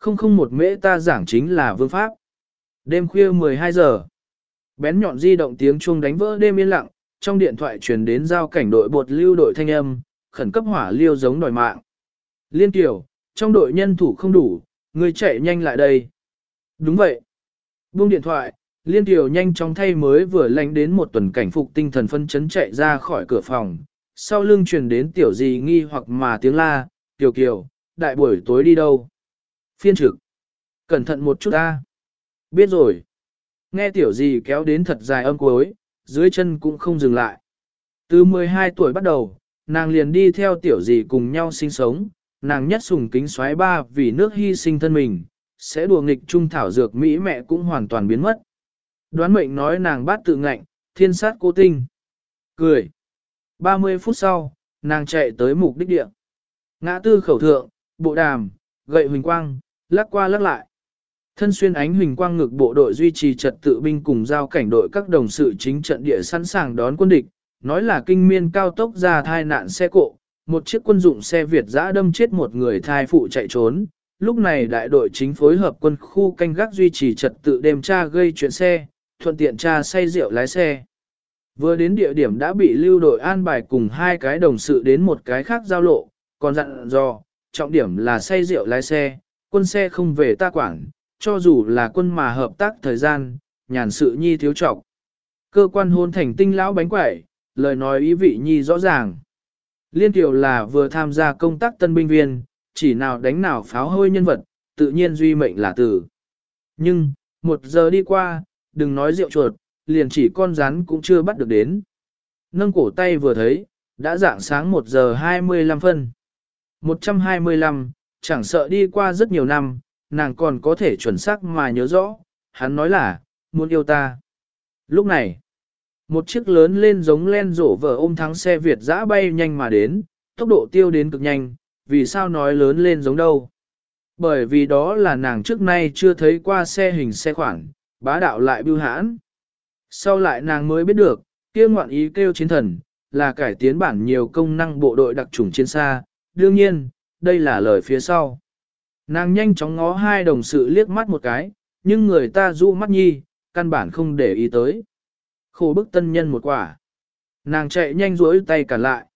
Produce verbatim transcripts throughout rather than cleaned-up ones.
Không không một mễ ta giảng chính là vương pháp. Đêm khuya mười hai giờ. Bén nhọn di động tiếng chuông đánh vỡ đêm yên lặng, trong điện thoại truyền đến giao cảnh đội bột lưu đội thanh âm, khẩn cấp hỏa liêu giống đòi mạng. Liên Tiểu, trong đội nhân thủ không đủ, người chạy nhanh lại đây. Đúng vậy. Buông điện thoại, Liên Tiểu nhanh chóng thay mới vừa lánh đến một tuần cảnh phục tinh thần phân chấn chạy ra khỏi cửa phòng. Sau lưng truyền đến Tiểu gì nghi hoặc mà tiếng la, Tiểu Kiều, đại buổi tối đi đâu? Phiên trực. Cẩn thận một chút ta. Biết rồi. Nghe Tiểu gì kéo đến thật dài âm cuối, dưới chân cũng không dừng lại. Từ mười hai tuổi bắt đầu, nàng liền đi theo Tiểu gì cùng nhau sinh sống, nàng nhất sùng kính xoáy ba vì nước hy sinh thân mình, sẽ đùa nghịch trung thảo dược Mỹ mẹ cũng hoàn toàn biến mất. Đoán mệnh nói nàng bát tự ngạnh, thiên sát cố tinh. Cười. ba mươi phút sau, nàng chạy tới mục đích địa. Ngã tư khẩu thượng, bộ đàm, gậy huỳnh quang, lắc qua lắc lại. Thân xuyên ánh huỳnh quang ngực bộ đội duy trì trật tự binh cùng giao cảnh đội các đồng sự chính trận địa sẵn sàng đón quân địch, nói là kinh miên cao tốc ra thai nạn xe cộ, một chiếc quân dụng xe Việt dã đâm chết một người thai phụ chạy trốn. Lúc này đại đội chính phối hợp quân khu canh gác duy trì trật tự đêm tra gây chuyện xe, thuận tiện tra say rượu lái xe. Vừa đến địa điểm đã bị lưu đội an bài cùng hai cái đồng sự đến một cái khác giao lộ, còn dặn dò, trọng điểm là say rượu lái xe, quân xe không về ta quản, cho dù là quân mà hợp tác thời gian, nhàn sự nhi thiếu trọng. Cơ quan hôn thành tinh lão bánh quẩy, lời nói ý vị nhi rõ ràng. Liên Tiểu là vừa tham gia công tác tân binh viên, chỉ nào đánh nào pháo hôi nhân vật, tự nhiên duy mệnh là tử. Nhưng, một giờ đi qua, đừng nói rượu chuột, liền chỉ con rắn cũng chưa bắt được đến. Nâng cổ tay vừa thấy, đã dạng sáng một giờ hai mươi lăm phân. một trăm hai mươi lăm, chẳng sợ đi qua rất nhiều năm, nàng còn có thể chuẩn xác mà nhớ rõ, hắn nói là, muốn yêu ta. Lúc này, một chiếc lớn lên giống len rổ vở ôm thắng xe Việt dã bay nhanh mà đến, tốc độ tiêu đến cực nhanh, vì sao nói lớn lên giống đâu? Bởi vì đó là nàng trước nay chưa thấy qua xe hình xe khoản, bá đạo lại bưu hãn. Sau lại nàng mới biết được, kia ngoạn ý kêu chiến thần, là cải tiến bản nhiều công năng bộ đội đặc trùng trên xa, đương nhiên, đây là lời phía sau. Nàng nhanh chóng ngó hai đồng sự liếc mắt một cái, nhưng người ta dụ mắt nhi, căn bản không để ý tới. Khổ bức tân nhân một quả. Nàng chạy nhanh rỗi tay cản lại.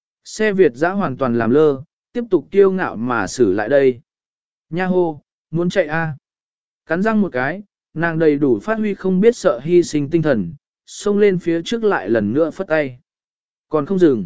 Xe Việt dã hoàn toàn làm lơ, tiếp tục kiêu ngạo mà xử lại đây. Nha hô, muốn chạy a? À? Cắn răng một cái, nàng đầy đủ phát huy không biết sợ hy sinh tinh thần, xông lên phía trước lại lần nữa phất tay. Còn không dừng.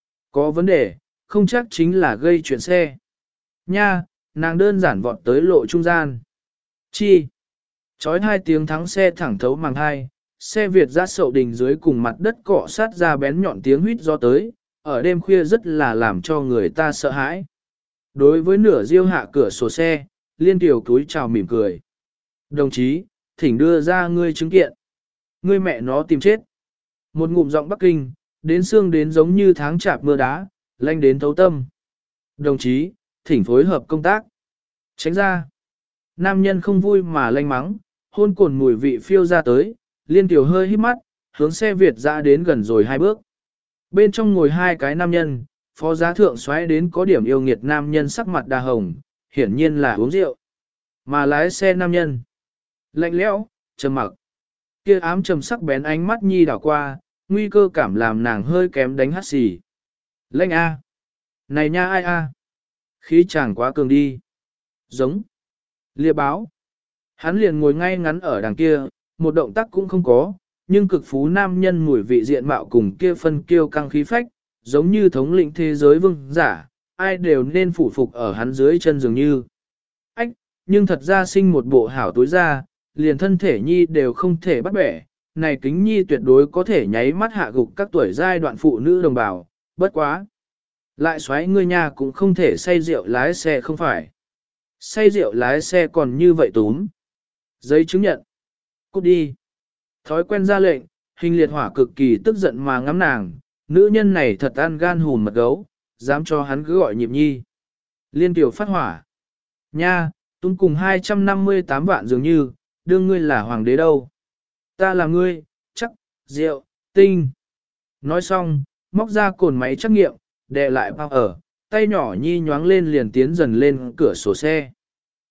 Có vấn đề, không chắc chính là gây chuyện xe. Nha, nàng đơn giản vọt tới lộ trung gian. Chi? Chói hai tiếng thắng xe thẳng thấu màng hai, xe Việt dã sậu đình dưới cùng mặt đất cọ sát ra bén nhọn tiếng huýt gió tới, ở đêm khuya rất là làm cho người ta sợ hãi. Đối với nửa riêu hạ cửa sổ xe, Liên Tiểu cúi chào mỉm cười. Đồng chí, thỉnh đưa ra ngươi chứng kiện. Ngươi mẹ nó tìm chết. Một ngụm giọng Bắc Kinh, đến xương đến giống như tháng chạp mưa đá, lanh đến thấu tâm. Đồng chí, thỉnh phối hợp công tác. Tránh ra. Nam nhân không vui mà lanh mắng, hôn cồn mùi vị phiêu ra tới, Liên Tiểu hơi híp mắt, hướng xe Việt dã đến gần rồi hai bước. Bên trong ngồi hai cái nam nhân, phó giá thượng xoáy đến có điểm yêu nghiệt nam nhân sắc mặt đà hồng, hiển nhiên là uống rượu. Mà lái xe nam nhân, lạnh lẽo, trầm mặc. Kia ám trầm sắc bén ánh mắt nhi đảo qua, nguy cơ cảm làm nàng hơi kém đánh hắt xì. Lệnh A. Này nha ai A. Khí chàng quá cường đi. Giống. Lia báo. Hắn liền ngồi ngay ngắn ở đằng kia, một động tác cũng không có, nhưng cực phú nam nhân mùi vị diện mạo cùng kia phân kiêu căng khí phách, giống như thống lĩnh thế giới vương giả, ai đều nên phủ phục ở hắn dưới chân dường như. Ách, nhưng thật ra sinh một bộ hảo tối ra, liền thân thể nhi đều không thể bắt bẻ, này kính nhi tuyệt đối có thể nháy mắt hạ gục các tuổi giai đoạn phụ nữ đồng bào, bất quá. Lại xoáy ngươi nhà cũng không thể say rượu lái xe không phải. Say rượu lái xe còn như vậy túm. Giấy chứng nhận. Cút đi. Thói quen ra lệnh, hình liệt hỏa cực kỳ tức giận mà ngắm nàng, nữ nhân này thật ăn gan hùn mật gấu, dám cho hắn cứ gọi nhịp nhi. Liên Tiểu phát hỏa. Nha, tung cùng hai trăm năm mươi tám vạn dường như, đương ngươi là hoàng đế đâu. Ta là ngươi, chắc, rượu, tinh. Nói xong, móc ra cồn máy trắc nghiệm, đè lại bao ở, tay nhỏ nhi nhoáng lên liền tiến dần lên cửa sổ xe.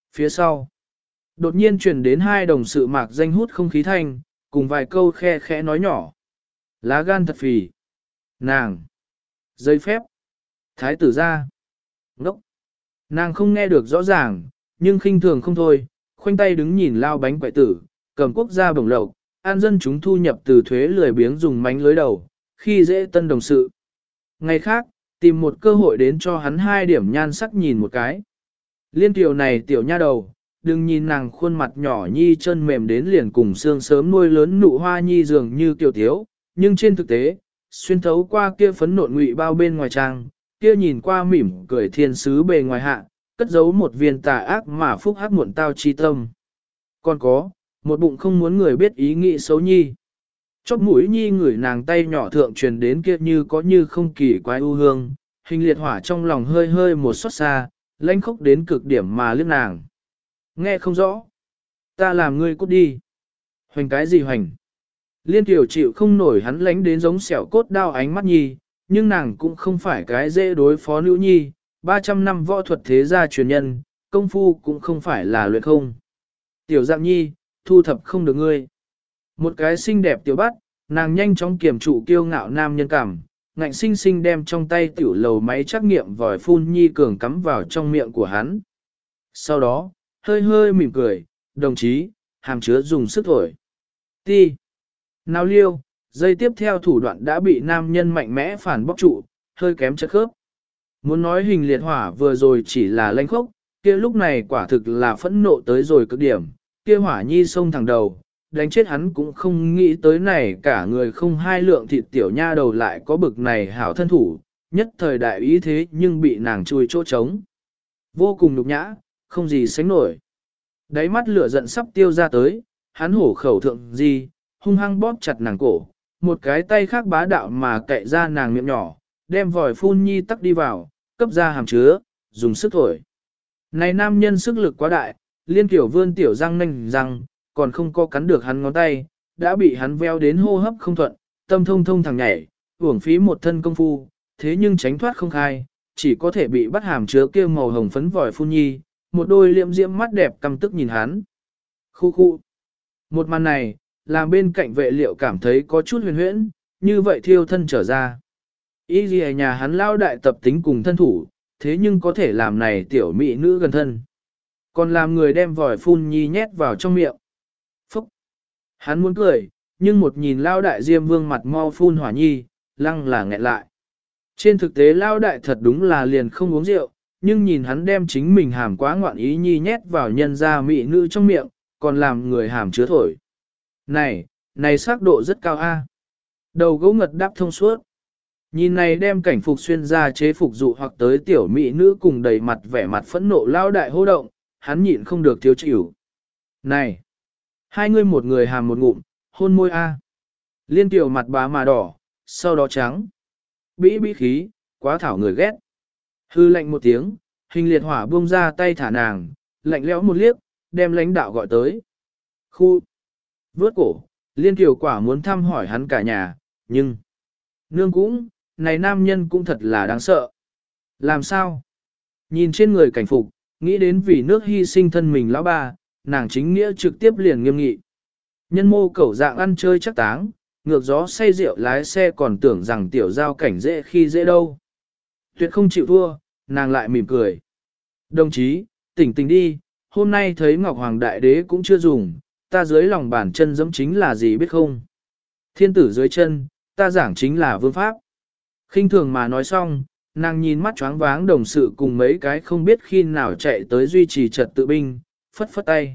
Phía sau, đột nhiên truyền đến hai đồng sự mạc danh hút không khí thanh, cùng vài câu khe khẽ nói nhỏ. Lá gan thật phì. Nàng. Giấy phép. Thái tử ra. Ngốc. Nàng không nghe được rõ ràng, nhưng khinh thường không thôi, khoanh tay đứng nhìn lao bánh quậy tử, cầm quốc gia bổng lộc, an dân chúng thu nhập từ thuế lười biếng dùng mánh lưới đầu, khi dễ tân đồng sự. Ngày khác, tìm một cơ hội đến cho hắn hai điểm nhan sắc nhìn một cái. Liên tiểu này tiểu nha đầu, đừng nhìn nàng khuôn mặt nhỏ nhi chân mềm đến liền cùng xương sớm nuôi lớn nụ hoa nhi dường như kiều tiếu, nhưng trên thực tế, xuyên thấu qua kia phấn nộn ngụy bao bên ngoài trang, kia nhìn qua mỉm cười thiên sứ bề ngoài hạ, cất giấu một viên tà ác mà phúc hắc muộn tao chi tâm. Còn có, một bụng không muốn người biết ý nghĩ xấu nhi. Chóp mũi nhi ngửi nàng tay nhỏ thượng truyền đến kia như có như không kỳ quái ưu hương, hình liệt hỏa trong lòng hơi hơi một xót xa, lãnh khốc đến cực điểm mà liếc nàng. Nghe không rõ. Ta làm ngươi cút đi. Hoành cái gì hoành? Liên tiểu chịu không nổi hắn lánh đến giống xẻo cốt đao ánh mắt nhi, nhưng nàng cũng không phải cái dễ đối phó nữ nhi, ba trăm năm võ thuật thế gia truyền nhân, công phu cũng không phải là luyện không. Tiểu dạng nhi, thu thập không được ngươi. Một cái xinh đẹp tiểu bắt, nàng nhanh chóng kiểm trụ kiêu ngạo nam nhân cảm, ngạnh sinh sinh đem trong tay tiểu lầu máy trắc nghiệm vòi phun nhi cường cắm vào trong miệng của hắn. Sau đó, hơi hơi mỉm cười, đồng chí, hàm chứa dùng sức thổi. Ti. Nào liêu, dây tiếp theo thủ đoạn đã bị nam nhân mạnh mẽ phản bóc trụ, hơi kém chất khớp. Muốn nói hình liệt hỏa vừa rồi chỉ là lanh khốc, kia lúc này quả thực là phẫn nộ tới rồi cực điểm, kia hỏa nhi xông thẳng đầu, đánh chết hắn cũng không nghĩ tới này cả người không hai lượng thịt tiểu nha đầu lại có bực này hảo thân thủ, nhất thời đại ý thế nhưng bị nàng chui chỗ trống. Vô cùng nhục nhã, không gì sánh nổi. Đáy mắt lửa giận sắp tiêu ra tới, hắn hổ khẩu thượng gì, hung hăng bóp chặt nàng cổ, một cái tay khác bá đạo mà cậy ra nàng miệng nhỏ, đem vòi phun nhi tắc đi vào, cấp ra hàm chứa, dùng sức thổi. Này nam nhân sức lực quá đại, liên kiểu vươn tiểu răng nanh răng, còn không có cắn được hắn ngón tay, đã bị hắn veo đến hô hấp không thuận, tâm thông thông thẳng nhảy, uổng phí một thân công phu, thế nhưng tránh thoát không khai, chỉ có thể bị bắt hàm chứa kia màu hồng phấn vòi phun nhi, một đôi liệm diễm mắt đẹp căm tức nhìn hắn. Khu khu. Một màn này, làm bên cạnh vệ liệu cảm thấy có chút huyền huyễn, như vậy thiêu thân trở ra. Ý gì nhà hắn lao đại tập tính cùng thân thủ, thế nhưng có thể làm này tiểu mỹ nữ gần thân. Còn làm người đem vòi phun nhi nhét vào trong miệng. Phúc! Hắn muốn cười, nhưng một nhìn lao đại diêm vương mặt mau phun hỏa nhi, lăng là nghẹn lại. Trên thực tế lao đại thật đúng là liền không uống rượu, nhưng nhìn hắn đem chính mình hàm quá ngoạn ý nhi nhét vào nhân ra mỹ nữ trong miệng, còn làm người hàm chứa thổi. Này, này sắc độ rất cao a. Đầu gấu ngật đáp thông suốt. Nhìn này đem cảnh phục xuyên ra chế phục dụ hoặc tới tiểu mỹ nữ cùng đầy mặt vẻ mặt phẫn nộ lao đại hô động, hắn nhịn không được thiếu chịu. Này, hai người một người hàm một ngụm, hôn môi a. Liên tiểu mặt bá mà đỏ, sau đó trắng. Bĩ bĩ khí, quá thảo người ghét. Hư lạnh một tiếng, hình liệt hỏa buông ra tay thả nàng, lạnh lẽo một liếc, đem lãnh đạo gọi tới. Khu, vớt cổ, liên tiểu quả muốn thăm hỏi hắn cả nhà, nhưng... Nương cũng, này nam nhân cũng thật là đáng sợ. Làm sao? Nhìn trên người cảnh phục, nghĩ đến vì nước hy sinh thân mình lão ba, nàng chính nghĩa trực tiếp liền nghiêm nghị. Nhân mô cẩu dạng ăn chơi chắc táng, ngược gió say rượu lái xe còn tưởng rằng tiểu giao cảnh dễ khi dễ đâu. Tuyệt không chịu thua, nàng lại mỉm cười. Đồng chí, tỉnh tỉnh đi, hôm nay thấy Ngọc Hoàng Đại Đế cũng chưa dùng, ta dưới lòng bàn chân giống chính là gì biết không? Thiên tử dưới chân, ta giảng chính là vương pháp. Khinh thường mà nói xong, nàng nhìn mắt choáng váng đồng sự cùng mấy cái không biết khi nào chạy tới duy trì trật tự binh, phất phất tay.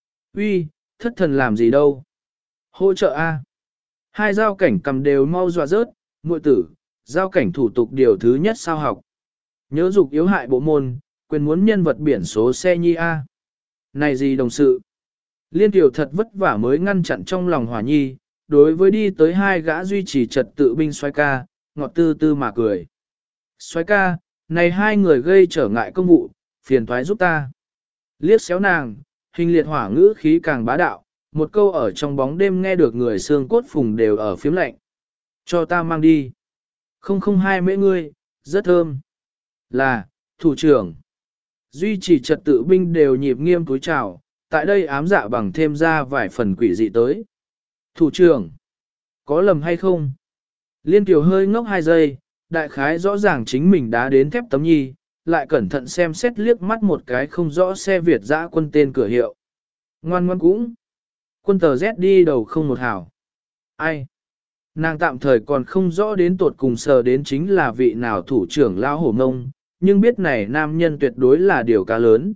Uy, thất thần làm gì đâu? Hỗ trợ A. Hai giao cảnh cầm đều mau dọa rớt, muội tử, giao cảnh thủ tục điều thứ nhất sao học. Nhớ dục yếu hại bộ môn, quyền muốn nhân vật biển số xe nhi A. Này gì đồng sự? Liên tiểu thật vất vả mới ngăn chặn trong lòng hỏa nhi, đối với đi tới hai gã duy trì trật tự binh xoay ca, ngọt tư tư mà cười. Xoay ca, này hai người gây trở ngại công vụ, phiền thoái giúp ta. Liếc xéo nàng, hình liệt hỏa ngữ khí càng bá đạo, một câu ở trong bóng đêm nghe được người xương cốt phùng đều ở phiếm lạnh. Cho ta mang đi. Không không hai mễ ngươi, rất thơm. Là, thủ trưởng. Duy trì trật tự binh đều nhịp nghiêm túi chào, tại đây ám dạ bằng thêm ra vài phần quỷ dị tới. Thủ trưởng, có lầm hay không? Liên Kiều hơi ngốc hai giây, đại khái rõ ràng chính mình đã đến thép tấm nhi, lại cẩn thận xem xét liếc mắt một cái không rõ xe Việt dã quân tên cửa hiệu. Ngoan ngoan cũng. Quân tờ Z đi đầu không một hảo. Ai? Nàng tạm thời còn không rõ đến tột cùng sờ đến chính là vị nào thủ trưởng lao hổ mông, nhưng biết này nam nhân tuyệt đối là điều cá lớn.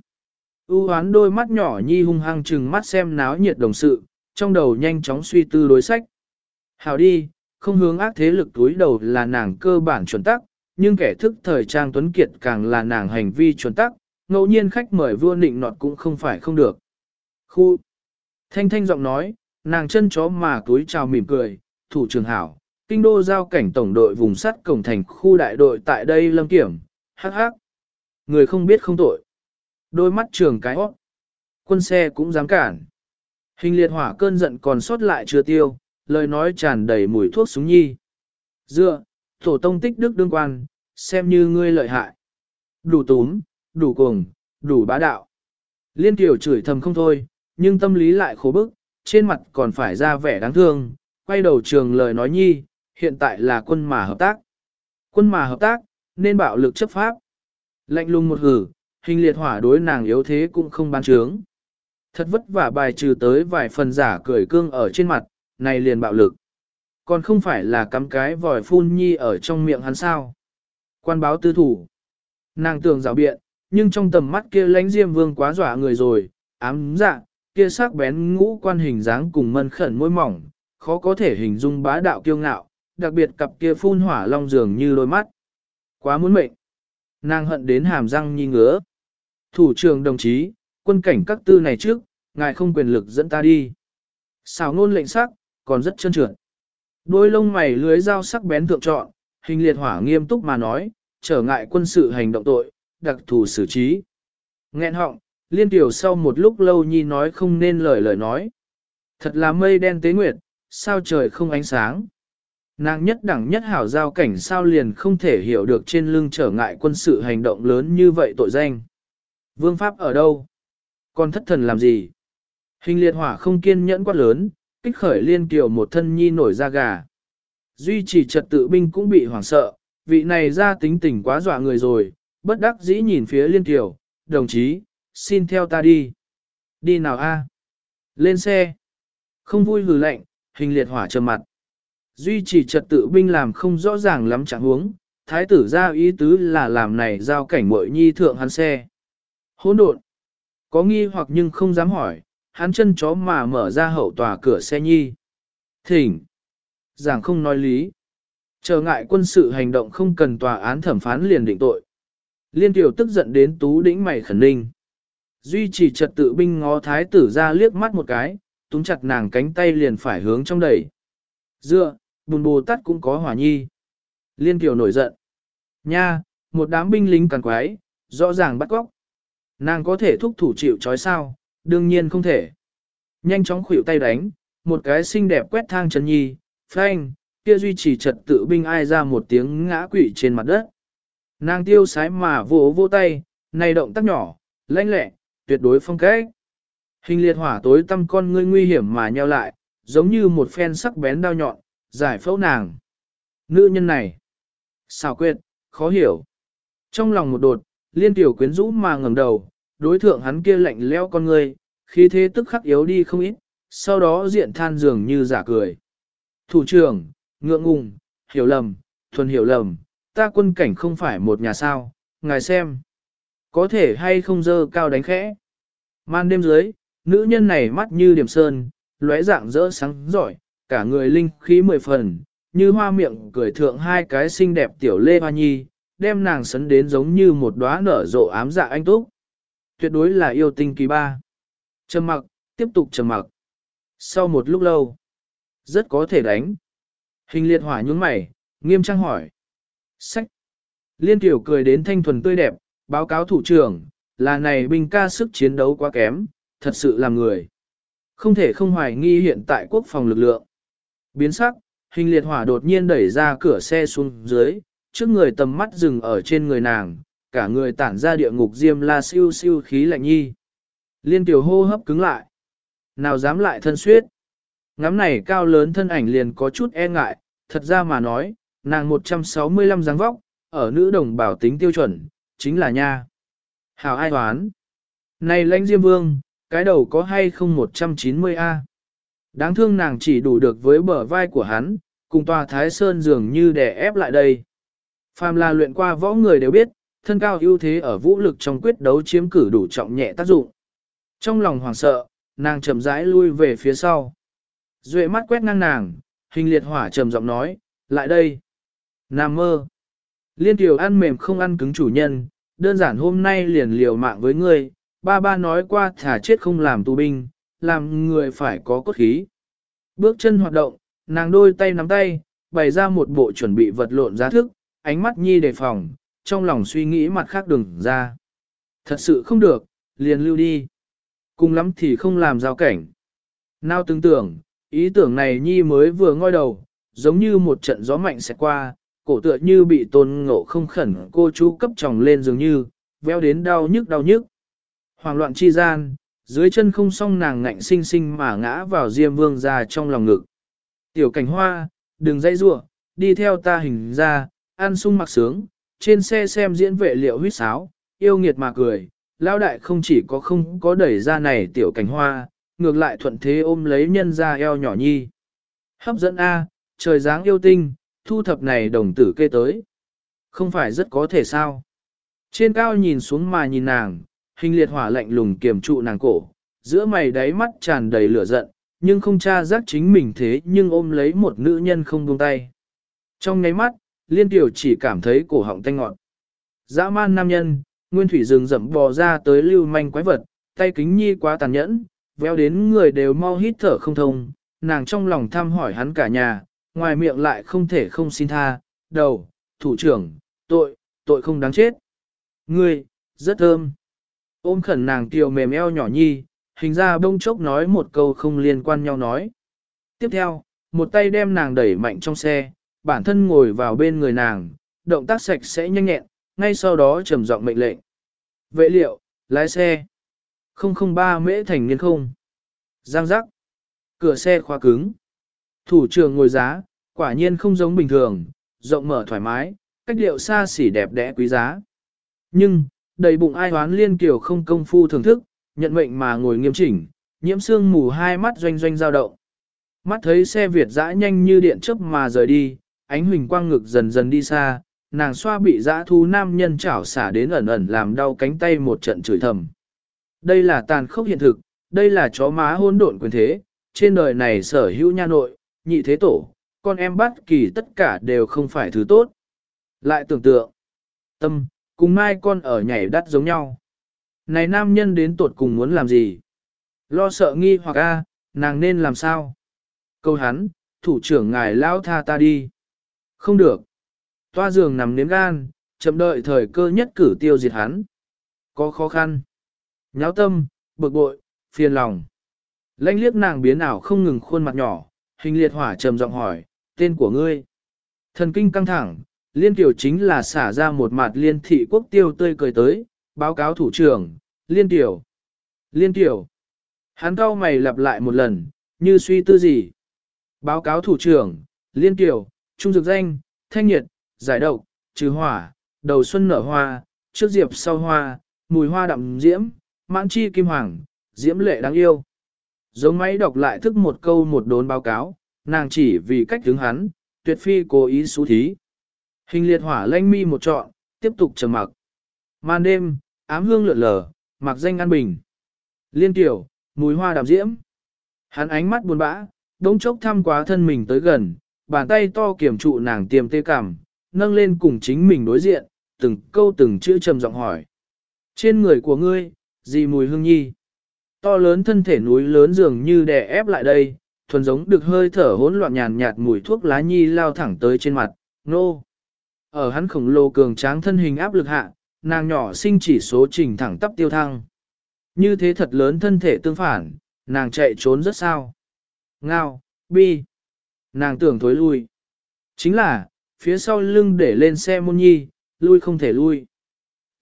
U hoán đôi mắt nhỏ nhi hung hăng trừng mắt xem náo nhiệt đồng sự, trong đầu nhanh chóng suy tư đối sách. Hảo đi, không hướng ác thế lực túi đầu là nàng cơ bản chuẩn tắc, nhưng kẻ thức thời trang tuấn kiệt càng là nàng hành vi chuẩn tắc, ngẫu nhiên khách mời vua nịnh nọt cũng không phải không được. Khu! Thanh thanh giọng nói, nàng chân chó mà túi chào mỉm cười, thủ trưởng hảo, kinh đô giao cảnh tổng đội vùng sắt cổng thành khu đại đội tại đây lâm kiểm, hắc hắc. Người không biết không tội. Đôi mắt trường cái hót. Quân xe cũng dám cản. Hình liệt hỏa cơn giận còn sót lại chưa tiêu, lời nói tràn đầy mùi thuốc súng nhi. Dựa, tổ tông tích đức đương quan, xem như ngươi lợi hại. Đủ túm, đủ cuồng, đủ bá đạo. Liên tiểu chửi thầm không thôi, nhưng tâm lý lại khổ bức, trên mặt còn phải ra vẻ đáng thương, quay đầu trường lời nói nhi, hiện tại là quân mà hợp tác. Quân mà hợp tác, nên bạo lực chấp pháp. Lạnh lùng một hử, hình liệt hỏa đối nàng yếu thế cũng không bán trướng. Thật vất vả bài trừ tới vài phần giả cười cương ở trên mặt, này liền bạo lực. Còn không phải là cắm cái vòi phun nhi ở trong miệng hắn sao. Quan báo tư thủ. Nàng tưởng rào biện, nhưng trong tầm mắt kia lánh diêm vương quá dọa người rồi, ám dạ, kia sắc bén ngũ quan hình dáng cùng mân khẩn môi mỏng, khó có thể hình dung bá đạo kiêu ngạo, đặc biệt cặp kia phun hỏa long dường như đôi mắt. Quá muốn mệnh. Nàng hận đến hàm răng nhi ngứa. Thủ trưởng đồng chí, quân cảnh các tư này trước, ngài không quyền lực dẫn ta đi. Xào nôn lệnh sắc, còn rất chân trượt. Đôi lông mày lưới dao sắc bén thượng trọn, hình liệt hỏa nghiêm túc mà nói, trở ngại quân sự hành động tội, đặc thù xử trí. Nghẹn họng, liên tiểu sau một lúc lâu nhi nói không nên lời lời nói. Thật là mây đen tế nguyệt, sao trời không ánh sáng. Nàng nhất đẳng nhất hảo giao cảnh sao liền không thể hiểu được trên lưng trở ngại quân sự hành động lớn như vậy tội danh. Vương pháp ở đâu? Còn thất thần làm gì? Hình liệt hỏa không kiên nhẫn quát lớn, kích khởi liên kiều một thân nhi nổi da gà. Duy trì trật tự binh cũng bị hoảng sợ, vị này ra tính tình quá dọa người rồi, bất đắc dĩ nhìn phía liên kiều, đồng chí, xin theo ta đi. Đi nào a? Lên xe. Không vui hừ lạnh, hình liệt hỏa trầm mặt. Duy trì trật tự binh làm không rõ ràng lắm trạng huống, thái tử ra ý tứ là làm này giao cảnh mội nhi thượng hắn xe. Hỗn độn. Có nghi hoặc nhưng không dám hỏi, hắn chân chó mà mở ra hậu tòa cửa xe nhi. Thỉnh. Giảng không nói lý. Trở ngại quân sự hành động không cần tòa án thẩm phán liền định tội. Liên tiểu tức giận đến tú đĩnh mày khẩn ninh. Duy trì trật tự binh ngó thái tử ra liếc mắt một cái, túm chặt nàng cánh tay liền phải hướng trong đẩy. Dựa, bùn bồ tát cũng có hỏa nhi. Liên tiểu nổi giận. Nha, một đám binh lính càn quái, rõ ràng bắt cóc. Nàng có thể thúc thủ chịu trói sao, đương nhiên không thể. Nhanh chóng khuỷu tay đánh, một cái xinh đẹp quét thang chân nhi, phanh, kia duy trì trật tự binh ai ra một tiếng ngã quỵ trên mặt đất. Nàng tiêu sái mà vỗ vỗ tay, này động tác nhỏ, lãnh lẹ, tuyệt đối phong cách. Hình liệt hỏa tối tăm con ngươi nguy hiểm mà nheo lại, giống như một phen sắc bén đao nhọn, giải phẫu nàng. Nữ nhân này, xảo quyệt, khó hiểu. Trong lòng một đột, liên tiểu quyến rũ mà ngẩng đầu, đối thượng hắn kia lạnh lẽo con ngươi, khí thế tức khắc yếu đi không ít, sau đó diện than dường như giả cười. Thủ trưởng, ngượng ngùng, hiểu lầm, thuần hiểu lầm, ta quân cảnh không phải một nhà sao, ngài xem. Có thể hay không dơ cao đánh khẽ. Man đêm dưới, nữ nhân này mắt như điểm sơn, lóe dạng rỡ sáng giỏi, cả người linh khí mười phần, như hoa miệng cười thượng hai cái xinh đẹp tiểu lê hoa nhi, đem nàng sấn đến giống như một đóa nở rộ ám dạ anh túc. Tuyệt đối là yêu tinh kỳ ba. Trầm mặc, tiếp tục trầm mặc. Sau một lúc lâu, rất có thể đánh. Hình liệt hỏa nhướng mày, nghiêm trang hỏi. Sách. Liên tiểu cười đến thanh thuần tươi đẹp, báo cáo thủ trưởng, là này binh ca sức chiến đấu quá kém, thật sự làm người. Không thể không hoài nghi hiện tại quốc phòng lực lượng. Biến sắc, hình liệt hỏa đột nhiên đẩy ra cửa xe xuống dưới, trước người tầm mắt dừng ở trên người nàng, cả người tản ra địa ngục diêm la siêu siêu khí lạnh nhi. Liên tiểu hô hấp cứng lại. Nào dám lại thân suyết. Ngắm này cao lớn thân ảnh liền có chút e ngại, thật ra mà nói, nàng một trăm sáu mươi lăm dáng vóc, ở nữ đồng bảo tính tiêu chuẩn, chính là nha. Hảo ai hoán. Này lãnh diêm vương, cái đầu có hay không một trăm chín mươi a? Đáng thương nàng chỉ đủ được với bờ vai của hắn, cùng tòa thái sơn dường như đè ép lại đây. Phàm là luyện qua võ người đều biết, thân cao ưu thế ở vũ lực trong quyết đấu chiếm cử đủ trọng nhẹ tác dụng. Trong lòng hoảng sợ, nàng chậm rãi lui về phía sau. Duệ mắt quét ngang nàng, hình liệt hỏa trầm giọng nói, lại đây. Nam mơ. Liên tiểu ăn mềm không ăn cứng chủ nhân, đơn giản hôm nay liền liều mạng với ngươi, ba ba nói qua thả chết không làm tù binh, làm người phải có cốt khí. Bước chân hoạt động, nàng đôi tay nắm tay, bày ra một bộ chuẩn bị vật lộn giá thức, ánh mắt nhi đề phòng, trong lòng suy nghĩ mặt khác đừng ra. Thật sự không được, liền lưu đi. Cùng lắm thì không làm giao cảnh. Nào tưởng tưởng, ý tưởng này nhi mới vừa ngoi đầu, giống như một trận gió mạnh sẽ qua, cổ tựa như bị tôn ngộ không khẩn cô chú cấp tròng lên dường như, véo đến đau nhức đau nhức. Hoàng loạn chi gian, dưới chân không song nàng ngạnh sinh sinh mà ngã vào Diêm Vương ra trong lòng ngực. Tiểu cảnh hoa, đừng dãy rủa, đi theo ta hình ra, ăn sung mặc sướng, trên xe xem diễn vệ liệu huyết sáo, yêu nghiệt mà cười, lão đại không chỉ có không có đẩy ra này tiểu cảnh hoa, ngược lại thuận thế ôm lấy nhân ra eo nhỏ nhi. Hấp dẫn A, trời dáng yêu tinh, thu thập này đồng tử kê tới. Không phải rất có thể sao. Trên cao nhìn xuống mà nhìn nàng, hình liệt hỏa lạnh lùng kiềm trụ nàng cổ, giữa mày đáy mắt tràn đầy lửa giận, nhưng không tra giác chính mình thế nhưng ôm lấy một nữ nhân không buông tay. Trong nháy mắt, liên tiểu chỉ cảm thấy cổ họng tanh ngọt. Dã man nam nhân, nguyên thủy rừng rậm bò ra tới lưu manh quái vật, tay kính nhi quá tàn nhẫn, véo đến người đều mau hít thở không thông, nàng trong lòng thăm hỏi hắn cả nhà, ngoài miệng lại không thể không xin tha, đầu, thủ trưởng, tội, tội không đáng chết. Ngươi, rất thơm. Ôm khẩn nàng kiều mềm eo nhỏ nhi, hình ra bông chốc nói một câu không liên quan nhau nói. Tiếp theo, một tay đem nàng đẩy mạnh trong xe, bản thân ngồi vào bên người nàng, động tác sạch sẽ nhanh nhẹn, ngay sau đó trầm giọng mệnh lệnh. Vệ liệu, lái xe. không không ba mễ thành niên không. Giang giác. Cửa xe khóa cứng. Thủ trưởng ngồi giá, quả nhiên không giống bình thường, rộng mở thoải mái, cách điệu xa xỉ đẹp đẽ quý giá. Nhưng, đầy bụng ai hoán liên kiểu không công phu thưởng thức, nhận mệnh mà ngồi nghiêm chỉnh, nhiễm sương mù hai mắt doanh doanh dao động. Mắt thấy xe Việt dã nhanh như điện chớp mà rời đi, ánh huỳnh quang ngực dần dần đi xa, nàng xoa bị dã thú nam nhân chảo xả đến ẩn ẩn làm đau cánh tay một trận chửi thầm. Đây là tàn khốc hiện thực, đây là chó má hôn độn quyền thế, trên đời này sở hữu nha nội, nhị thế tổ, con em bắt kỳ tất cả đều không phải thứ tốt. Lại tưởng tượng, tâm, cùng mai con ở nhảy đắt giống nhau. Này nam nhân đến tuột cùng muốn làm gì? Lo sợ nghi hoặc a, nàng nên làm sao? Câu hắn, thủ trưởng ngài lao tha ta đi. Không được. Toa giường nằm nếm gan, chậm đợi thời cơ nhất cử tiêu diệt hắn. Có khó khăn. Nháo tâm, bực bội, phiền lòng. Lãnh liếc nàng biến ảo không ngừng khuôn mặt nhỏ, hình liệt hỏa trầm giọng hỏi, tên của ngươi. Thần kinh căng thẳng, liên tiểu chính là xả ra một mặt liên thị quốc tiêu tươi cười tới, báo cáo thủ trưởng, liên tiểu. Liên tiểu. Hắn cau mày lặp lại một lần, như suy tư gì. Báo cáo thủ trưởng, liên tiểu, trung dược danh, thanh nhiệt, giải độc, trừ hỏa, đầu xuân nở hoa, trước diệp sau hoa, mùi hoa đậm diễm, mãn chi kim hoàng, diễm lệ đáng yêu. Giống máy đọc lại thức một câu một đốn báo cáo, nàng chỉ vì cách hướng hắn, tuyệt phi cố ý xú thí. Hình liệt hỏa lanh mi một trọn, tiếp tục trầm mặc. Màn đêm, ám hương lượn lờ, mặc danh an bình. Liên tiểu, mùi hoa đậm diễm. Hắn ánh mắt buồn bã, đống chốc thăm quá thân mình tới gần, bàn tay to kiểm trụ nàng tiềm tê cảm, nâng lên cùng chính mình đối diện, từng câu từng chữ trầm giọng hỏi. Trên người của ngươi, gì mùi hương nhi? To lớn thân thể núi lớn dường như đè ép lại đây, thuần giống được hơi thở hỗn loạn nhàn nhạt mùi thuốc lá nhi lao thẳng tới trên mặt, nô. Ở hắn khổng lồ cường tráng thân hình áp lực hạ, nàng nhỏ sinh chỉ số trình thẳng tắp tiêu thăng. Như thế thật lớn thân thể tương phản, nàng chạy trốn rất sao. Ngao, bi. Nàng tưởng thối lui. Chính là, phía sau lưng để lên xe môn nhi, lui không thể lui.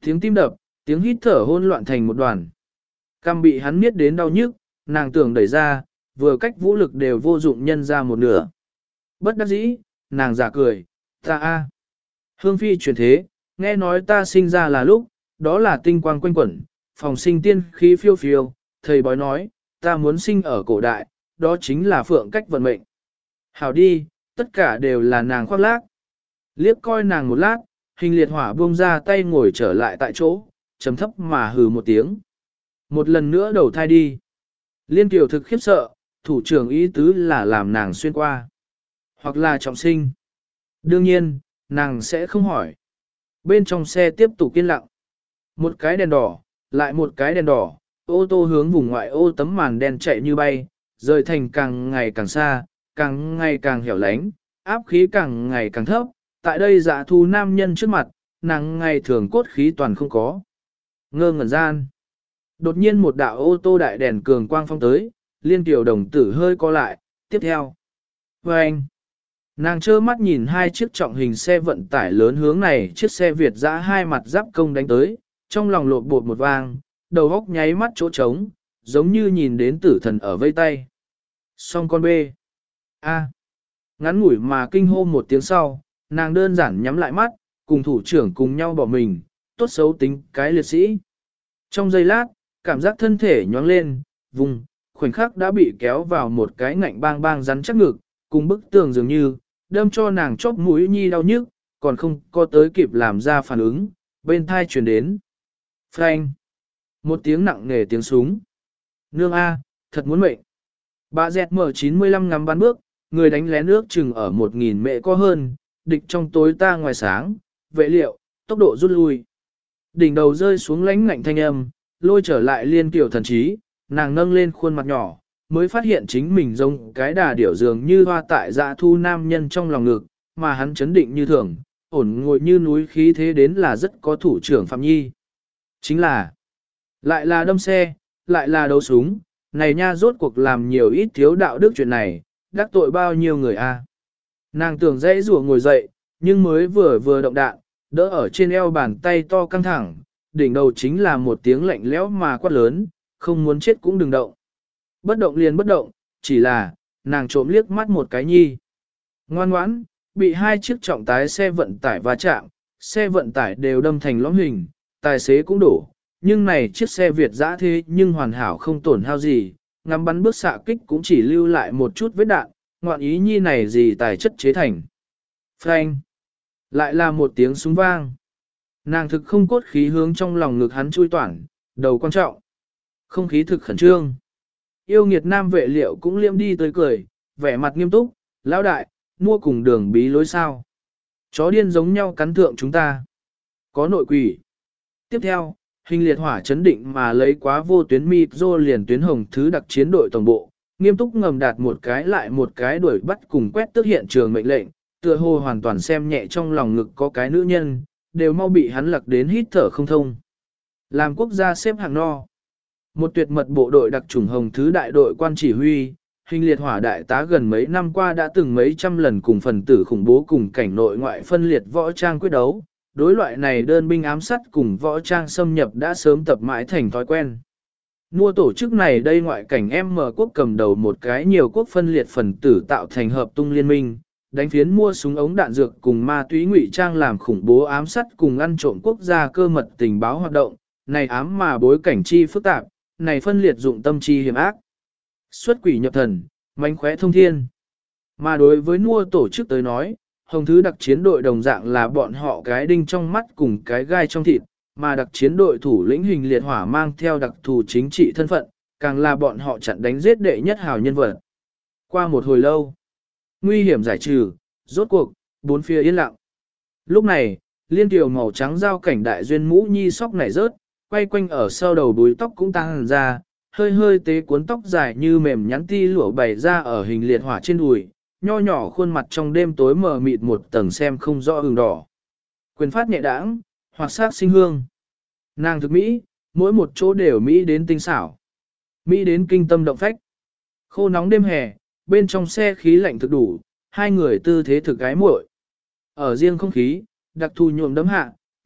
tiếng tim đập, tiếng hít thở hỗn loạn thành một đoàn. Cằm bị hắn miết đến đau nhức, nàng tưởng đẩy ra, vừa cách vũ lực đều vô dụng nhân ra một nửa. Bất đắc dĩ, nàng giả cười, ta a. Hương phi chuyển thế, nghe nói ta sinh ra là lúc, đó là tinh quang quanh quẩn, phòng sinh tiên khí phiêu phiêu, thầy bói nói, ta muốn sinh ở cổ đại, đó chính là phượng cách vận mệnh. Hảo đi, tất cả đều là nàng khoác lác. Liếc coi nàng một lát, hình liệt hỏa buông ra tay ngồi trở lại tại chỗ, chấm thấp mà hừ một tiếng. Một lần nữa đầu thai đi. Liên Kiều thực khiếp sợ, thủ trưởng ý tứ là làm nàng xuyên qua. Hoặc là trọng sinh. Đương nhiên, nàng sẽ không hỏi. Bên trong xe tiếp tục yên lặng. Một cái đèn đỏ, lại một cái đèn đỏ, ô tô hướng vùng ngoại ô tấm màn đen chạy như bay, rời thành càng ngày càng xa, càng ngày càng hẻo lánh, áp khí càng ngày càng thấp. Tại đây dạ thu nam nhân trước mặt, nàng ngày thường cốt khí toàn không có. Ngơ ngẩn gian. Đột nhiên một đạo ô tô đại đèn cường quang phong tới, Liên Kiều đồng tử hơi co lại, tiếp theo. Và anh, nàng trơ mắt nhìn hai chiếc trọng hình xe vận tải lớn hướng này, chiếc xe Việt dã hai mặt giáp công đánh tới, trong lòng lột bột một vang, đầu góc nháy mắt chỗ trống, giống như nhìn đến tử thần ở vây tay. Xong con bê. A. Ngắn ngủi mà kinh hô một tiếng sau, nàng đơn giản nhắm lại mắt, cùng thủ trưởng cùng nhau bỏ mình, tốt xấu tính cái liệt sĩ. Trong giây lát, cảm giác thân thể nhoáng lên, vùng, khoảnh khắc đã bị kéo vào một cái ngạnh bang bang rắn chắc ngực, cùng bức tường dường như, đâm cho nàng chóp mũi nhi đau nhức, còn không có tới kịp làm ra phản ứng, bên thai truyền đến. Phanh! Một tiếng nặng nề tiếng súng. Nương A, thật muốn mệnh. Bà dẹt mở chín mươi lăm ngắm bắn bước, người đánh lén nước chừng ở một nghìn mệ có hơn, địch trong tối ta ngoài sáng, vệ liệu, tốc độ rút lui. Đỉnh đầu rơi xuống lánh ngạnh thanh âm, lôi trở lại Liên Kiều thần trí, nàng nâng lên khuôn mặt nhỏ, mới phát hiện chính mình giống cái đà điểu dường như hoa tại dạ thu nam nhân trong lòng ngực, mà hắn chấn định như thường, ổn ngồi như núi khí thế đến là rất có thủ trưởng Phạm Nhi. Chính là, lại là đâm xe, lại là đấu súng, này nha rốt cuộc làm nhiều ít thiếu đạo đức chuyện này, đắc tội bao nhiêu người a. Nàng tưởng dễ rùa ngồi dậy, nhưng mới vừa vừa động đạn, đỡ ở trên eo bàn tay to căng thẳng, đỉnh đầu chính là một tiếng lạnh lẽo mà quát lớn, không muốn chết cũng đừng động. Bất động liền bất động, chỉ là, nàng trộm liếc mắt một cái nhi. Ngoan ngoãn, bị hai chiếc trọng tái xe vận tải va chạm, xe vận tải đều đâm thành lõm hình, tài xế cũng đổ, nhưng này chiếc xe Việt dã thế nhưng hoàn hảo không tổn hao gì, ngắm bắn bước xạ kích cũng chỉ lưu lại một chút vết đạn, ngoạn ý nhi này gì tài chất chế thành. Phanh! Lại là một tiếng súng vang. Nàng thực không cốt khí hướng trong lòng ngực hắn chui toản, đầu quan trọng. Không khí thực khẩn trương. Yêu nghiệt nam vệ liệu cũng liêm đi tới cười, vẻ mặt nghiêm túc, lão đại, mua cùng đường bí lối sao. Chó điên giống nhau cắn thượng chúng ta. Có nội quỷ. Tiếp theo, hình liệt hỏa chấn định mà lấy quá vô tuyến mịp rô liền tuyến hồng thứ đặc chiến đội tổng bộ, nghiêm túc ngầm đạt một cái lại một cái đuổi bắt cùng quét tước hiện trường mệnh lệnh, tựa hồ hoàn toàn xem nhẹ trong lòng ngực có cái nữ nhân, đều mau bị hắn lặc đến hít thở không thông. Làm quốc gia xếp hạng no. Một tuyệt mật bộ đội đặc chủng hồng thứ đại đội quan chỉ huy, hình liệt hỏa đại tá gần mấy năm qua đã từng mấy trăm lần cùng phần tử khủng bố cùng cảnh nội ngoại phân liệt võ trang quyết đấu. Đối loại này đơn binh ám sát cùng võ trang xâm nhập đã sớm tập mãi thành thói quen. Mua tổ chức này đây ngoại cảnh em mở quốc cầm đầu một cái nhiều quốc phân liệt phần tử tạo thành hợp tung liên minh, đánh phiến mua súng ống đạn dược cùng ma túy ngụy trang làm khủng bố ám sát cùng ăn trộm quốc gia cơ mật tình báo hoạt động, này ám mà bối cảnh chi phức tạp, này phân liệt dụng tâm chi hiểm ác. Xuất quỷ nhập thần, mánh khóe thông thiên. Mà đối với mua tổ chức tới nói, hồng thứ đặc chiến đội đồng dạng là bọn họ cái đinh trong mắt cùng cái gai trong thịt, mà đặc chiến đội thủ lĩnh hình liệt hỏa mang theo đặc thù chính trị thân phận, càng là bọn họ chặn đánh giết đệ nhất hào nhân vật. Qua một hồi lâu, nguy hiểm giải trừ, rốt cuộc, bốn phía yên lặng. Lúc này, liên kiều màu trắng giao cảnh đại duyên mũ nhi sóc nảy rớt, quay quanh ở sau đầu búi tóc cũng tăng ra, hơi hơi tế cuốn tóc dài như mềm nhắn ti lụa bày ra ở hình liệt hỏa trên đùi, nho nhỏ khuôn mặt trong đêm tối mờ mịt một tầng xem không rõ ửng đỏ. Quyền phát nhẹ đãng, hoặc sát sinh hương. Nàng thực Mỹ, mỗi một chỗ đều Mỹ đến tinh xảo. Mỹ đến kinh tâm động phách. Khô nóng đêm hè, bên trong xe khí lạnh thực đủ, hai người tư thế thực gái muội. Ở riêng không khí, đặc thù nhuộm đấm hạ,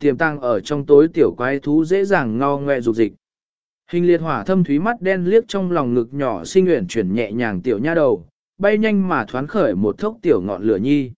tiềm tàng ở trong tối tiểu quái thú dễ dàng ngao ngoe dục dịch. Hình liệt hỏa thâm thúy mắt đen liếc trong lòng ngực nhỏ sinh uyển chuyển nhẹ nhàng tiểu nha đầu, bay nhanh mà thoán khởi một thốc tiểu ngọn lửa nhi.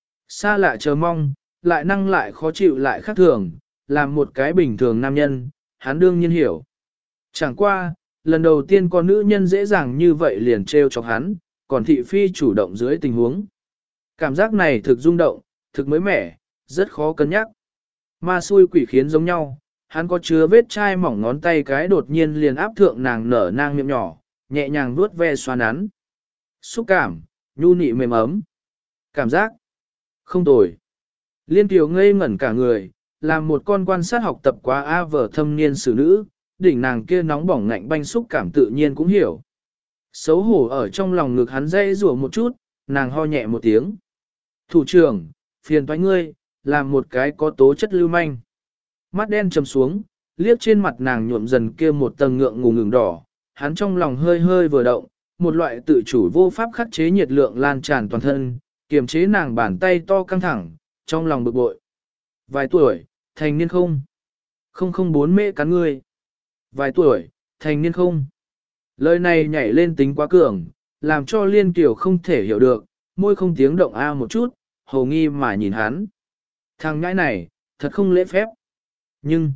Xa lạ chờ mong, lại năng lại khó chịu lại khác thường, làm một cái bình thường nam nhân, hắn đương nhiên hiểu. Chẳng qua, lần đầu tiên con nữ nhân dễ dàng như vậy liền trêu chọc hắn, còn thị phi chủ động dưới tình huống. Cảm giác này thực rung động, thực mới mẻ, rất khó cân nhắc. Ma xui quỷ khiến giống nhau, hắn có chứa vết chai mỏng ngón tay cái đột nhiên liền áp thượng nàng nở nang miệng nhỏ, nhẹ nhàng vuốt ve xoa nắn. Xúc cảm, nhu nị mềm ấm. Cảm giác không tồi. Liên Kiều ngây ngẩn cả người, làm một con quan sát học tập quá A vở thâm niên xử nữ, đỉnh nàng kia nóng bỏng ngạnh banh xúc cảm tự nhiên cũng hiểu. Xấu hổ ở trong lòng ngực hắn dây rủa một chút, nàng ho nhẹ một tiếng. Thủ trưởng, phiền toái ngươi, làm một cái có tố chất lưu manh. Mắt đen trầm xuống, liếc trên mặt nàng nhuộm dần kia một tầng ngượng ngùng ngừng đỏ, hắn trong lòng hơi hơi vừa động, một loại tự chủ vô pháp khắc chế nhiệt lượng lan tràn toàn thân, kiềm chế nàng bàn tay to căng thẳng, trong lòng bực bội. Vài tuổi, thành niên không? Không không bốn mễ cắn ngươi. Vài tuổi, thành niên không? Lời này nhảy lên tính quá cường, làm cho Liên Kiều không thể hiểu được, môi không tiếng động a một chút, hồ nghi mà nhìn hắn. Thằng nhãi này, thật không lễ phép. Nhưng,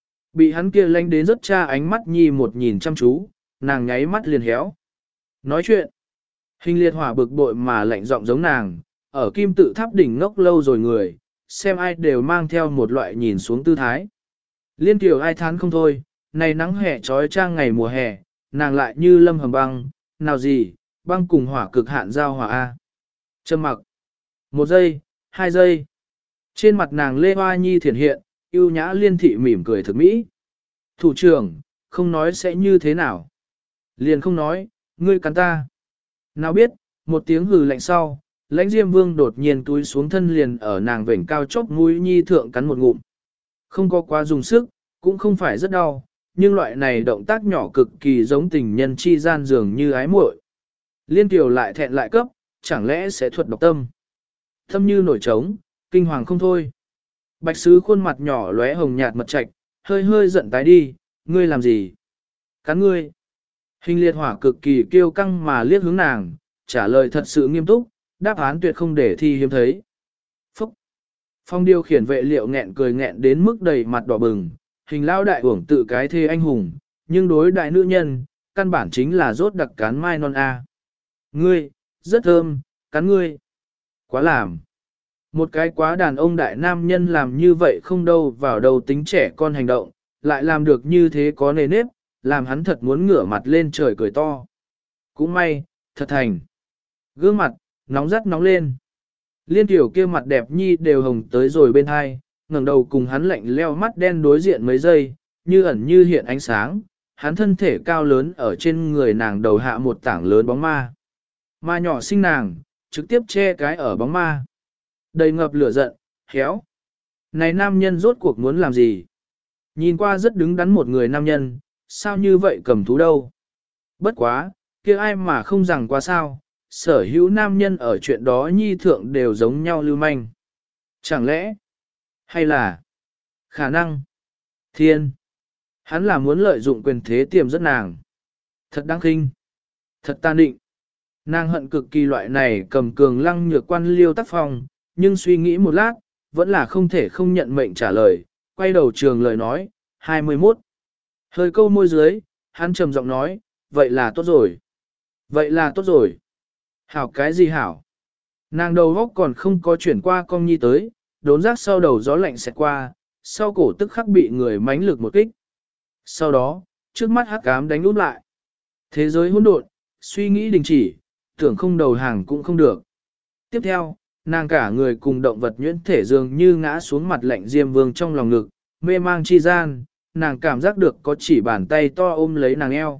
bị hắn kia lanh đến rất cha ánh mắt nhi một nhìn chăm chú, nàng nháy mắt liền héo. Nói chuyện, hình liệt hỏa bực bội mà lạnh giọng giống nàng, ở kim tự tháp đỉnh ngốc lâu rồi người, xem ai đều mang theo một loại nhìn xuống tư thái. Liên Kiều ai thán không thôi, này nắng hè trói trang ngày mùa hè, nàng lại như lâm hầm băng, nào gì, băng cùng hỏa cực hạn giao hỏa A. Trầm mặc. Một giây, hai giây. Trên mặt nàng lê hoa nhi thiển hiện, yêu nhã liên thị mỉm cười thực mỹ. Thủ trưởng, không nói sẽ như thế nào. Liền không nói, ngươi cắn ta. Nào biết, một tiếng hừ lạnh sau, lãnh diêm vương đột nhiên túi xuống thân liền ở nàng vểnh cao chóp mũi nhi thượng cắn một ngụm. Không có quá dùng sức, cũng không phải rất đau, nhưng loại này động tác nhỏ cực kỳ giống tình nhân chi gian dường như ái muội. Liên Kiều lại thẹn lại cấp, chẳng lẽ sẽ thuật độc tâm. Tâm như nổi trống, kinh hoàng không thôi. Bạch sứ khuôn mặt nhỏ lóe hồng nhạt mật trạch, hơi hơi giận tái đi, ngươi làm gì? Cắn ngươi. Hình liệt hỏa cực kỳ kiêu căng mà liếc hướng nàng, trả lời thật sự nghiêm túc, đáp án tuyệt không để thi hiếm thấy. Phúc. Phong điều khiển vệ liệu nghẹn cười nghẹn đến mức đầy mặt đỏ bừng, hình lao đại uổng tự cái thê anh hùng, nhưng đối đại nữ nhân, căn bản chính là rốt đặc cán mai non a. Ngươi, rất thơm, cắn ngươi. Quá làm. Một cái quá đàn ông đại nam nhân làm như vậy không đâu vào đầu tính trẻ con hành động, lại làm được như thế có nề nếp, làm hắn thật muốn ngửa mặt lên trời cười to. Cũng may, thật thành. Gương mặt, nóng rắt nóng lên. Liên Tiểu kia mặt đẹp nhi đều hồng tới rồi bên hai, ngẩng đầu cùng hắn lạnh leo mắt đen đối diện mấy giây, như ẩn như hiện ánh sáng, hắn thân thể cao lớn ở trên người nàng đầu hạ một tảng lớn bóng ma. Ma nhỏ sinh nàng, trực tiếp che cái ở bóng ma. Đầy ngập lửa giận, khéo. Này nam nhân rốt cuộc muốn làm gì? Nhìn qua rất đứng đắn một người nam nhân, sao như vậy cầm thú đâu? Bất quá, kia ai mà không rằng quá sao, sở hữu nam nhân ở chuyện đó nhi thượng đều giống nhau lưu manh. Chẳng lẽ, hay là, khả năng, thiên, hắn là muốn lợi dụng quyền thế tiềm rất nàng. Thật đáng khinh, thật tàn định. Nàng hận cực kỳ loại này cầm cường lăng nhược quan liêu tác phong, nhưng suy nghĩ một lát, vẫn là không thể không nhận mệnh trả lời, quay đầu trường lời nói, hai mươi mốt. Hơi câu môi dưới, hắn trầm giọng nói, vậy là tốt rồi. Vậy là tốt rồi. Hảo cái gì hảo? Nàng đầu góc còn không có chuyển qua cong nhi tới, đốn giác sau đầu gió lạnh xẹt qua, sau cổ tức khắc bị người mánh lực một kích. Sau đó, trước mắt hắc ám đánh úp lại. Thế giới hỗn độn, suy nghĩ đình chỉ, tưởng không đầu hàng cũng không được. Tiếp theo, nàng cả người cùng động vật nhuyễn thể dường như ngã xuống mặt lạnh diêm vương trong lòng ngực, mê mang chi gian, nàng cảm giác được có chỉ bàn tay to ôm lấy nàng eo.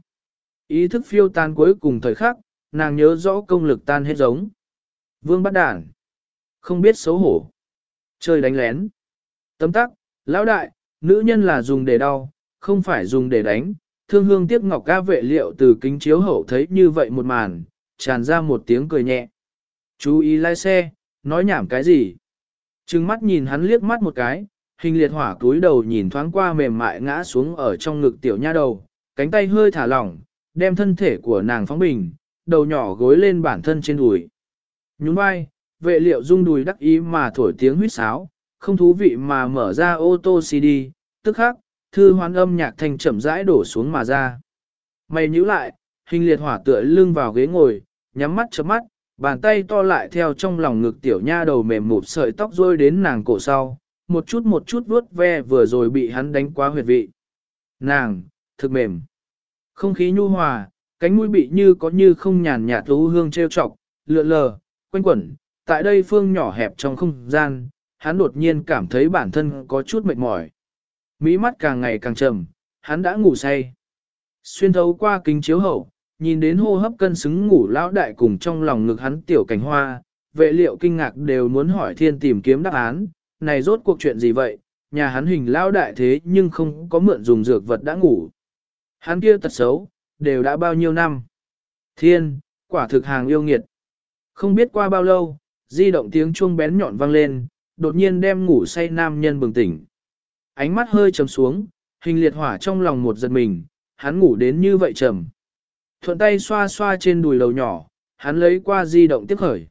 Ý thức phiêu tan cuối cùng thời khắc, nàng nhớ rõ công lực tan hết giống. Vương bắt đản. Không biết xấu hổ. Chơi đánh lén. Tấm tắc, lão đại, nữ nhân là dùng để đau, không phải dùng để đánh. Thương hương tiếc ngọc ca vệ liệu từ kính chiếu hậu thấy như vậy một màn, tràn ra một tiếng cười nhẹ. Chú ý lái xe, nói nhảm cái gì? Trừng mắt nhìn hắn liếc mắt một cái, hình liệt hỏa túi đầu nhìn thoáng qua mềm mại ngã xuống ở trong ngực tiểu nha đầu, cánh tay hơi thả lỏng, đem thân thể của nàng phóng bình, đầu nhỏ gối lên bản thân trên đùi. Nhún vai, vệ liệu rung đùi đắc ý mà thổi tiếng huýt sáo, không thú vị mà mở ra ô tô xê đê, tức khắc, thư hoán âm nhạc thành chậm rãi đổ xuống mà ra. Mày nhíu lại, hình liệt hỏa tựa lưng vào ghế ngồi, nhắm mắt chớp mắt, bàn tay to lại theo trong lòng ngực tiểu nha đầu mềm mụt sợi tóc rôi đến nàng cổ sau, một chút một chút vuốt ve vừa rồi bị hắn đánh quá huyệt vị. Nàng, thực mềm. Không khí nhu hòa, cánh mũi bị như có như không nhàn nhạt thú hương treo trọc, lượn lờ, quanh quẩn, tại đây phương nhỏ hẹp trong không gian, hắn đột nhiên cảm thấy bản thân có chút mệt mỏi. Mí mắt càng ngày càng trầm, hắn đã ngủ say. Xuyên thấu qua kính chiếu hậu, nhìn đến hô hấp cân xứng ngủ lão đại cùng trong lòng ngực hắn tiểu cảnh hoa, vệ liệu kinh ngạc đều muốn hỏi thiên tìm kiếm đáp án, này rốt cuộc chuyện gì vậy, nhà hắn hình lão đại thế nhưng không có mượn dùng dược vật đã ngủ. Hắn kia tật xấu, đều đã bao nhiêu năm. Thiên, quả thực hàng yêu nghiệt. Không biết qua bao lâu, di động tiếng chuông bén nhọn vang lên, đột nhiên đem ngủ say nam nhân bừng tỉnh. Ánh mắt hơi trầm xuống, hình liệt hỏa trong lòng một giật mình, hắn ngủ đến như vậy trầm. Thuận tay xoa xoa trên đùi lầu nhỏ, hắn lấy qua di động tiếp khởi.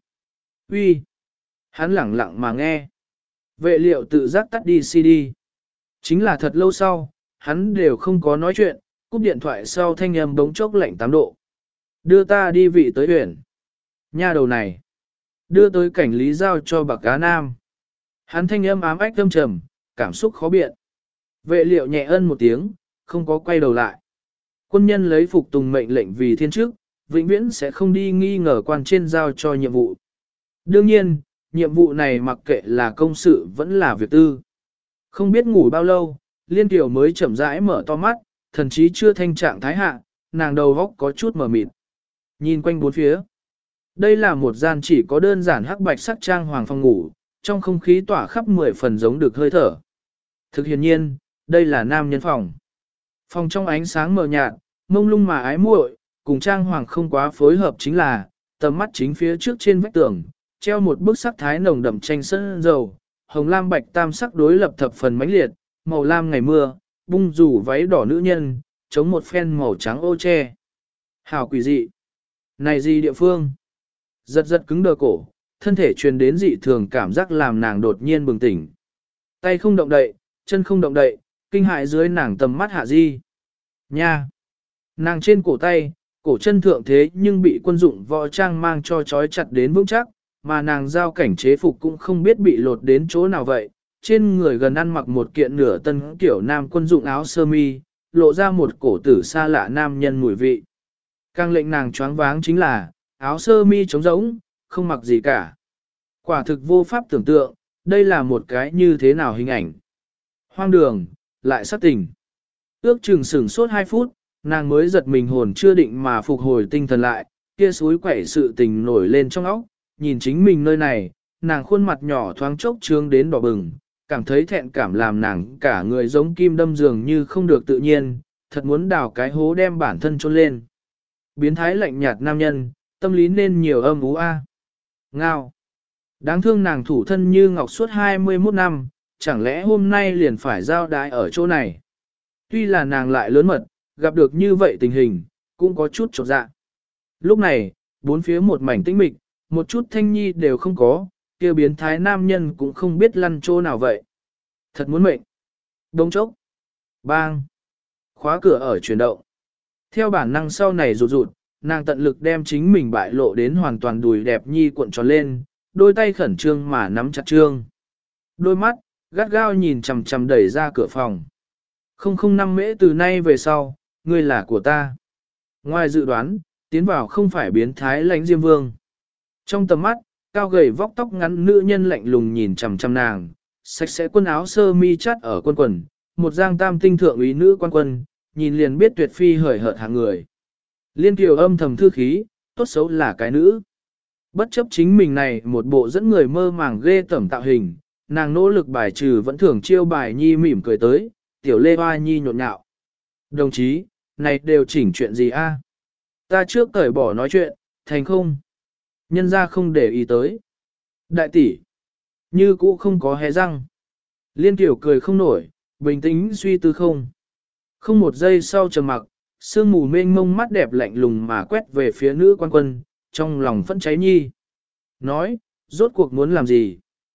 Uy, hắn lẳng lặng mà nghe. Vệ liệu tự giác tắt đi xê đê. Chính là thật lâu sau, hắn đều không có nói chuyện, cúp điện thoại sau thanh âm bỗng chốc lạnh tám độ. Đưa ta đi vị tới huyện. Nha đầu này. Đưa tới cảnh lý giao cho bạc cá nam. Hắn thanh âm ám ách âm trầm, cảm xúc khó biện. Vệ liệu nhẹ ân một tiếng, không có quay đầu lại. Quân nhân lấy phục tùng mệnh lệnh vì thiên chức, vĩnh viễn sẽ không đi nghi ngờ quan trên giao cho nhiệm vụ. Đương nhiên, nhiệm vụ này mặc kệ là công sự vẫn là việc tư. Không biết ngủ bao lâu, Liên Tiểu mới chậm rãi mở to mắt, thần chí chưa thanh trạng thái hạ, nàng đầu góc có chút mờ mịt. Nhìn quanh bốn phía. Đây là một gian chỉ có đơn giản hắc bạch sắc trang hoàng phòng ngủ, trong không khí tỏa khắp mười phần giống được hơi thở. Thực hiện nhiên, đây là nam nhân phòng. Phòng trong ánh sáng mờ nhạt, mông lung mà ái muội, cùng trang hoàng không quá phối hợp chính là, tầm mắt chính phía trước trên vách tường, treo một bức sắc thái nồng đậm tranh sơn dầu, hồng lam bạch tam sắc đối lập thập phần mãnh liệt, màu lam ngày mưa, bung rủ váy đỏ nữ nhân, chống một phen màu trắng ô che. Hảo quỷ dị. Này gì địa phương? Giật giật cứng đờ cổ, thân thể truyền đến dị thường cảm giác làm nàng đột nhiên bừng tỉnh. Tay không động đậy, chân không động đậy, kinh hại dưới nàng tầm mắt hạ di. Nha! Nàng trên cổ tay, cổ chân thượng thế nhưng bị quân dụng võ trang mang cho trói chặt đến vững chắc, mà nàng giao cảnh chế phục cũng không biết bị lột đến chỗ nào vậy. Trên người gần ăn mặc một kiện nửa tân kiểu nam quân dụng áo sơ mi, lộ ra một cổ tử xa lạ nam nhân mùi vị. Càng lệnh nàng choáng váng chính là, áo sơ mi trống rỗng, không mặc gì cả. Quả thực vô pháp tưởng tượng, đây là một cái như thế nào hình ảnh. Hoang đường, lại sát tình. Ước chừng sửng sốt hai phút, nàng mới giật mình hồn chưa định mà phục hồi tinh thần lại, kia suối quẩy sự tình nổi lên trong óc, nhìn chính mình nơi này, nàng khuôn mặt nhỏ thoáng chốc trương đến đỏ bừng, cảm thấy thẹn cảm làm nàng cả người giống kim đâm dường như không được tự nhiên, thật muốn đào cái hố đem bản thân chôn lên. Biến thái lạnh nhạt nam nhân, tâm lý nên nhiều âm ú a. Ngao. Đáng thương nàng thủ thân như ngọc suốt hai mươi mốt năm, chẳng lẽ hôm nay liền phải giao đái ở chỗ này. Tuy là nàng lại lớn mật, gặp được như vậy tình hình, cũng có chút chột dạ. Lúc này, bốn phía một mảnh tĩnh mịch, một chút thanh nhi đều không có, kia biến thái nam nhân cũng không biết lăn chỗ nào vậy. Thật muốn mệnh. Đông chốc. Bang. Khóa cửa ở chuyển động. Theo bản năng sau này rụt rụt, nàng tận lực đem chính mình bại lộ đến hoàn toàn đùi đẹp nhi cuộn tròn lên, đôi tay khẩn trương mà nắm chặt trương. Đôi mắt, gắt gao nhìn chằm chằm đẩy ra cửa phòng. Không không năm mễ từ nay về sau, ngươi là của ta. Ngoài dự đoán, tiến vào không phải biến thái lãnh diêm vương. Trong tầm mắt, cao gầy vóc tóc ngắn nữ nhân lạnh lùng nhìn chằm chằm nàng, sạch sẽ quần áo sơ mi chắt ở quân quần, một giang tam tinh thượng úy nữ quan quân, nhìn liền biết tuyệt phi hời hợt hàng người. Liên Kiều âm thầm thư khí, tốt xấu là cái nữ. Bất chấp chính mình này một bộ dẫn người mơ màng ghê tẩm tạo hình, nàng nỗ lực bài trừ vẫn thường chiêu bài nhi mỉm cười tới, tiểu lê hoa nhi nhộn nhạo. Đồng chí, này đều chỉnh chuyện gì a? Ta trước cởi bỏ nói chuyện, thành không? Nhân ra không để ý tới. Đại tỷ, như cũ không có hé răng. Liên Kiều cười không nổi, bình tĩnh suy tư không. Không một giây sau trầm mặc, sương mù mênh mông mắt đẹp lạnh lùng mà quét về phía nữ quan quân, trong lòng phẫn cháy nhi. Nói, rốt cuộc muốn làm gì?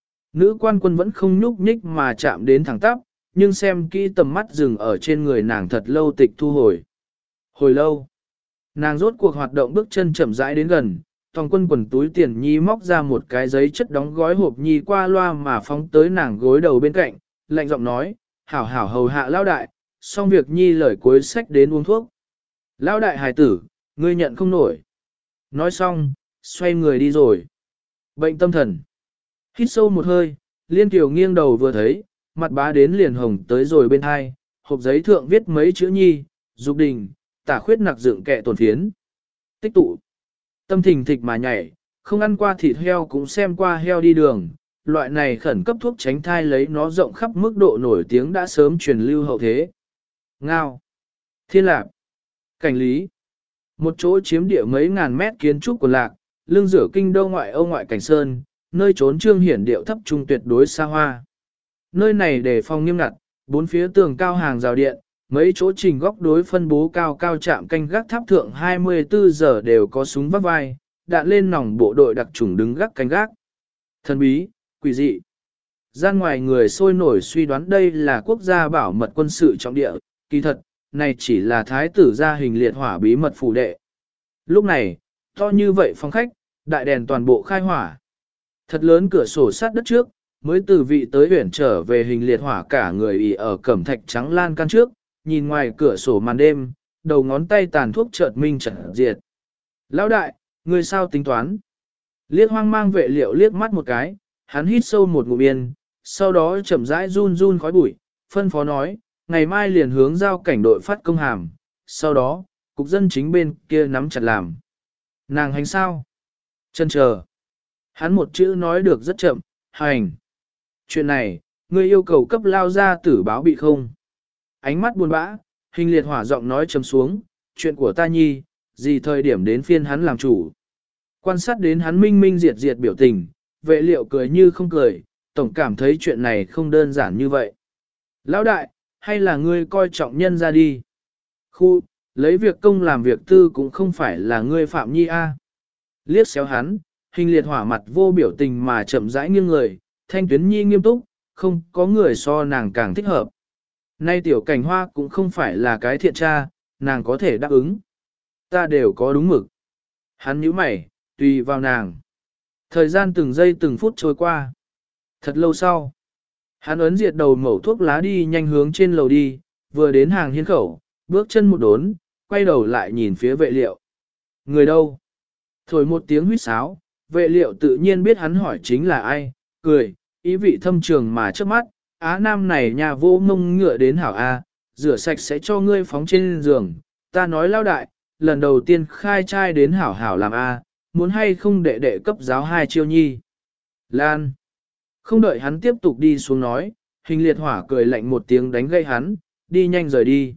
Nữ quan quân vẫn không nhúc nhích mà chạm đến thẳng tắp, nhưng xem kỹ tầm mắt dừng ở trên người nàng thật lâu tịch thu hồi. Hồi lâu, nàng rốt cuộc hoạt động bước chân chậm rãi đến gần, Tòng quân quần túi tiền nhi móc ra một cái giấy chất đóng gói hộp nhi qua loa mà phóng tới nàng gối đầu bên cạnh, lạnh giọng nói, hảo hảo hầu hạ lao đại, xong việc nhi lời cuối sách đến uống thuốc. Lao đại hài tử, ngươi nhận không nổi. Nói xong, xoay người đi rồi. Bệnh tâm thần. Hít sâu một hơi, Liên Kiều nghiêng đầu vừa thấy, mặt bá đến liền hồng tới rồi bên hai, hộp giấy thượng viết mấy chữ nhi, dục đình, tả khuyết nặc dựng kẹ tổn phiến. Tích tụ. Tâm thình thịch mà nhảy, không ăn qua thịt heo cũng xem qua heo đi đường, loại này khẩn cấp thuốc tránh thai lấy nó rộng khắp mức độ nổi tiếng đã sớm truyền lưu hậu thế. Ngao. Thiên lạc. Cảnh lý. Một chỗ chiếm địa mấy ngàn mét kiến trúc của lạc, lưng rửa kinh đô ngoại âu ngoại cảnh sơn, nơi trốn trương hiển điệu thấp trung tuyệt đối xa hoa. Nơi này để phòng nghiêm ngặt, bốn phía tường cao hàng rào điện, mấy chỗ trình góc đối phân bố cao cao chạm canh gác tháp thượng hai mươi tư giờ đều có súng vắt vai, đạn lên nòng bộ đội đặc chủng đứng gác canh gác. Thần bí, quỷ dị. Gian ngoài người sôi nổi suy đoán đây là quốc gia bảo mật quân sự trọng địa, kỳ thật, này chỉ là thái tử gia hình liệt hỏa bí mật phủ đệ. Lúc này, to như vậy phòng khách, đại đèn toàn bộ khai hỏa. Thật lớn cửa sổ sát đất trước, mới từ vị tới huyển trở về hình liệt hỏa cả người ỉ ở cẩm thạch trắng lan can trước, nhìn ngoài cửa sổ màn đêm, đầu ngón tay tàn thuốc chợt minh chợt diệt. Lão đại, người sao tính toán? Liếc hoang mang vệ liệu liếc mắt một cái, hắn hít sâu một ngụm yên, sau đó chậm rãi run run khói bụi, phân phó nói, ngày mai liền hướng giao cảnh đội phát công hàm, sau đó, cục dân chính bên kia nắm chặt làm. Nàng hành sao? Chân chờ. Hắn một chữ nói được rất chậm, hành. Chuyện này, ngươi yêu cầu cấp lao ra tử báo bị không? Ánh mắt buồn bã, hình liệt hỏa giọng nói chấm xuống, chuyện của ta nhi, gì thời điểm đến phiên hắn làm chủ. Quan sát đến hắn minh minh diệt diệt biểu tình, vệ liệu cười như không cười, tổng cảm thấy chuyện này không đơn giản như vậy. Lão đại, hay là ngươi coi trọng nhân ra đi? Khu, lấy việc công làm việc tư cũng không phải là ngươi phạm nhi a. Liếc xéo hắn, hình liệt hỏa mặt vô biểu tình mà chậm rãi nghiêng người, thanh tuyến nhi nghiêm túc, không có người so nàng càng thích hợp. Nay tiểu cảnh hoa cũng không phải là cái thiện tra, nàng có thể đáp ứng. Ta đều có đúng mực. Hắn nhíu mày, tùy vào nàng. Thời gian từng giây từng phút trôi qua. Thật lâu sau, hắn ấn diệt đầu mẩu thuốc lá đi nhanh hướng trên lầu đi, vừa đến hàng hiên khẩu, bước chân một đốn, quay đầu lại nhìn phía vệ liệu. Người đâu? Thổi một tiếng huýt sáo, vệ liệu tự nhiên biết hắn hỏi chính là ai, cười, ý vị thâm trường mà trước mắt, Á Nam này nhà vô mông ngựa đến hảo A, rửa sạch sẽ cho ngươi phóng trên giường, ta nói lao đại, lần đầu tiên khai trai đến hảo hảo làm A, muốn hay không đệ đệ cấp giáo hai chiêu nhi. Lan. Không đợi hắn tiếp tục đi xuống nói, hình liệt hỏa cười lạnh một tiếng đánh gây hắn, đi nhanh rời đi.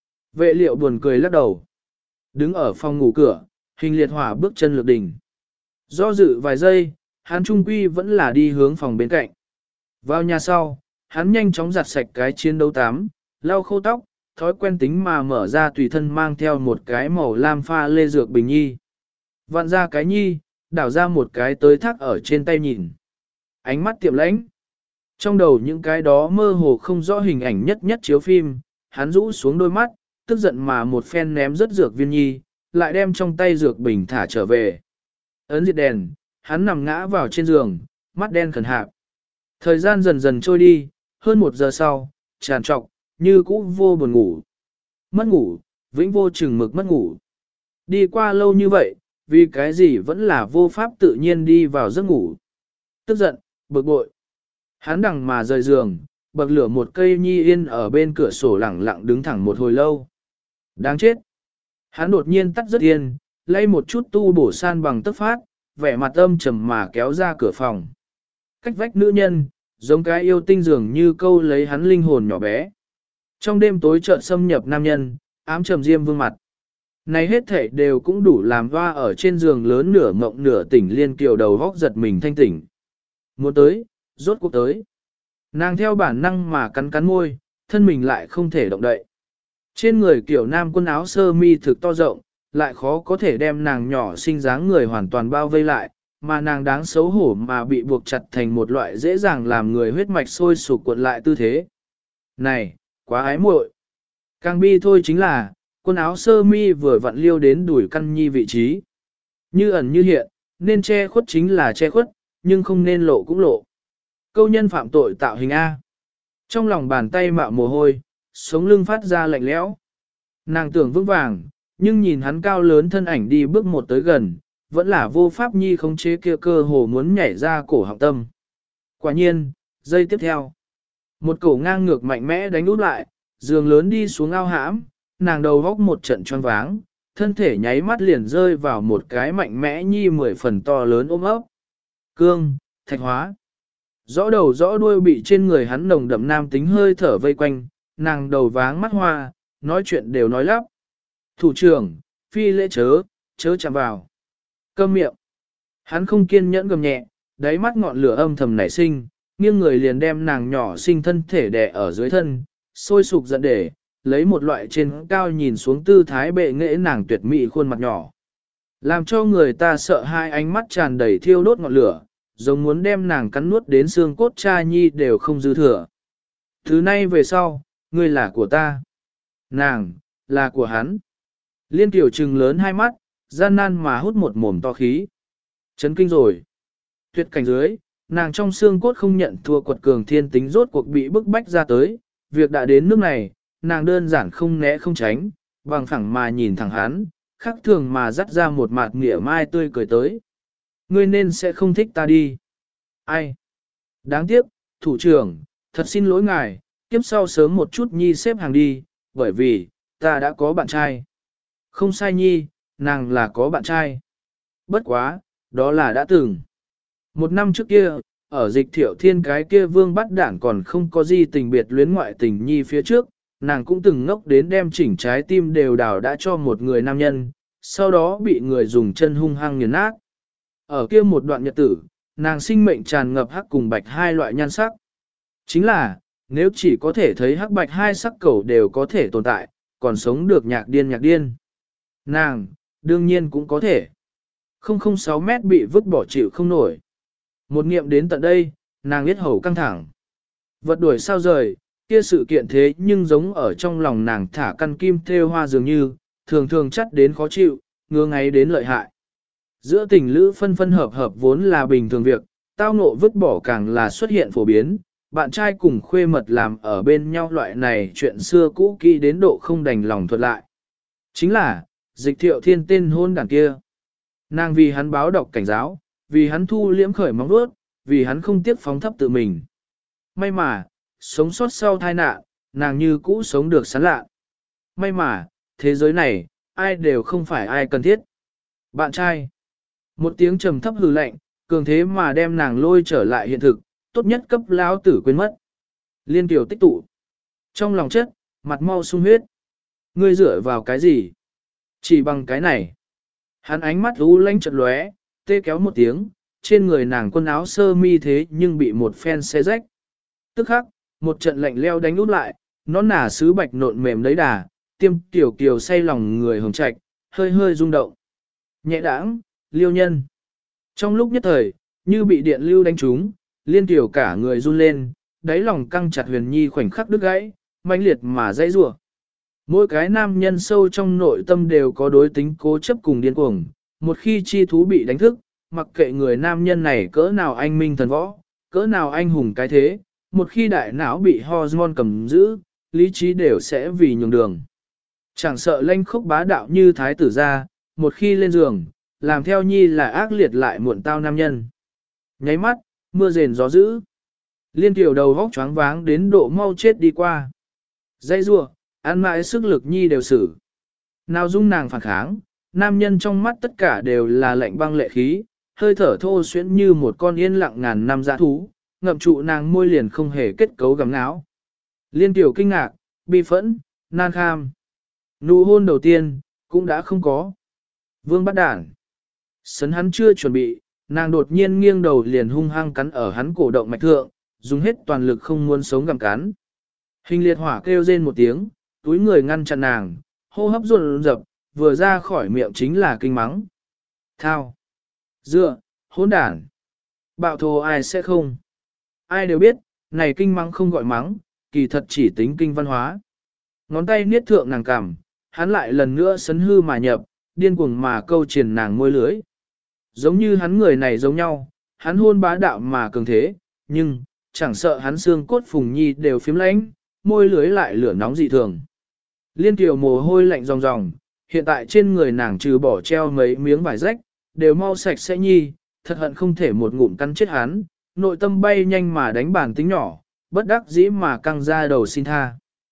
Vệ liệu buồn cười lắc đầu. Đứng ở phòng ngủ cửa, hình liệt hỏa bước chân lược đỉnh. Do dự vài giây, hắn trung quy vẫn là đi hướng phòng bên cạnh. Vào nhà sau, hắn nhanh chóng giặt sạch cái chiến đấu tám, lau khô tóc, thói quen tính mà mở ra tùy thân mang theo một cái màu lam pha lê dược bình nhi. Vặn ra cái nhi, đảo ra một cái tới thác ở trên tay nhìn. Ánh mắt tiệm lãnh. Trong đầu những cái đó mơ hồ không rõ hình ảnh nhất nhất chiếu phim, hắn rũ xuống đôi mắt, tức giận mà một phen ném rất dược viên nhi, lại đem trong tay dược bình thả trở về. Ấn diệt đèn, hắn nằm ngã vào trên giường, mắt đen khẩn hạp. Thời gian dần dần trôi đi, hơn một giờ sau, tràn trọc, như cũ vô buồn ngủ. Mất ngủ, vĩnh vô chừng mực mất ngủ. Đi qua lâu như vậy, vì cái gì vẫn là vô pháp tự nhiên đi vào giấc ngủ. Tức giận, bực bội. Hắn đằng mà rời giường, bậc lửa một cây nhi yên ở bên cửa sổ lẳng lặng đứng thẳng một hồi lâu. Đáng chết. Hắn đột nhiên tắt rất yên, lay một chút tu bổ san bằng tức phát, vẻ mặt âm trầm mà kéo ra cửa phòng. Cách vách nữ nhân, giống cái yêu tinh dường như câu lấy hắn linh hồn nhỏ bé. Trong đêm tối chợt xâm nhập nam nhân, ám trầm diêm vương mặt. Này hết thể đều cũng đủ làm hoa ở trên giường lớn nửa mộng nửa tỉnh Liên Kiều đầu góc giật mình thanh tỉnh. Muốn tới, rốt cuộc tới. Nàng theo bản năng mà cắn cắn môi, thân mình lại không thể động đậy. Trên người kiểu nam quân áo sơ mi thực to rộng, lại khó có thể đem nàng nhỏ xinh dáng người hoàn toàn bao vây lại, mà nàng đáng xấu hổ mà bị buộc chặt thành một loại dễ dàng làm người huyết mạch sôi sục cuộn lại tư thế. Này, quá ái muội. Càng bi thôi chính là, quần áo sơ mi vừa vặn liêu đến đuổi căn nhi vị trí. Như ẩn như hiện, nên che khuất chính là che khuất, nhưng không nên lộ cũng lộ. Câu nhân phạm tội tạo hình A. Trong lòng bàn tay mạo mồ hôi, sống lưng phát ra lạnh lẽo. Nàng tưởng vững vàng, nhưng nhìn hắn cao lớn thân ảnh đi bước một tới gần, vẫn là vô pháp nhi khống chế kia cơ hồ muốn nhảy ra cổ họng tâm. Quả nhiên, giây tiếp theo, một cổ ngang ngược mạnh mẽ đánh út lại, giường lớn đi xuống ao hãm, nàng đầu góc một trận choáng váng, thân thể nháy mắt liền rơi vào một cái mạnh mẽ nhi mười phần to lớn ôm ấp. Cương, thạch hóa. Rõ đầu rõ đuôi bị trên người hắn nồng đậm nam tính hơi thở vây quanh, nàng đầu váng mắt hoa, nói chuyện đều nói lắp. Thủ trưởng, phi lễ chớ, chớ chạm vào. Câm miệng. Hắn không kiên nhẫn gầm nhẹ, đáy mắt ngọn lửa âm thầm nảy sinh, nghiêng người liền đem nàng nhỏ sinh thân thể đè ở dưới thân, sôi sục giận để, lấy một loại trên cao nhìn xuống tư thái bệ nghệ nàng tuyệt mỹ khuôn mặt nhỏ. Làm cho người ta sợ hai ánh mắt tràn đầy thiêu đốt ngọn lửa, giống muốn đem nàng cắn nuốt đến xương cốt cha nhi đều không dư thừa. Thứ nay về sau, ngươi là của ta. Nàng, là của hắn. Liên tiểu trừng lớn hai mắt, gian nan mà hút một mồm to khí. Chấn kinh rồi. Tuyệt cảnh dưới, nàng trong xương cốt không nhận thua quật cường thiên tính rốt cuộc bị bức bách ra tới. Việc đã đến nước này, nàng đơn giản không né không tránh, bằng phẳng mà nhìn thẳng hắn, khắc thường mà dắt ra một mặt nghĩa mai tươi cười tới. Ngươi nên sẽ không thích ta đi. Ai? Đáng tiếc, thủ trưởng, thật xin lỗi ngài, kiếp sau sớm một chút nhi xếp hàng đi, bởi vì, ta đã có bạn trai. Không sai nhi, nàng là có bạn trai. Bất quá, đó là đã từng. Một năm trước kia, ở dịch thiệu thiên cái kia vương bắt đảng còn không có gì tình biệt luyến ngoại tình nhi phía trước, nàng cũng từng ngốc đến đem chỉnh trái tim đều đào đã cho một người nam nhân, sau đó bị người dùng chân hung hăng nghiền nát. Ở kia một đoạn nhật tử, nàng sinh mệnh tràn ngập hắc cùng bạch hai loại nhan sắc. Chính là, nếu chỉ có thể thấy hắc bạch hai sắc cầu đều có thể tồn tại, còn sống được nhạc điên nhạc điên. Nàng, đương nhiên cũng có thể. không không sáu mét bị vứt bỏ chịu không nổi. Một nghiệm đến tận đây, nàng biết hầu căng thẳng. Vật đuổi sao rời, kia sự kiện thế nhưng giống ở trong lòng nàng thả căn kim thêu hoa dường như, thường thường chắt đến khó chịu, ngứa ngáy đến lợi hại. Giữa tình lữ phân phân hợp hợp vốn là bình thường việc, tao ngộ vứt bỏ càng là xuất hiện phổ biến, bạn trai cùng khuê mật làm ở bên nhau loại này chuyện xưa cũ kỹ đến độ không đành lòng thuật lại. Chính là, dịch thiệu thiên tên hôn đàn kia. Nàng vì hắn báo đọc cảnh giáo, vì hắn thu liễm khởi móng vuốt, vì hắn không tiếc phóng thấp tự mình. May mà, sống sót sau tai nạn, nàng như cũ sống được sán lạ. May mà, thế giới này, ai đều không phải ai cần thiết. Bạn trai. Một tiếng trầm thấp hừ lạnh, cường thế mà đem nàng lôi trở lại hiện thực, tốt nhất cấp lão tử quên mất. Liên tiểu tích tụ. Trong lòng chất, mặt mau sung huyết. Ngươi dựa vào cái gì? Chỉ bằng cái này. Hắn ánh mắt u lanh chợt lóe, tê kéo một tiếng, trên người nàng quần áo sơ mi thế nhưng bị một phen xé rách. Tức khắc, một trận lạnh leo đánh út lại, nó nả sứ bạch nộn mềm lấy đà, tiêm tiểu kiều say lòng người hồng trạch, hơi hơi rung động. Nhẹ đãng, liêu nhân. Trong lúc nhất thời, như bị điện lưu đánh trúng, liên tiểu cả người run lên, đáy lòng căng chặt huyền nhi khoảnh khắc đứt gãy, mãnh liệt mà dãy rủa. Mỗi cái nam nhân sâu trong nội tâm đều có đối tính cố chấp cùng điên cuồng, một khi chi thú bị đánh thức, mặc kệ người nam nhân này cỡ nào anh minh thần võ, cỡ nào anh hùng cái thế, một khi đại não bị hormone cầm giữ, lý trí đều sẽ vì nhường đường. Chẳng sợ lanh khốc bá đạo như thái tử gia, một khi lên giường, làm theo nhi là ác liệt lại muộn tao nam nhân. Nháy mắt, mưa rền gió dữ. Liên tiểu đầu vóc choáng váng đến độ mau chết đi qua. Dây rua, ăn mãi sức lực nhi đều xử. Nào dung nàng phản kháng, nam nhân trong mắt tất cả đều là lạnh băng lệ khí, hơi thở thô xuyễn như một con yên lặng ngàn năm dã thú, ngậm trụ nàng môi liền không hề kết cấu gặm náo. Liên tiểu kinh ngạc, bi phẫn, nan kham. Nụ hôn đầu tiên, cũng đã không có. Vương bắt đản. Sấn hắn chưa chuẩn bị, nàng đột nhiên nghiêng đầu liền hung hăng cắn ở hắn cổ động mạch thượng, dùng hết toàn lực không muốn sống gặm cắn. Hình liệt hỏa kêu rên một tiếng, túi người ngăn chặn nàng, hô hấp run rập, vừa ra khỏi miệng chính là kinh mắng. Thao! Dựa! Hỗn đản! Bạo thô ai sẽ không? Ai đều biết, này kinh mắng không gọi mắng, kỳ thật chỉ tính kinh văn hóa. Ngón tay niết thượng nàng cằm, hắn lại lần nữa sấn hư mà nhập, điên cuồng mà câu triền nàng môi lưới. Giống như hắn người này giống nhau, hắn hôn bá đạo mà cường thế, nhưng, chẳng sợ hắn xương cốt phùng nhi đều phiếm lãnh, môi lưới lại lửa nóng dị thường. Liên tiểu mồ hôi lạnh ròng ròng, hiện tại trên người nàng trừ bỏ treo mấy miếng vải rách, đều mau sạch sẽ nhi, thật hận không thể một ngụm cắn chết hắn, nội tâm bay nhanh mà đánh bản tính nhỏ, bất đắc dĩ mà căng ra đầu xin tha.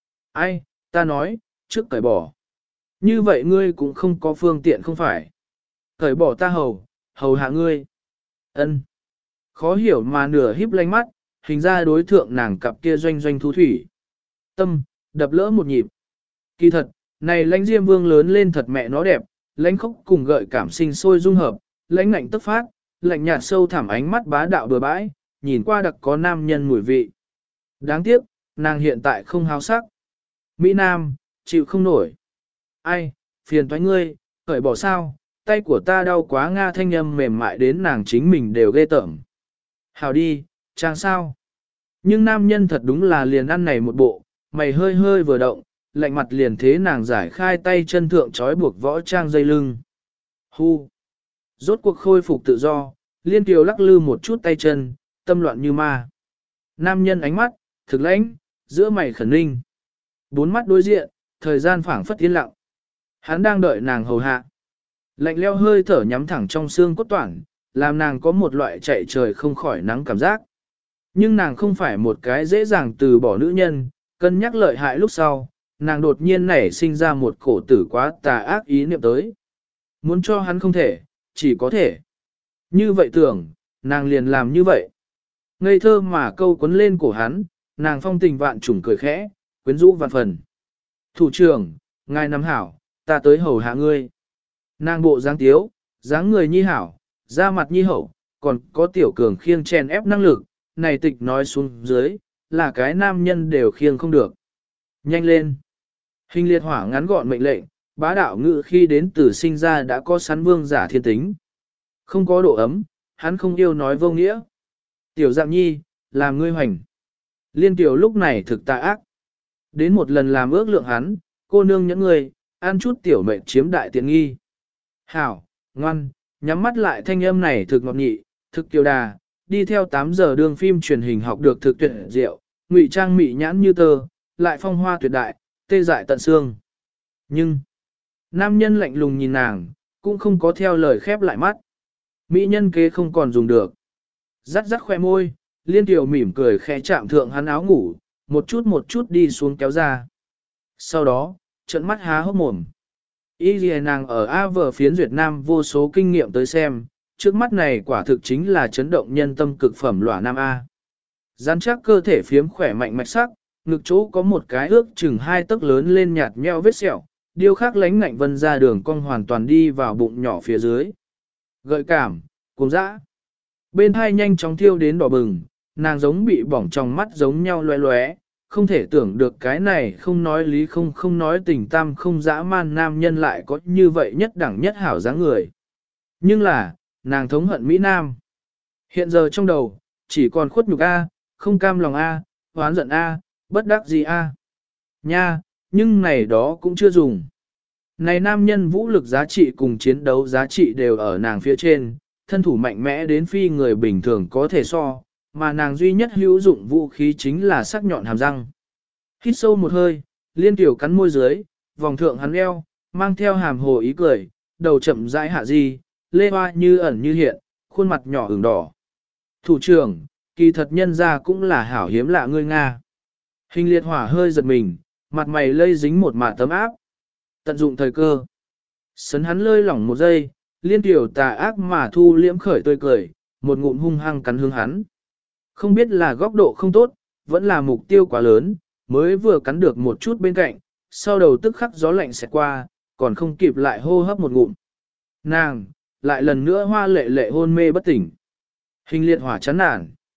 Ai, ta nói, trước cởi bỏ. Như vậy ngươi cũng không có phương tiện không phải. Cởi bỏ ta hầu, hầu hạ ngươi. Ân. Khó hiểu mà nửa híp lánh mắt, hình ra đối thượng nàng cặp kia doanh doanh thu thủy. Tâm, đập lỡ một nhịp. Kỳ thật, này lãnh diêm vương lớn lên thật mẹ nó đẹp, lãnh khốc cùng gợi cảm sinh sôi dung hợp, lãnh ngạnh tức phát, lạnh nhạt sâu thẳm ánh mắt bá đạo bừa bãi, nhìn qua đặc có nam nhân mùi vị. Đáng tiếc, nàng hiện tại không háo sắc. Mỹ Nam, chịu không nổi. Ai, phiền toái ngươi, cởi bỏ sao, tay của ta đau quá nga thanh âm mềm mại đến nàng chính mình đều ghê tởm. Hào đi, chàng sao. Nhưng nam nhân thật đúng là liền ăn này một bộ, mày hơi hơi vừa động, lạnh mặt liền thế nàng giải khai tay chân thượng trói buộc võ trang dây lưng. Hu. Rốt cuộc khôi phục tự do, liên kiều lắc lư một chút tay chân, tâm loạn như ma. Nam nhân ánh mắt, thực lãnh, giữa mày khẩn ninh. Bốn mắt đối diện, thời gian phảng phất yên lặng. Hắn đang đợi nàng hầu hạ. Lạnh leo hơi thở nhắm thẳng trong xương cốt toản, làm nàng có một loại chạy trời không khỏi nắng cảm giác. Nhưng nàng không phải một cái dễ dàng từ bỏ nữ nhân, cân nhắc lợi hại lúc sau, nàng đột nhiên nảy sinh ra một cổ tử quá tà ác ý niệm tới. Muốn cho hắn không thể, chỉ có thể. Như vậy tưởng, nàng liền làm như vậy. Ngây thơ mà câu quấn lên cổ hắn, nàng phong tình vạn trùng cười khẽ, quyến rũ vạn phần. Thủ trưởng, ngài nắm hảo, ta tới hầu hạ ngươi. Nàng bộ dáng tiếu, dáng người nhi hảo, da mặt nhi hậu, còn có tiểu cường khiêng chèn ép năng lực, này tịch nói xuống dưới, là cái nam nhân đều khiêng không được. Nhanh lên. Hình liệt hỏa ngắn gọn mệnh lệnh, bá đạo ngự khi đến từ sinh ra đã có sẵn vương giả thiên tính. Không có độ ấm, hắn không yêu nói vô nghĩa. Tiểu dạng nhi, làm ngươi hoành. Liên tiểu lúc này thực tà ác. Đến một lần làm ước lượng hắn, cô nương những người, ăn chút tiểu mệnh chiếm đại tiện nghi. Hảo, ngoan, nhắm mắt lại thanh âm này thực ngọt nhị, thực kiều đà, đi theo tám giờ đương phim truyền hình học được thực tuyệt diệu, ngụy trang mị nhãn như tơ, lại phong hoa tuyệt đại, tê dại tận xương. Nhưng, nam nhân lạnh lùng nhìn nàng, cũng không có theo lời khép lại mắt. Mỹ nhân kế không còn dùng được. Rắt rắt khoe môi, liên tiểu mỉm cười khẽ chạm thượng hắn áo ngủ, một chút một chút đi xuống kéo ra. Sau đó, trận mắt há hốc mồm. Y lìa nàng ở A vờ phiến Việt Nam vô số kinh nghiệm tới xem, trước mắt này quả thực chính là chấn động nhân tâm cực phẩm lỏa nam A. Rắn chắc cơ thể phiếm khỏe mạnh mạch sắc, ngực chỗ có một cái ước chừng hai tấc lớn lên nhạt nheo vết sẹo, điêu khắc lánh ngạnh vân ra đường cong hoàn toàn đi vào bụng nhỏ phía dưới. Gợi cảm, cuồng dã. Bên hai nhanh chóng thiêu đến đỏ bừng, nàng giống bị bỏng trong mắt giống nhau loé loé, không thể tưởng được cái này không nói lý không không nói tình tam không dã man nam nhân lại có như vậy nhất đẳng nhất hảo dáng người. Nhưng là, nàng thống hận Mỹ Nam. Hiện giờ trong đầu, chỉ còn khuất nhục A, không cam lòng A, hoán giận A, bất đắc gì A. Nha, nhưng này đó cũng chưa dùng. Này nam nhân vũ lực giá trị cùng chiến đấu giá trị đều ở nàng phía trên, thân thủ mạnh mẽ đến phi người bình thường có thể so, mà nàng duy nhất hữu dụng vũ khí chính là sắc nhọn hàm răng. Hít sâu một hơi, liên tiểu cắn môi dưới, vòng thượng hắn eo, mang theo hàm hồ ý cười, đầu chậm rãi hạ di, lê hoa như ẩn như hiện, khuôn mặt nhỏ ửng đỏ. Thủ trưởng, kỳ thật nhân ra cũng là hảo hiếm lạ ngươi Nga. Hình liệt hỏa hơi giật mình, mặt mày lây dính một mạt tấm áp. Tận dụng thời cơ. Sấn hắn lơi lỏng một giây, liên tiểu tà ác mà thu liễm khởi tươi cười, một ngụm hung hăng cắn hướng hắn. Không biết là góc độ không tốt, vẫn là mục tiêu quá lớn, mới vừa cắn được một chút bên cạnh, sau đầu tức khắc gió lạnh xẹt qua, còn không kịp lại hô hấp một ngụm. Nàng, lại lần nữa hoa lệ lệ hôn mê bất tỉnh. Hình liệt hỏa chán nản.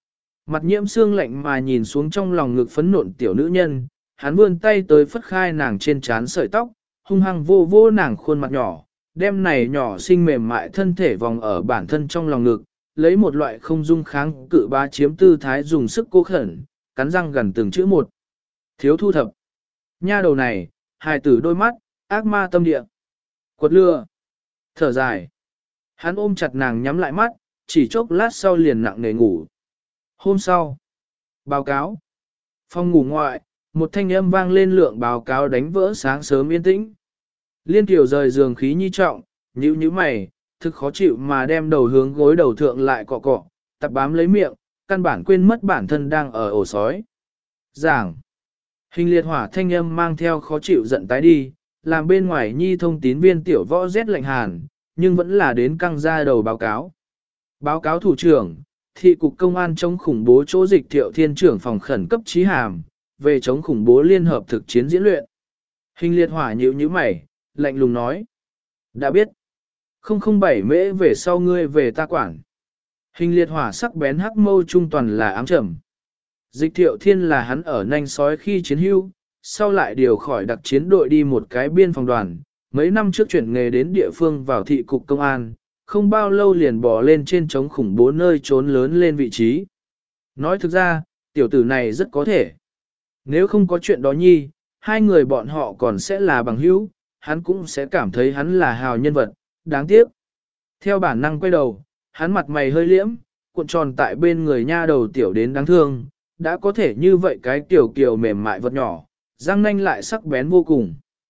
Mặt nhiễm xương lạnh mà nhìn xuống trong lòng ngực phấn nộn tiểu nữ nhân, hắn vươn tay tới phất khai nàng trên trán sợi tóc, hung hăng vô vô nàng khuôn mặt nhỏ, đem này nhỏ xinh mềm mại thân thể vòng ở bản thân trong lòng ngực, lấy một loại không dung kháng cự bá chiếm tư thái dùng sức cố khẩn, cắn răng gần từng chữ một. Thiếu thu thập. Nha đầu này, hài tử đôi mắt, ác ma tâm địa. Quật lừa. Thở dài. Hắn ôm chặt nàng nhắm lại mắt, chỉ chốc lát sau liền nặng nề ngủ. Hôm sau. Báo cáo. Phòng ngủ ngoại, một thanh âm vang lên lượng báo cáo đánh vỡ sáng sớm yên tĩnh. Liên Kiều rời giường khí nhi trọng, nhíu nhíu mày, thực khó chịu mà đem đầu hướng gối đầu thượng lại cọ cọ, tập bám lấy miệng, căn bản quên mất bản thân đang ở ổ sói. Giảng. Hình liệt hỏa thanh âm mang theo khó chịu giận tái đi, làm bên ngoài nhi thông tín viên tiểu võ rét lạnh hàn, nhưng vẫn là đến căng ra đầu báo cáo. Báo cáo thủ trưởng, thị cục công an chống khủng bố chỗ dịch thiệu thiên trưởng phòng khẩn cấp trí hàm, về chống khủng bố liên hợp thực chiến diễn luyện. Hình liệt hỏa nhíu nhíu mày, lạnh lùng nói. Đã biết. không không bảy mễ về sau ngươi về ta quản. Hình liệt hỏa sắc bén hắc mâu trung toàn là ám trầm. Dịch thiệu thiên là hắn ở nanh sói khi chiến hưu, sau lại điều khỏi đặc chiến đội đi một cái biên phòng đoàn, mấy năm trước chuyển nghề đến địa phương vào thị cục công an, không bao lâu liền bỏ lên trên chống khủng bố nơi trốn lớn lên vị trí. Nói thực ra, tiểu tử này rất có thể. Nếu không có chuyện đó nhi, hai người bọn họ còn sẽ là bằng hữu, hắn cũng sẽ cảm thấy hắn là hào nhân vật, đáng tiếc. Theo bản năng quay đầu, hắn mặt mày hơi liễm, cuộn tròn tại bên người nha đầu tiểu đến đáng thương, đã có thể như vậy cái tiểu kiều mềm mại vật nhỏ, răng nanh lại sắc bén vô cùng.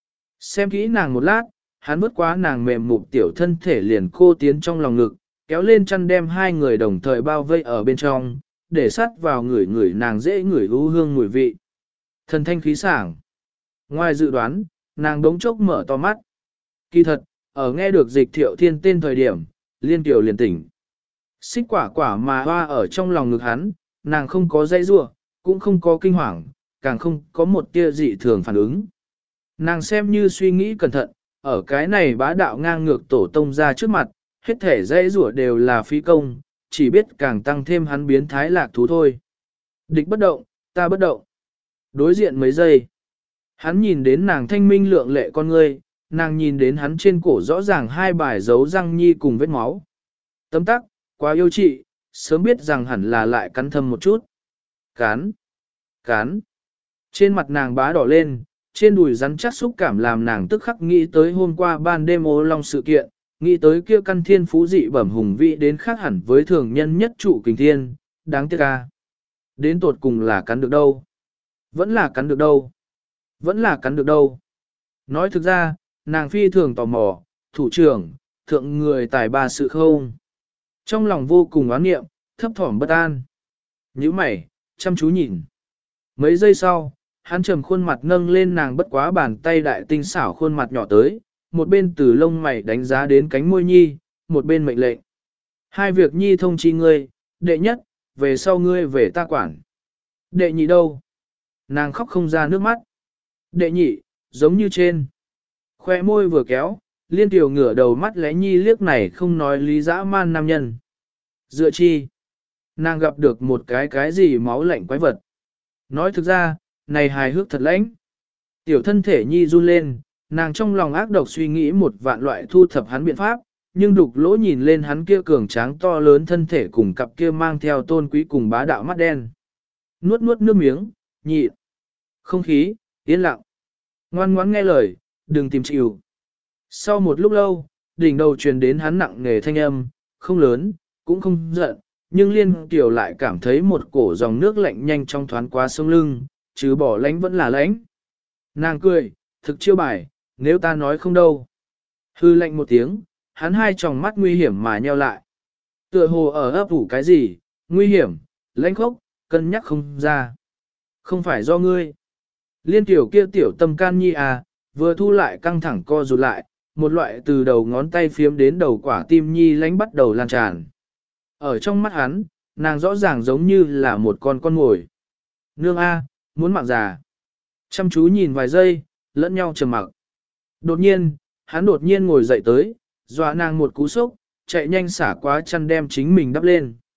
Xem kỹ nàng một lát, hắn bước qua nàng mềm mụn tiểu thân thể liền cô tiến trong lòng ngực, kéo lên chăn đem hai người đồng thời bao vây ở bên trong, để sát vào người người nàng dễ ngửi u hương mùi vị. Thần thanh khí sảng. Ngoài dự đoán, nàng đống chốc mở to mắt. Kỳ thật, ở nghe được dịch thiệu thiên tên thời điểm, liên tiểu liền tỉnh. Xích quả quả mà hoa ở trong lòng ngực hắn, nàng không có dây rua, cũng không có kinh hoàng, càng không có một tia dị thường phản ứng. Nàng xem như suy nghĩ cẩn thận, ở cái này bá đạo ngang ngược tổ tông ra trước mặt, hết thể dây rủa đều là phí công, chỉ biết càng tăng thêm hắn biến thái lạc thú thôi. Địch bất động, ta bất động. Đối diện mấy giây, hắn nhìn đến nàng thanh minh lượng lệ con ngươi, nàng nhìn đến hắn trên cổ rõ ràng hai bài dấu răng nhi cùng vết máu. Tấm tắc, quá yêu chị, sớm biết rằng hẳn là lại cắn thâm một chút. Cán, cán. Trên mặt nàng bá đỏ lên, trên đùi rắn chắc xúc cảm làm nàng tức khắc nghĩ tới hôm qua ban đêm ô long sự kiện, nghĩ tới kia căn thiên phú dị bẩm hùng vị đến khác hẳn với thường nhân nhất trụ kình thiên, đáng tiếc ca. Đến tột cùng là cắn được đâu? Vẫn là cắn được đâu? Vẫn là cắn được đâu? Nói thực ra, nàng phi thường tò mò, thủ trưởng, thượng người tài ba sự không. Trong lòng vô cùng oán nghiệm, thấp thỏm bất an. Nhíu mày, chăm chú nhìn. Mấy giây sau, hắn trầm khuôn mặt nâng lên nàng bất quá bàn tay đại tinh xảo khuôn mặt nhỏ tới, một bên từ lông mày đánh giá đến cánh môi nhi, một bên mệnh lệnh. Hai việc nhi thông chi ngươi, đệ nhất, về sau ngươi về ta quản. Đệ nhị đâu? Nàng khóc không ra nước mắt. Đệ nhị, giống như trên. Khoe môi vừa kéo, liên tiểu ngửa đầu mắt lẽ nhi liếc này không nói lý dã man nam nhân. Dựa chi? Nàng gặp được một cái cái gì máu lạnh quái vật. Nói thực ra, này hài hước thật lãnh. Tiểu thân thể nhi run lên, nàng trong lòng ác độc suy nghĩ một vạn loại thu thập hắn biện pháp, nhưng đục lỗ nhìn lên hắn kia cường tráng to lớn thân thể cùng cặp kia mang theo tôn quý cùng bá đạo mắt đen. Nuốt nuốt nước miếng, nhịn. Không khí, yên lặng. Ngoan ngoãn nghe lời, đừng tìm chịu. Sau một lúc lâu, đỉnh đầu truyền đến hắn nặng nề thanh âm, không lớn, cũng không giận, nhưng liên tiểu lại cảm thấy một cổ dòng nước lạnh nhanh trong thoáng qua sông lưng, chứ bỏ lánh vẫn là lánh. Nàng cười, thực chiêu bài, nếu ta nói không đâu. Hư lạnh một tiếng, hắn hai tròng mắt nguy hiểm mà nheo lại. Tựa hồ ở ấp ủ cái gì, nguy hiểm, lãnh khốc, cân nhắc không ra. Không phải do ngươi. Liên tiểu kia tiểu tâm can nhi à, vừa thu lại căng thẳng co rụt lại, một loại từ đầu ngón tay phiếm đến đầu quả tim nhi lánh bắt đầu lan tràn. Ở trong mắt hắn, nàng rõ ràng giống như là một con con ngồi. Nương A, muốn mạng già. Chăm chú nhìn vài giây, lẫn nhau trầm mặc. Đột nhiên, hắn đột nhiên ngồi dậy tới, dọa nàng một cú sốc, chạy nhanh xả quá chăn đem chính mình đắp lên.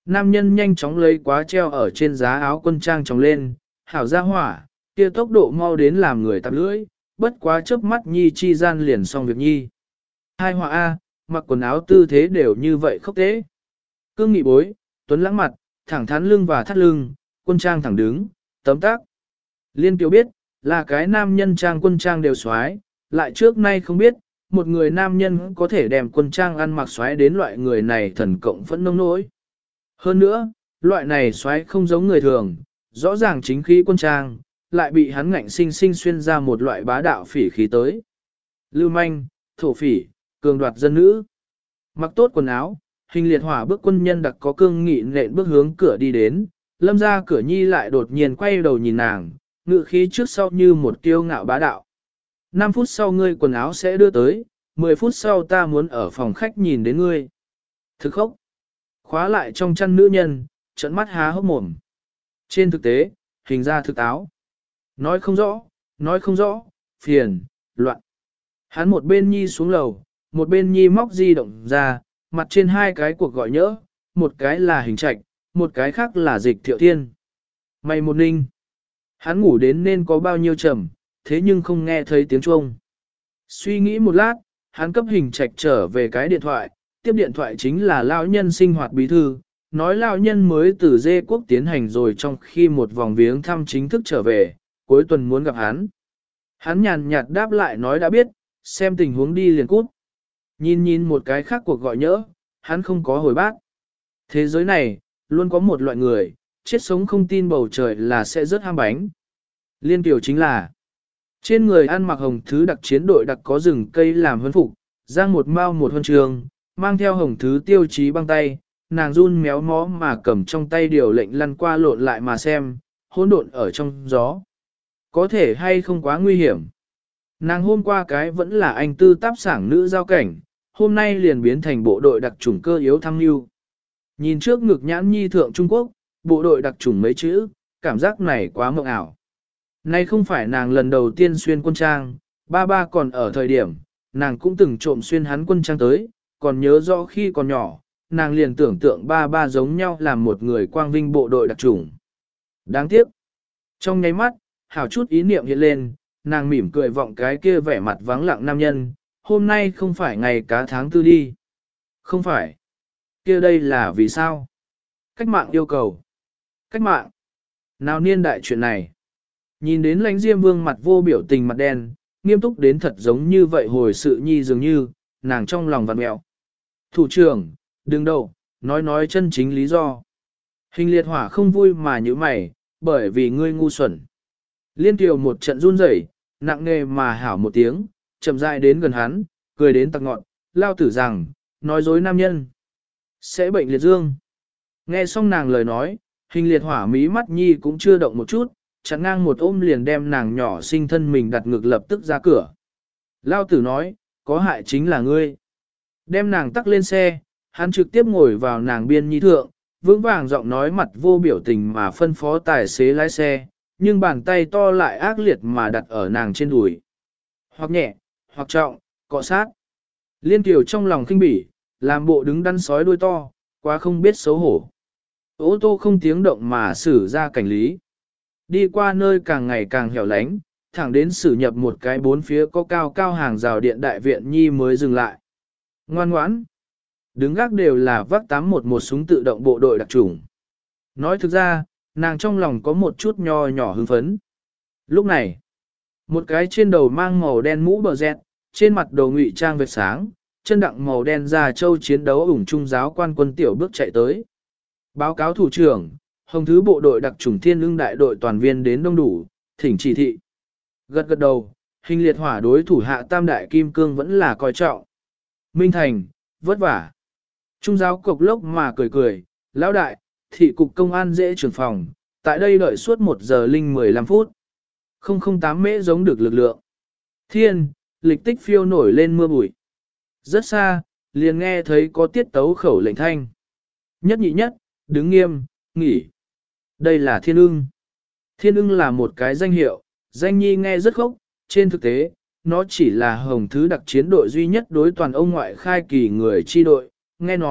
Nam nhân nhanh chóng lấy quá treo ở trên giá áo quân trang tròng lên, hảo ra hỏa, kia tốc độ mau đến làm người tạp lưỡi, bất quá chớp mắt nhi chi gian liền xong việc nhi. Hai họa A, mặc quần áo tư thế đều như vậy khốc tế. Cương nghị bối, tuấn lãng mặt, thẳng thắn lưng và thắt lưng, quân trang thẳng đứng, tấm tác. Liên Kiều biết, là cái nam nhân trang quân trang đều xoái, lại trước nay không biết, một người nam nhân có thể đem quân trang ăn mặc xoái đến loại người này thần cộng phẫn nông nỗi. Hơn nữa, loại này xoái không giống người thường, rõ ràng chính khí quân trang, lại bị hắn ngạnh sinh sinh xuyên ra một loại bá đạo phỉ khí tới. Lưu manh, thổ phỉ, cường đoạt dân nữ. Mặc tốt quần áo, hình liệt hỏa bước quân nhân đặc có cương nghị nện bước hướng cửa đi đến, lâm ra cửa nhi lại đột nhiên quay đầu nhìn nàng, ngự khí trước sau như một kiêu ngạo bá đạo. năm phút sau ngươi quần áo sẽ đưa tới, mười phút sau ta muốn ở phòng khách nhìn đến ngươi. Thực khốc. Khóa lại trong chăn nữ nhân, trợn mắt há hốc mồm. Trên thực tế, hình ra thực áo. Nói không rõ, nói không rõ, phiền, loạn. Hắn một bên nhi xuống lầu, một bên nhi móc di động ra, mặt trên hai cái cuộc gọi nhỡ, một cái là hình trạch, một cái khác là dịch thiệu thiên. Mày một ninh. Hắn ngủ đến nên có bao nhiêu trầm, thế nhưng không nghe thấy tiếng chuông. Suy nghĩ một lát, hắn cấp hình trạch trở về cái điện thoại, tiếp điện thoại chính là lão nhân sinh hoạt bí thư, nói lão nhân mới từ dê quốc tiến hành rồi trong khi một vòng viếng thăm chính thức trở về, cuối tuần muốn gặp hắn. Hắn nhàn nhạt đáp lại nói đã biết, xem tình huống đi liền cút. Nhìn nhìn một cái khác cuộc gọi nhỡ, hắn không có hồi bác. Thế giới này, luôn có một loại người, chết sống không tin bầu trời là sẽ rớt ham bánh. Liên tiểu chính là, trên người ăn mặc hồng thứ đặc chiến đội đặc có rừng cây làm huân phục, giang một mao một huân trường, mang theo hồng thứ tiêu chí băng tay, nàng run méo mó mà cầm trong tay điều lệnh lăn qua lộn lại mà xem, hỗn độn ở trong gió. Có thể hay không quá nguy hiểm. Nàng hôm qua cái vẫn là anh tư táp sảng nữ giao cảnh, hôm nay liền biến thành bộ đội đặc chủng cơ yếu thăng lưu. Nhìn trước ngực nhãn nhi thượng Trung Quốc, bộ đội đặc chủng mấy chữ, cảm giác này quá mộng ảo. Nay không phải nàng lần đầu tiên xuyên quân trang, ba ba còn ở thời điểm, nàng cũng từng trộm xuyên hắn quân trang tới, còn nhớ rõ khi còn nhỏ, nàng liền tưởng tượng ba ba giống nhau làm một người quang vinh bộ đội đặc chủng. Đáng tiếc. Trong nháy mắt, hảo chút ý niệm hiện lên, nàng mỉm cười vọng cái kia vẻ mặt vắng lặng nam nhân, hôm nay không phải ngày cá tháng tư đi. Không phải. Kia đây là vì sao? Cách mạng yêu cầu. Cách mạng. Nào niên đại chuyện này. Nhìn đến lãnh diêm vương mặt vô biểu tình mặt đen, nghiêm túc đến thật giống như vậy hồi sự nhi dường như, nàng trong lòng vặn mẹo. Thủ trưởng, đừng đâu, nói nói chân chính lý do. Hình liệt hỏa không vui mà như mày, bởi vì ngươi ngu xuẩn. Liên Kiều một trận run rẩy, nặng nề mà hảo một tiếng, chậm rãi đến gần hắn, cười đến tặc ngọn, lao tử rằng, nói dối nam nhân. Sẽ bệnh liệt dương. Nghe xong nàng lời nói, hình liệt hỏa mí mắt nhi cũng chưa động một chút, chặn ngang một ôm liền đem nàng nhỏ sinh thân mình đặt ngực lập tức ra cửa. Lao tử nói, có hại chính là ngươi. Đem nàng tắc lên xe, hắn trực tiếp ngồi vào nàng biên nhi thượng, vững vàng giọng nói mặt vô biểu tình mà phân phó tài xế lái xe, nhưng bàn tay to lại ác liệt mà đặt ở nàng trên đùi. Hoặc nhẹ, hoặc trọng, cọ sát. Liên Kiều trong lòng khinh bỉ, làm bộ đứng đắn sói đuôi to, quá không biết xấu hổ. Ô tô không tiếng động mà xử ra cảnh lý. Đi qua nơi càng ngày càng hẻo lánh, thẳng đến xử nhập một cái bốn phía có cao cao hàng rào điện đại viện nhi mới dừng lại. Ngoan ngoãn. Đứng gác đều là vác tám một một súng tự động bộ đội đặc chủng. Nói thực ra, nàng trong lòng có một chút nho nhỏ hưng phấn. Lúc này, một cái trên đầu mang màu đen mũ bờ dẹt, trên mặt đầu ngụy trang vệt sáng, chân đặng màu đen da châu chiến đấu ủng trung giáo quan quân tiểu bước chạy tới. Báo cáo thủ trưởng, hồng thứ bộ đội đặc chủng thiên ưng đại đội toàn viên đến đông đủ, thỉnh chỉ thị. Gật gật đầu, hình liệt hỏa đối thủ hạ tam đại kim cương vẫn là coi trọng. Minh Thành, vất vả. Trung giáo cục lốc mà cười cười, lão đại, thị cục công an dễ trưởng phòng, tại đây đợi suốt một giờ linh mười lăm phút. không không tám mễ giống được lực lượng. Thiên, lịch tích phiêu nổi lên mưa bụi. Rất xa, liền nghe thấy có tiết tấu khẩu lệnh thanh. Nhất nhị nhất, đứng nghiêm, nghỉ. Đây là thiên ưng. Thiên ưng là một cái danh hiệu, danh nhi nghe rất khốc, trên thực tế, nó chỉ là hồng thứ đặc chiến đội duy nhất đối toàn ông ngoại khai kỳ người chi đội. Nghe nói,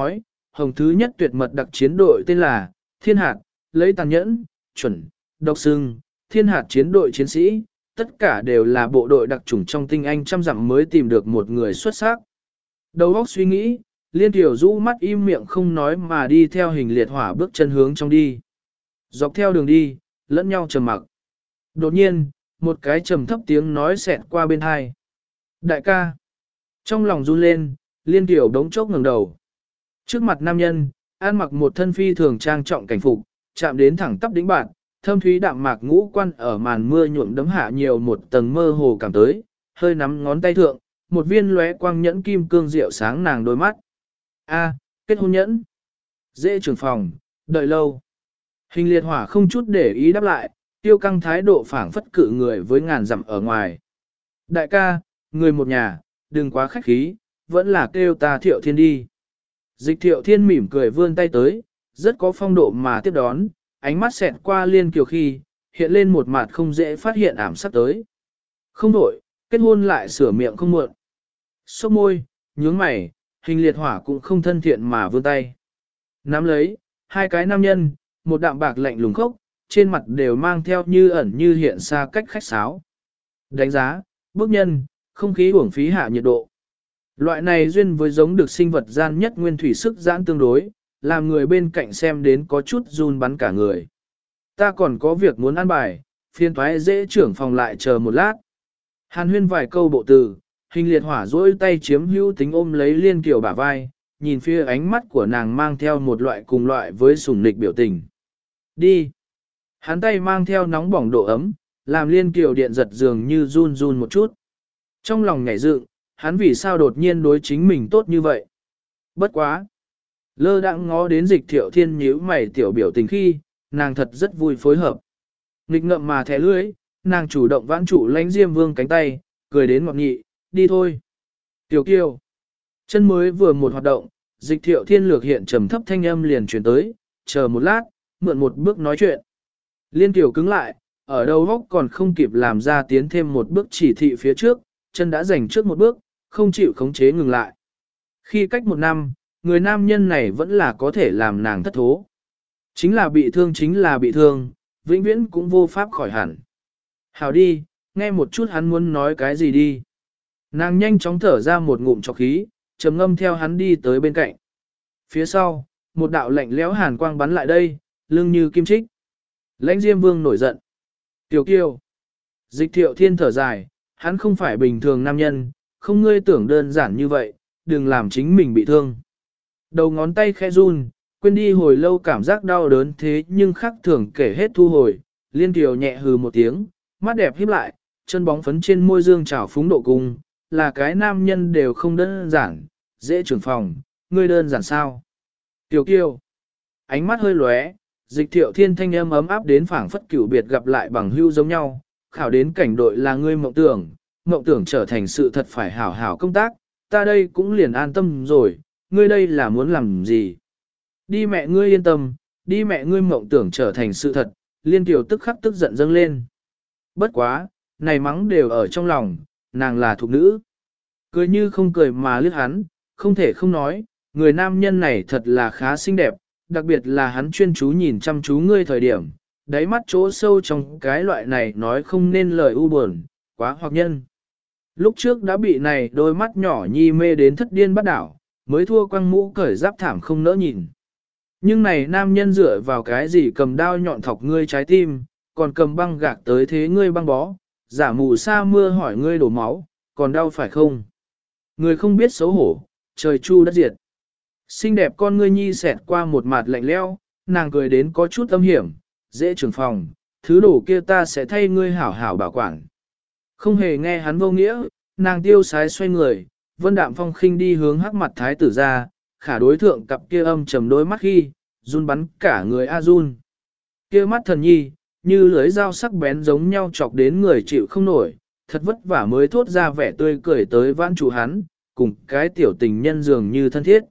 hồng thứ nhất tuyệt mật đặc chiến đội tên là Thiên Hạt, lấy tàn nhẫn, chuẩn, độc sưng, Thiên Hạt chiến đội chiến sĩ, tất cả đều là bộ đội đặc chủng trong tinh anh trăm dặm mới tìm được một người xuất sắc. Đầu óc suy nghĩ, Liên Tiểu rũ mắt im miệng không nói mà đi theo hình liệt hỏa bước chân hướng trong đi. Dọc theo đường đi, lẫn nhau trầm mặc. Đột nhiên, một cái trầm thấp tiếng nói xẹt qua bên hai. Đại ca. Trong lòng run lên, Liên Tiểu đống chốc ngẩng đầu. Trước mặt nam nhân, ăn mặc một thân phi thường trang trọng cảnh phục, chạm đến thẳng tắp đỉnh bạn, thâm thúy đạm mạc ngũ quan ở màn mưa nhuộm đấm hạ nhiều một tầng mơ hồ cảm tới, hơi nắm ngón tay thượng, một viên lóe quang nhẫn kim cương rượu sáng nàng đôi mắt. A, kết hôn nhẫn. Dễ trưởng phòng, đợi lâu. Hình liệt hỏa không chút để ý đáp lại, tiêu căng thái độ phảng phất cự người với ngàn dặm ở ngoài. Đại ca, người một nhà, đừng quá khách khí, vẫn là kêu ta Thiệu Thiên đi. Dịch Thiệu Thiên mỉm cười vươn tay tới, rất có phong độ mà tiếp đón, ánh mắt xẹt qua Liên Kiều khi, hiện lên một mặt không dễ phát hiện ảm sắc tới. Không đổi, kết hôn lại sửa miệng không muộn. Sốc môi, nhướng mày, hình liệt hỏa cũng không thân thiện mà vươn tay. Nắm lấy, hai cái nam nhân, một đạm bạc lạnh lùng khốc, trên mặt đều mang theo như ẩn như hiện xa cách khách sáo. Đánh giá, bước nhân, không khí uổng phí hạ nhiệt độ. Loại này duyên với giống được sinh vật gian nhất nguyên thủy sức giãn tương đối, làm người bên cạnh xem đến có chút run bắn cả người. Ta còn có việc muốn ăn bài, phiên thoái dễ trưởng phòng lại chờ một lát. Hàn huyên vài câu bộ từ, hình liệt hỏa duỗi tay chiếm hữu tính ôm lấy Liên Kiều bả vai, nhìn phía ánh mắt của nàng mang theo một loại cùng loại với sủng nịch biểu tình. Đi. Hắn tay mang theo nóng bỏng độ ấm, làm Liên Kiều điện giật dường như run run một chút. Trong lòng nhảy dựng, hắn vì sao đột nhiên đối chính mình tốt như vậy? Bất quá. Lơ đãng ngó đến Dịch Thiệu Thiên nhíu mày tiểu biểu tình khi, nàng thật rất vui phối hợp. Nghịch ngậm mà thẻ lưỡi, nàng chủ động vãn trụ lãnh Diêm Vương cánh tay, cười đến ngọt nghị, đi thôi. Tiểu Kiều. Chân mới vừa một hoạt động, Dịch Thiệu Thiên lược hiện trầm thấp thanh âm liền truyền tới, chờ một lát, mượn một bước nói chuyện. Liên Kiều cứng lại, ở đầu góc còn không kịp làm ra tiến thêm một bước chỉ thị phía trước, chân đã giành trước một bước, không chịu khống chế ngừng lại. Khi cách một năm, người nam nhân này vẫn là có thể làm nàng thất thố. Chính là bị thương chính là bị thương, vĩnh viễn cũng vô pháp khỏi hẳn. Hảo đi, nghe một chút hắn muốn nói cái gì đi. Nàng nhanh chóng thở ra một ngụm trọc khí, trầm ngâm theo hắn đi tới bên cạnh. Phía sau, một đạo lạnh lẽo hàn quang bắn lại đây, lưng như kim trích. Lãnh Diêm Vương nổi giận. Tiểu Kiều. Dịch Thiệu Thiên thở dài, hắn không phải bình thường nam nhân, không ngươi tưởng đơn giản như vậy, đừng làm chính mình bị thương. Đầu ngón tay khẽ run, quên đi hồi lâu cảm giác đau đớn thế nhưng khắc thường kể hết thu hồi, Liên Kiều nhẹ hừ một tiếng, mắt đẹp híp lại, chân bóng phấn trên môi dương trào phúng độ cung, là cái nam nhân đều không đơn giản, dễ trưởng phòng, ngươi đơn giản sao? Tiểu Kiều. Ánh mắt hơi lóe, Dịch Thiệu Thiên thanh âm ấm áp đến phảng phất cửu biệt gặp lại bằng hữu giống nhau, khảo đến cảnh đội là ngươi mộng tưởng, mộng tưởng trở thành sự thật phải hảo hảo công tác, ta đây cũng liền an tâm rồi, ngươi đây là muốn làm gì? Đi mẹ ngươi yên tâm, đi mẹ ngươi mộng tưởng trở thành sự thật, Liên Kiều tức khắc tức giận dâng lên. Bất quá, này mắng đều ở trong lòng, nàng là thục nữ. Cười như không cười mà liếc hắn, không thể không nói, người nam nhân này thật là khá xinh đẹp, đặc biệt là hắn chuyên chú nhìn chăm chú ngươi thời điểm, đáy mắt chỗ sâu trong cái loại này nói không nên lời u buồn, quá hoặc nhân. Lúc trước đã bị này đôi mắt nhỏ nhi mê đến thất điên bắt đảo, mới thua quăng mũ cởi giáp thảm không nỡ nhìn. Nhưng này nam nhân dựa vào cái gì cầm đao nhọn thọc ngươi trái tim, còn cầm băng gạc tới thế ngươi băng bó, giả mù sa mưa hỏi ngươi đổ máu, còn đau phải không? Người không biết xấu hổ, trời chu đất diệt. Xinh đẹp con ngươi nhi xẹt qua một mặt lạnh lẽo, nàng cười đến có chút âm hiểm, dễ trưởng phòng, thứ đồ kia ta sẽ thay ngươi hảo hảo bảo quản. Không hề nghe hắn vô nghĩa, nàng tiêu sái xoay người, vân đạm phong khinh đi hướng hắc mặt thái tử ra, khả đối thượng cặp kia âm trầm đôi mắt khi, run bắn cả người a run. Kia mắt thần nhi, như lưới dao sắc bén giống nhau chọc đến người chịu không nổi, thật vất vả mới thốt ra vẻ tươi cười tới vãn chủ hắn, cùng cái tiểu tình nhân dường như thân thiết.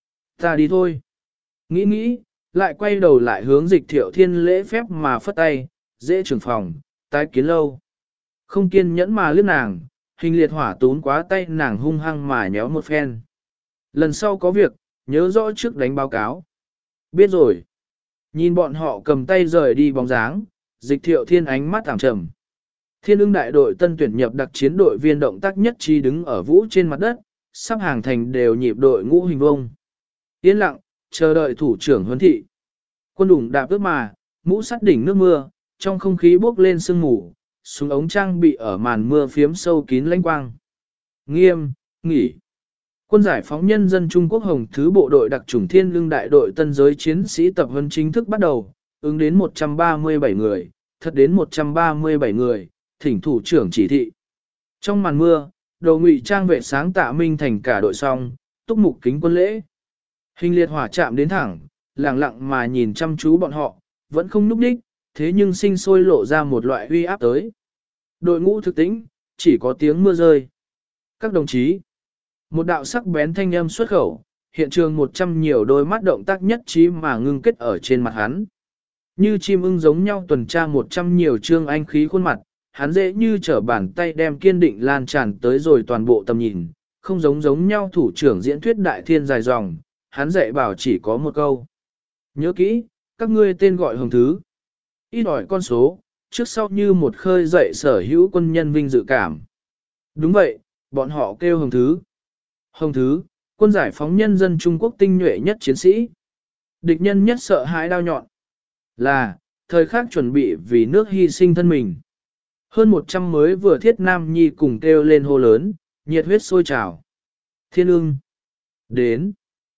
Ta đi thôi. Nghĩ nghĩ, lại quay đầu lại hướng Dịch Thiệu Thiên lễ phép mà phất tay, dễ trưởng phòng, tái kiến lâu. Không kiên nhẫn mà liếc nàng, hình liệt hỏa tún quá tay nàng hung hăng mà nhéo một phen. Lần sau có việc, nhớ rõ trước đánh báo cáo. Biết rồi. Nhìn bọn họ cầm tay rời đi bóng dáng, Dịch Thiệu Thiên ánh mắt thảm trầm. Thiên ưng đại đội tân tuyển nhập đặc chiến đội viên động tác nhất trí đứng ở vũ trên mặt đất, sắp hàng thành đều nhịp đội ngũ hình vông. Yên lặng, chờ đợi thủ trưởng huấn thị. Quân đủng đạp ướt mà, mũ sắt đỉnh nước mưa, trong không khí bốc lên sương mù, súng ống trang bị ở màn mưa phiếm sâu kín lãnh quang. Nghiêm, nghỉ. Quân giải phóng nhân dân Trung Quốc Hồng Thứ bộ đội đặc chủng Thiên ưng đại đội tân giới chiến sĩ tập huấn chính thức bắt đầu, ứng đến một trăm ba mươi bảy người, thật đến một trăm ba mươi bảy người, thỉnh thủ trưởng chỉ thị. Trong màn mưa, đầu ngụy trang vệ sáng Tạ Minh Thành cả đội song, túc mục kính quân lễ. Hình liệt hỏa chạm đến thẳng, lặng lặng mà nhìn chăm chú bọn họ, vẫn không núp đích, thế nhưng sinh sôi lộ ra một loại uy áp tới. Đội ngũ thực tĩnh, chỉ có tiếng mưa rơi. Các đồng chí, một đạo sắc bén thanh âm xuất khẩu, hiện trường một trăm nhiều đôi mắt động tác nhất trí mà ngưng kết ở trên mặt hắn. Như chim ưng giống nhau tuần tra một trăm nhiều trương anh khí khuôn mặt, hắn dễ như trở bàn tay đem kiên định lan tràn tới rồi toàn bộ tầm nhìn, không giống giống nhau thủ trưởng diễn thuyết đại thiên dài dòng, hắn dạy bảo chỉ có một câu. Nhớ kỹ, các ngươi tên gọi Hồng Thứ. Ít ỏi con số, trước sau như một khơi dậy sở hữu quân nhân vinh dự cảm. Đúng vậy, bọn họ kêu Hồng Thứ. Hồng Thứ, quân giải phóng nhân dân Trung Quốc tinh nhuệ nhất chiến sĩ. Địch nhân nhất sợ hãi đao nhọn. Là, thời khắc chuẩn bị vì nước hy sinh thân mình. Hơn một trăm mới vừa thiết nam nhi cùng kêu lên hô lớn, nhiệt huyết sôi trào. Thiên ưng. Đến.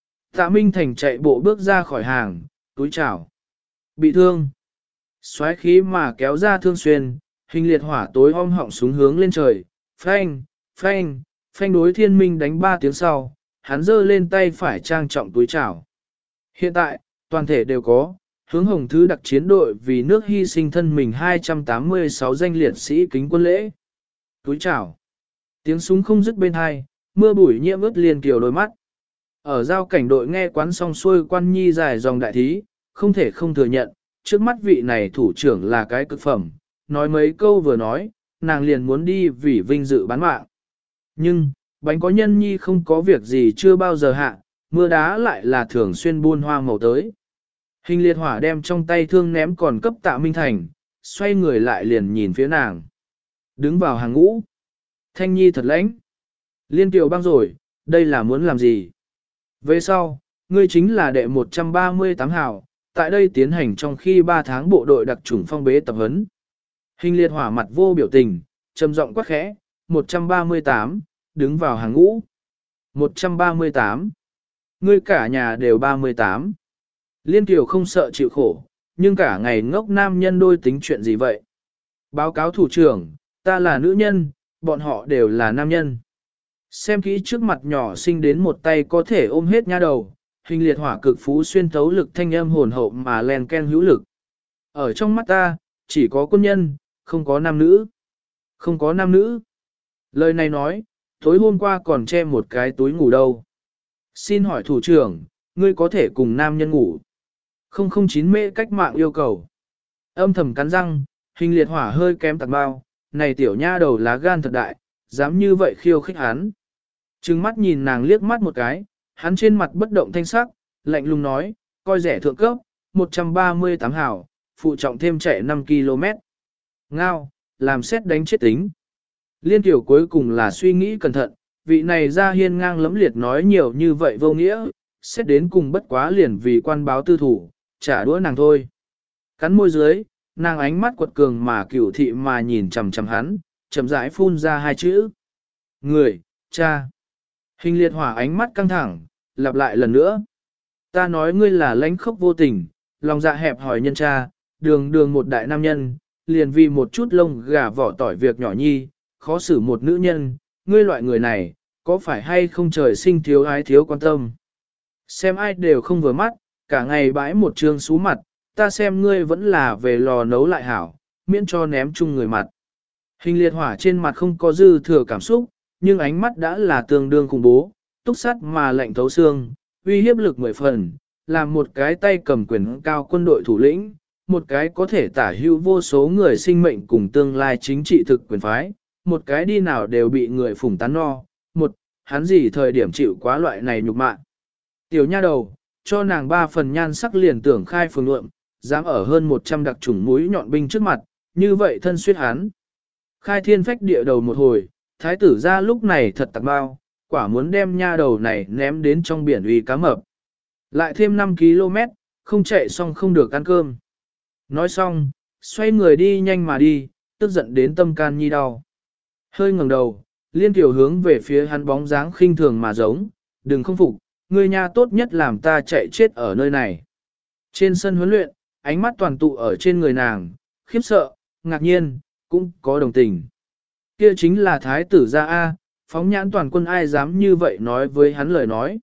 Tạ Minh Thành chạy bộ bước ra khỏi hàng, túi chào. Bị thương. Xoáy khí mà kéo ra thương xuyên, hình liệt hỏa tối om họng súng hướng lên trời. Phanh, phanh, phanh đối thiên minh đánh ba tiếng sau, hắn giơ lên tay phải trang trọng túi chào. Hiện tại, toàn thể đều có, hướng Hồng Thứ đặc chiến đội vì nước hy sinh thân mình hai trăm tám mươi sáu danh liệt sĩ kính quân lễ. Túi chào. Tiếng súng không dứt bên hai, mưa bụi nhiễm ướt liền kiều đôi mắt. Ở giao cảnh đội nghe quán xong xuôi quan nhi dài dòng đại thí, không thể không thừa nhận, trước mắt vị này thủ trưởng là cái cực phẩm, nói mấy câu vừa nói, nàng liền muốn đi vì vinh dự bán mạng. Nhưng, bánh có nhân nhi không có việc gì chưa bao giờ hạ, mưa đá lại là thường xuyên buôn hoa màu tới. Hình liệt hỏa đem trong tay thương ném còn cấp Tạ Minh Thành, xoay người lại liền nhìn phía nàng. Đứng vào hàng ngũ. Thanh nhi thật lãnh. Liên tiểu băng rồi, đây là muốn làm gì? Về sau, ngươi chính là đệ một trăm ba mươi tám hào, tại đây tiến hành trong khi ba tháng bộ đội đặc chủng phong bế tập huấn. Hình liệt hỏa mặt vô biểu tình, trầm giọng quát khẽ, một trăm ba mươi tám, đứng vào hàng ngũ. một trăm ba mươi tám. Ngươi cả nhà đều ba mươi tám. Liên tiểu không sợ chịu khổ, nhưng cả ngày ngốc nam nhân đôi tính chuyện gì vậy? Báo cáo thủ trưởng, ta là nữ nhân, bọn họ đều là nam nhân. Xem kỹ trước mặt nhỏ sinh đến một tay có thể ôm hết nha đầu, hình liệt hỏa cực phú xuyên thấu lực thanh âm hồn hậu mà len ken hữu lực. Ở trong mắt ta, chỉ có quân nhân, không có nam nữ. Không có nam nữ. Lời này nói, tối hôm qua còn che một cái túi ngủ đâu. Xin hỏi thủ trưởng, ngươi có thể cùng nam nhân ngủ. không không chín mễ cách mạng yêu cầu. Âm thầm cắn răng, hình liệt hỏa hơi kém tạc bao, này tiểu nha đầu lá gan thật đại, dám như vậy khiêu khích hắn. Trừng mắt nhìn nàng liếc mắt một cái, hắn trên mặt bất động thanh sắc, lạnh lùng nói, coi rẻ thượng cấp, một trăm ba mươi tám hảo, phụ trọng thêm chạy năm ki lô mét. Ngao, làm xét đánh chết tính. Liên tiểu cuối cùng là suy nghĩ cẩn thận, vị này ra hiên ngang lẫm liệt nói nhiều như vậy vô nghĩa, xét đến cùng bất quá liền vì quan báo tư thủ, trả đũa nàng thôi. Cắn môi dưới, nàng ánh mắt quật cường mà cửu thị mà nhìn chằm chằm hắn, chậm rãi phun ra hai chữ. Người, cha. Hình liệt hỏa ánh mắt căng thẳng, lặp lại lần nữa. Ta nói ngươi là lãnh khốc vô tình, lòng dạ hẹp hỏi nhân cha, đường đường một đại nam nhân, liền vì một chút lông gà vỏ tỏi việc nhỏ nhi, khó xử một nữ nhân, ngươi loại người này, có phải hay không trời sinh thiếu ái thiếu quan tâm. Xem ai đều không vừa mắt, cả ngày bãi một trương xú mặt, ta xem ngươi vẫn là về lò nấu lại hảo, miễn cho ném chung người mặt. Hình liệt hỏa trên mặt không có dư thừa cảm xúc, nhưng ánh mắt đã là tương đương khủng bố, túc sắt mà lạnh thấu xương, uy hiếp lực mười phần, làm một cái tay cầm quyền cao quân đội thủ lĩnh, một cái có thể tả hữu vô số người sinh mệnh cùng tương lai chính trị thực quyền phái, một cái đi nào đều bị người phủng tán no, một, hắn gì thời điểm chịu quá loại này nhục mạ. Tiểu nha đầu, cho nàng ba phần nhan sắc liền tưởng khai phường luộm, dám ở hơn một trăm đặc chủng mũi nhọn binh trước mặt, như vậy thân suyết hắn. Khai thiên phách địa đầu một hồi, thái tử ra lúc này thật tặc bao, quả muốn đem nha đầu này ném đến trong biển uy cá mập. Lại thêm năm ki lô mét, không chạy xong không được ăn cơm. Nói xong, xoay người đi nhanh mà đi, tức giận đến tâm can nhi đau. Hơi ngẩng đầu, liên tiểu hướng về phía hắn bóng dáng khinh thường mà giống, đừng không phục, ngươi nha tốt nhất làm ta chạy chết ở nơi này. Trên sân huấn luyện, ánh mắt toàn tụ ở trên người nàng, khiếp sợ, ngạc nhiên, cũng có đồng tình. Kia chính là thái tử gia A, phóng nhãn toàn quân ai dám như vậy nói với hắn lời nói.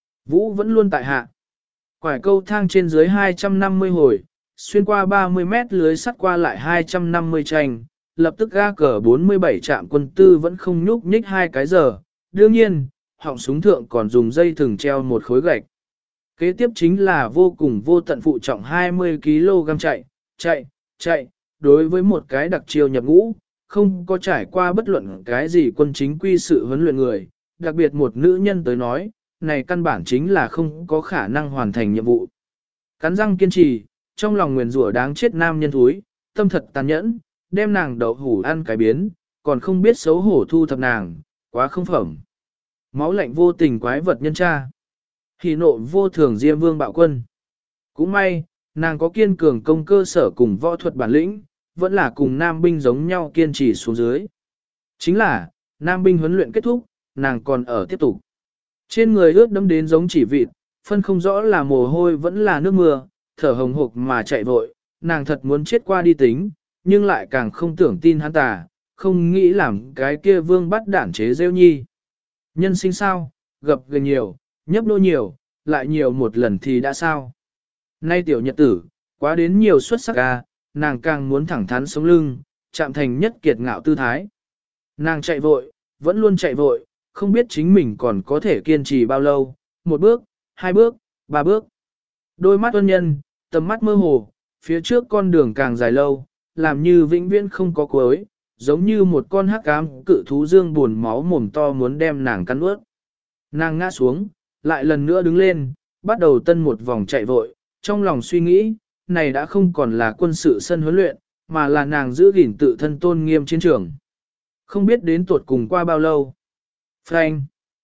Vũ vẫn luôn tại hạ. Quải câu thang trên dưới hai trăm năm mươi hồi, xuyên qua ba mươi mét lưới sắt qua lại hai trăm năm mươi tranh, lập tức ga cờ bốn mươi bảy trạm quân tư vẫn không nhúc nhích hai cái giờ. Đương nhiên, họng súng thượng còn dùng dây thừng treo một khối gạch. Kế tiếp chính là vô cùng vô tận phụ trọng hai mươi ki lô gam chạy, chạy, chạy, đối với một cái đặc chiêu nhập ngũ, không có trải qua bất luận cái gì quân chính quy sự huấn luyện người, đặc biệt một nữ nhân tới nói, này căn bản chính là không có khả năng hoàn thành nhiệm vụ. Cắn răng kiên trì, trong lòng nguyền rủa đáng chết nam nhân thúi, tâm thật tàn nhẫn, đem nàng đậu hủ ăn cái biến, còn không biết xấu hổ thu thập nàng, quá không phẩm. Máu lạnh vô tình quái vật nhân cha. Hỉ nộ vô thường diêm vương bạo quân. Cũng may, nàng có kiên cường công cơ sở cùng võ thuật bản lĩnh, vẫn là cùng nam binh giống nhau kiên trì xuống dưới. Chính là, nam binh huấn luyện kết thúc, nàng còn ở tiếp tục. Trên người ướt đẫm đến giống chỉ vịt, phân không rõ là mồ hôi vẫn là nước mưa, thở hồng hộc mà chạy vội, nàng thật muốn chết qua đi tính, nhưng lại càng không tưởng tin hắn ta, không nghĩ làm cái kia vương bắt đản chế rêu nhi. Nhân sinh sao, gặp gần nhiều, nhấp nô nhiều, lại nhiều một lần thì đã sao. Nay tiểu nhật tử, quá đến nhiều xuất sắc ca, nàng càng muốn thẳng thắn sống lưng, chạm thành nhất kiệt ngạo tư thái. Nàng chạy vội, vẫn luôn chạy vội, không biết chính mình còn có thể kiên trì bao lâu, một bước, hai bước, ba bước. Đôi mắt ân nhân, tầm mắt mơ hồ, phía trước con đường càng dài lâu, làm như vĩnh viễn không có cuối, giống như một con hắc ám cự thú dương buồn máu mồm to muốn đem nàng cắn ướt. Nàng ngã xuống, lại lần nữa đứng lên, bắt đầu tân một vòng chạy vội, trong lòng suy nghĩ, này đã không còn là quân sự sân huấn luyện, mà là nàng giữ gìn tự thân tôn nghiêm chiến trường. Không biết đến tuột cùng qua bao lâu. Frank.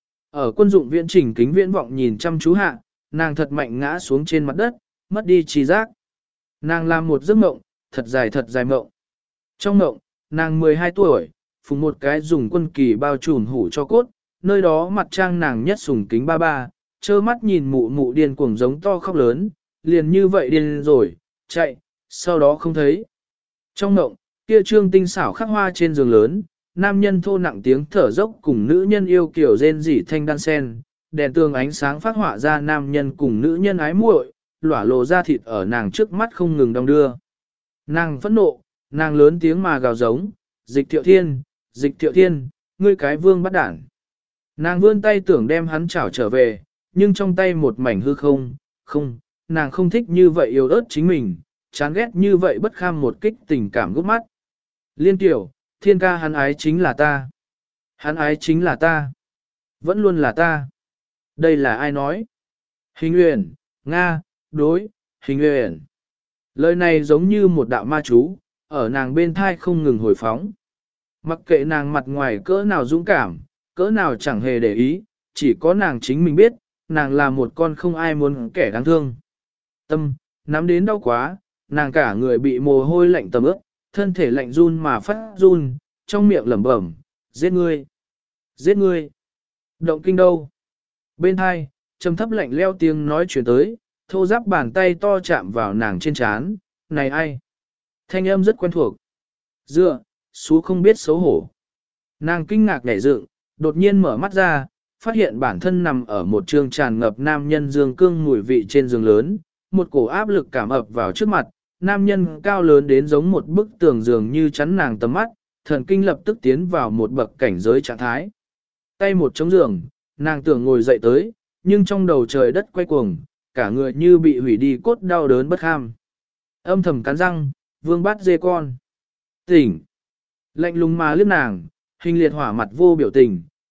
Ở quân dụng viễn chỉnh kính viễn vọng nhìn chăm chú hạ, nàng thật mạnh ngã xuống trên mặt đất, mất đi trí giác. Nàng làm một giấc mộng, thật dài thật dài mộng. Trong mộng, nàng mười hai tuổi, phùng một cái dùng quân kỳ bao trùm hủ cho cốt, nơi đó mặt trang nàng nhất sùng kính ba ba, trơ mắt nhìn mụ mụ điên cuồng giống to khóc lớn, liền như vậy điên rồi, chạy, sau đó không thấy. Trong mộng, kia trương tinh xảo khắc hoa trên giường lớn, nam nhân thô nặng tiếng thở dốc cùng nữ nhân yêu kiểu rên rỉ thanh đan sen, đèn tường ánh sáng phát họa ra nam nhân cùng nữ nhân ái muội, lỏa lộ ra thịt ở nàng trước mắt không ngừng đong đưa. Nàng phẫn nộ, nàng lớn tiếng mà gào giống, dịch thiệu thiên, dịch thiệu thiên, ngươi cái vương bắt đản. Nàng vươn tay tưởng đem hắn chảo trở về, nhưng trong tay một mảnh hư không, không, nàng không thích như vậy yêu ớt chính mình, chán ghét như vậy bất kham một kích tình cảm gốc mắt. Liên tiểu, thiên ca hắn ái chính là ta. Hắn ái chính là ta. Vẫn luôn là ta. Đây là ai nói? Hình Uyển, Nga, đối, Hình Uyển. Lời này giống như một đạo ma chú, ở nàng bên thai không ngừng hồi phóng. Mặc kệ nàng mặt ngoài cỡ nào dũng cảm, cỡ nào chẳng hề để ý, chỉ có nàng chính mình biết, nàng là một con không ai muốn kẻ đáng thương. Tâm, nắm đến đau quá, nàng cả người bị mồ hôi lạnh tầm ướt, thân thể lạnh run mà phát run, trong miệng lẩm bẩm, giết ngươi, giết ngươi. Động kinh đâu? Bên hai, trầm thấp lạnh leo tiếng nói chuyển tới, thô giáp bàn tay to chạm vào nàng trên trán, này ai? Thanh âm rất quen thuộc. Dựa, xú không biết xấu hổ. Nàng kinh ngạc nhảy dựng, đột nhiên mở mắt ra, phát hiện bản thân nằm ở một trường tràn ngập nam nhân dương cương mùi vị trên giường lớn, một cổ áp lực cảm ập vào trước mặt, nam nhân cao lớn đến giống một bức tường dường như chắn nàng tầm mắt, thần kinh lập tức tiến vào một bậc cảnh giới trạng thái. Tay một chống giường, nàng tưởng ngồi dậy tới, nhưng trong đầu trời đất quay cuồng, cả người như bị hủy đi cốt đau đớn bất kham. Âm thầm cắn răng, vương bắt dê con. Tỉnh. Lạnh lùng mà liếc nàng, hình liệt hỏa mặt vô biểu tình,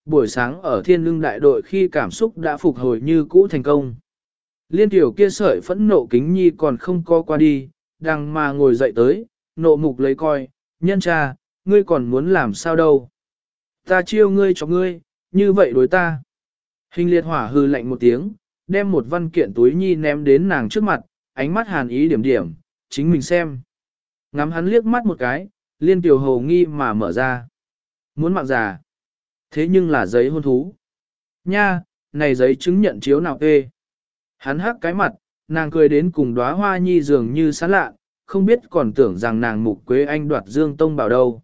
Buổi sáng ở thiên lương đại đội khi cảm xúc đã phục hồi như cũ thành công. Liên tiểu kia sợi phẫn nộ kính nhi còn không co qua đi, đang mà ngồi dậy tới, nộ mục lấy coi, nhân cha, ngươi còn muốn làm sao đâu. Ta chiêu ngươi cho ngươi, như vậy đối ta. Hình liệt hỏa hư lạnh một tiếng, đem một văn kiện túi nhi ném đến nàng trước mặt, ánh mắt hàn ý điểm điểm, chính mình xem. Ngắm hắn liếc mắt một cái, liên tiểu hầu nghi mà mở ra. Muốn mạng già. Thế nhưng là giấy hôn thú. Nha, này giấy chứng nhận chiếu nào ê. Hắn hắc cái mặt, nàng cười đến cùng đóa hoa nhi dường như sán lạ, không biết còn tưởng rằng nàng mục quế anh đoạt dương tông bảo đâu.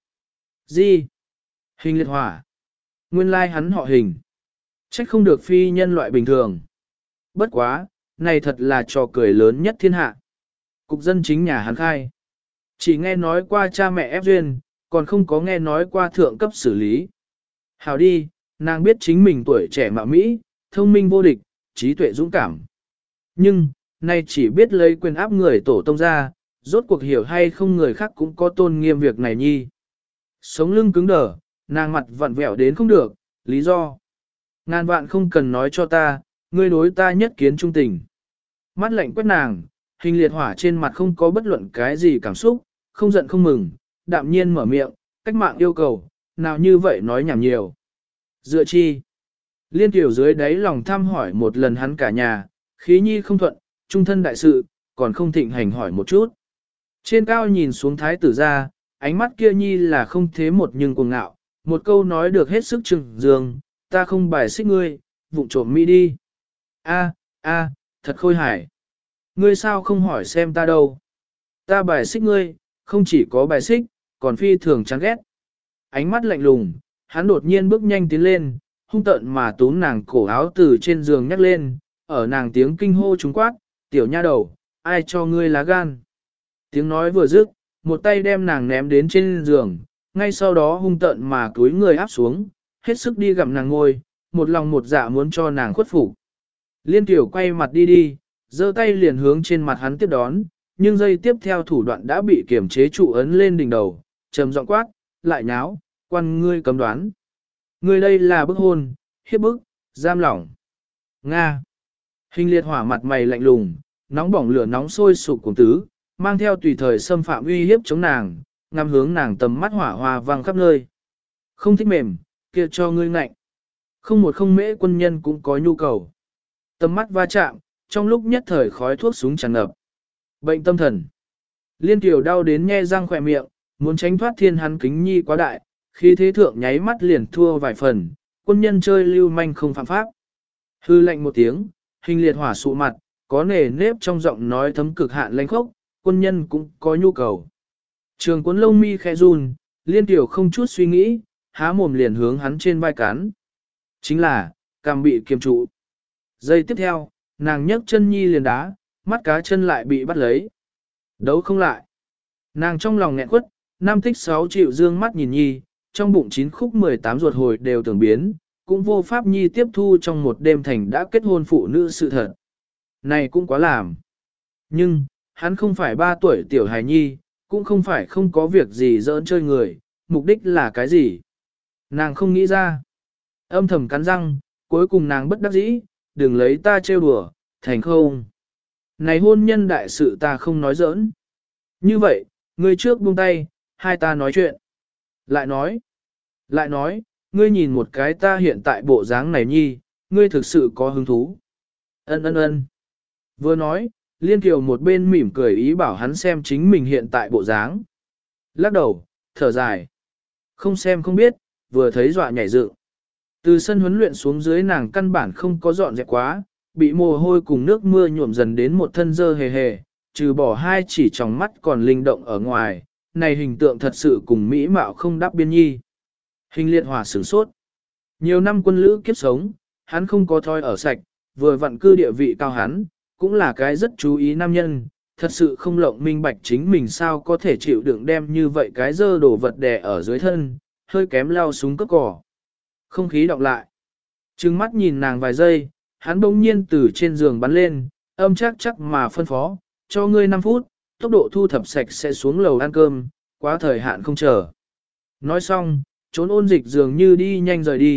Gì? Hình liệt hỏa. Nguyên lai hắn họ hình. Trách không được phi nhân loại bình thường. Bất quá, này thật là trò cười lớn nhất thiên hạ. Cục dân chính nhà hắn khai. Chỉ nghe nói qua cha mẹ ép duyên, còn không có nghe nói qua thượng cấp xử lý. Hào đi, nàng biết chính mình tuổi trẻ mạo Mỹ, thông minh vô địch, trí tuệ dũng cảm. Nhưng, nay chỉ biết lấy quyền áp người tổ tông ra, rốt cuộc hiểu hay không người khác cũng có tôn nghiêm việc này nhi. Sống lưng cứng đờ, nàng mặt vặn vẹo đến không được, lý do. Ngàn vạn không cần nói cho ta, ngươi đối ta nhất kiến trung tình. Mắt lạnh quét nàng, hình liệt hỏa trên mặt không có bất luận cái gì cảm xúc, không giận không mừng, đạm nhiên mở miệng, cách mạng yêu cầu, nào như vậy nói nhảm nhiều. Dựa chi? Liên tiểu dưới đáy lòng thăm hỏi một lần hắn cả nhà, khí nhi không thuận, trung thân đại sự, còn không thịnh hành hỏi một chút. Trên cao nhìn xuống thái tử ra, ánh mắt kia nhi là không thế một nhưng cuồng ngạo, một câu nói được hết sức trừng dương, ta không bài xích ngươi, vụng trộm mỹ đi. A, a, thật khôi hài. Ngươi sao không hỏi xem ta đâu? Ta bài xích ngươi, không chỉ có bài xích, còn phi thường chán ghét. Ánh mắt lạnh lùng, hắn đột nhiên bước nhanh tiến lên, hung tợn mà túm nàng cổ áo từ trên giường nhắc lên, ở nàng tiếng kinh hô trúng quát, tiểu nha đầu, ai cho ngươi lá gan. Tiếng nói vừa dứt, một tay đem nàng ném đến trên giường, ngay sau đó hung tợn mà túi người áp xuống, hết sức đi gặm nàng ngôi, một lòng một dạ muốn cho nàng khuất phục. Liên tiểu quay mặt đi đi, giơ tay liền hướng trên mặt hắn tiếp đón, nhưng giây tiếp theo thủ đoạn đã bị kiểm chế trụ ấn lên đỉnh đầu, trầm giọng quát, lại nháo, quan ngươi cấm đoán. Ngươi đây là bức hôn, hiếp bức, giam lỏng. Nga. Hình liệt hỏa mặt mày lạnh lùng, nóng bỏng lửa nóng sôi sục cùng tứ, mang theo tùy thời xâm phạm uy hiếp chống nàng, ngắm hướng nàng tầm mắt hỏa hoa vang khắp nơi. Không thích mềm, kia cho ngươi ngạnh. Không một không mễ quân nhân cũng có nhu cầu. Tầm mắt va chạm, trong lúc nhất thời khói thuốc súng tràn ngập. Bệnh tâm thần. Liên tiểu đau đến nhe răng khỏe miệng, muốn tránh thoát thiên hắn kính nhi quá đại, khi thế thượng nháy mắt liền thua vài phần, quân nhân chơi lưu manh không phạm pháp. Hư lệnh một tiếng, hình liệt hỏa sụ mặt, có nề nếp trong giọng nói thấm cực hạn lãnh khốc, quân nhân cũng có nhu cầu. Trường cuốn lông mi khẽ run, liên tiểu không chút suy nghĩ, há mồm liền hướng hắn trên vai cán. Chính là, cằm bị kiềm trụ. Giây tiếp theo, nàng nhấc chân nhi liền đá, mắt cá chân lại bị bắt lấy. Đấu không lại. Nàng trong lòng nghẹn quất, năm thích sáu triệu dương mắt nhìn nhi, trong bụng chín khúc mười tám ruột hồi đều tưởng biến, cũng vô pháp nhi tiếp thu trong một đêm thành đã kết hôn phụ nữ sự thật. Này cũng quá làm. Nhưng, hắn không phải ba tuổi tiểu hài nhi, cũng không phải không có việc gì giỡn chơi người, mục đích là cái gì? Nàng không nghĩ ra. Âm thầm cắn răng, cuối cùng nàng bất đắc dĩ, đừng lấy ta trêu đùa, thành không. Này hôn nhân đại sự ta không nói giỡn. Như vậy, ngươi trước buông tay, hai ta nói chuyện. Lại nói, lại nói, ngươi nhìn một cái ta hiện tại bộ dáng này nhi, ngươi thực sự có hứng thú. Ân ân ân. Vừa nói, Liên Kiều một bên mỉm cười ý bảo hắn xem chính mình hiện tại bộ dáng. Lắc đầu, thở dài. Không xem không biết, vừa thấy dọa nhảy dựng. Từ sân huấn luyện xuống dưới nàng căn bản không có dọn dẹp quá, bị mồ hôi cùng nước mưa nhuộm dần đến một thân dơ hề hề, trừ bỏ hai chỉ trong mắt còn linh động ở ngoài, này hình tượng thật sự cùng mỹ mạo không đáp biên nhi. Hình liệt hỏa sửng sốt. Nhiều năm quân lữ kiếp sống, hắn không có thói ở sạch, vừa vặn cư địa vị cao hắn, cũng là cái rất chú ý nam nhân, thật sự không lộng minh bạch chính mình sao có thể chịu đựng đem như vậy cái dơ đổ vật đè ở dưới thân, hơi kém lao súng cất cỏ. Không khí đọc lại. Trừng mắt nhìn nàng vài giây, hắn bỗng nhiên từ trên giường bắn lên, âm chắc chắc mà phân phó, cho ngươi năm phút, tốc độ thu thập sạch sẽ xuống lầu ăn cơm, quá thời hạn không chờ. Nói xong, trốn ôn dịch dường như đi nhanh rời đi,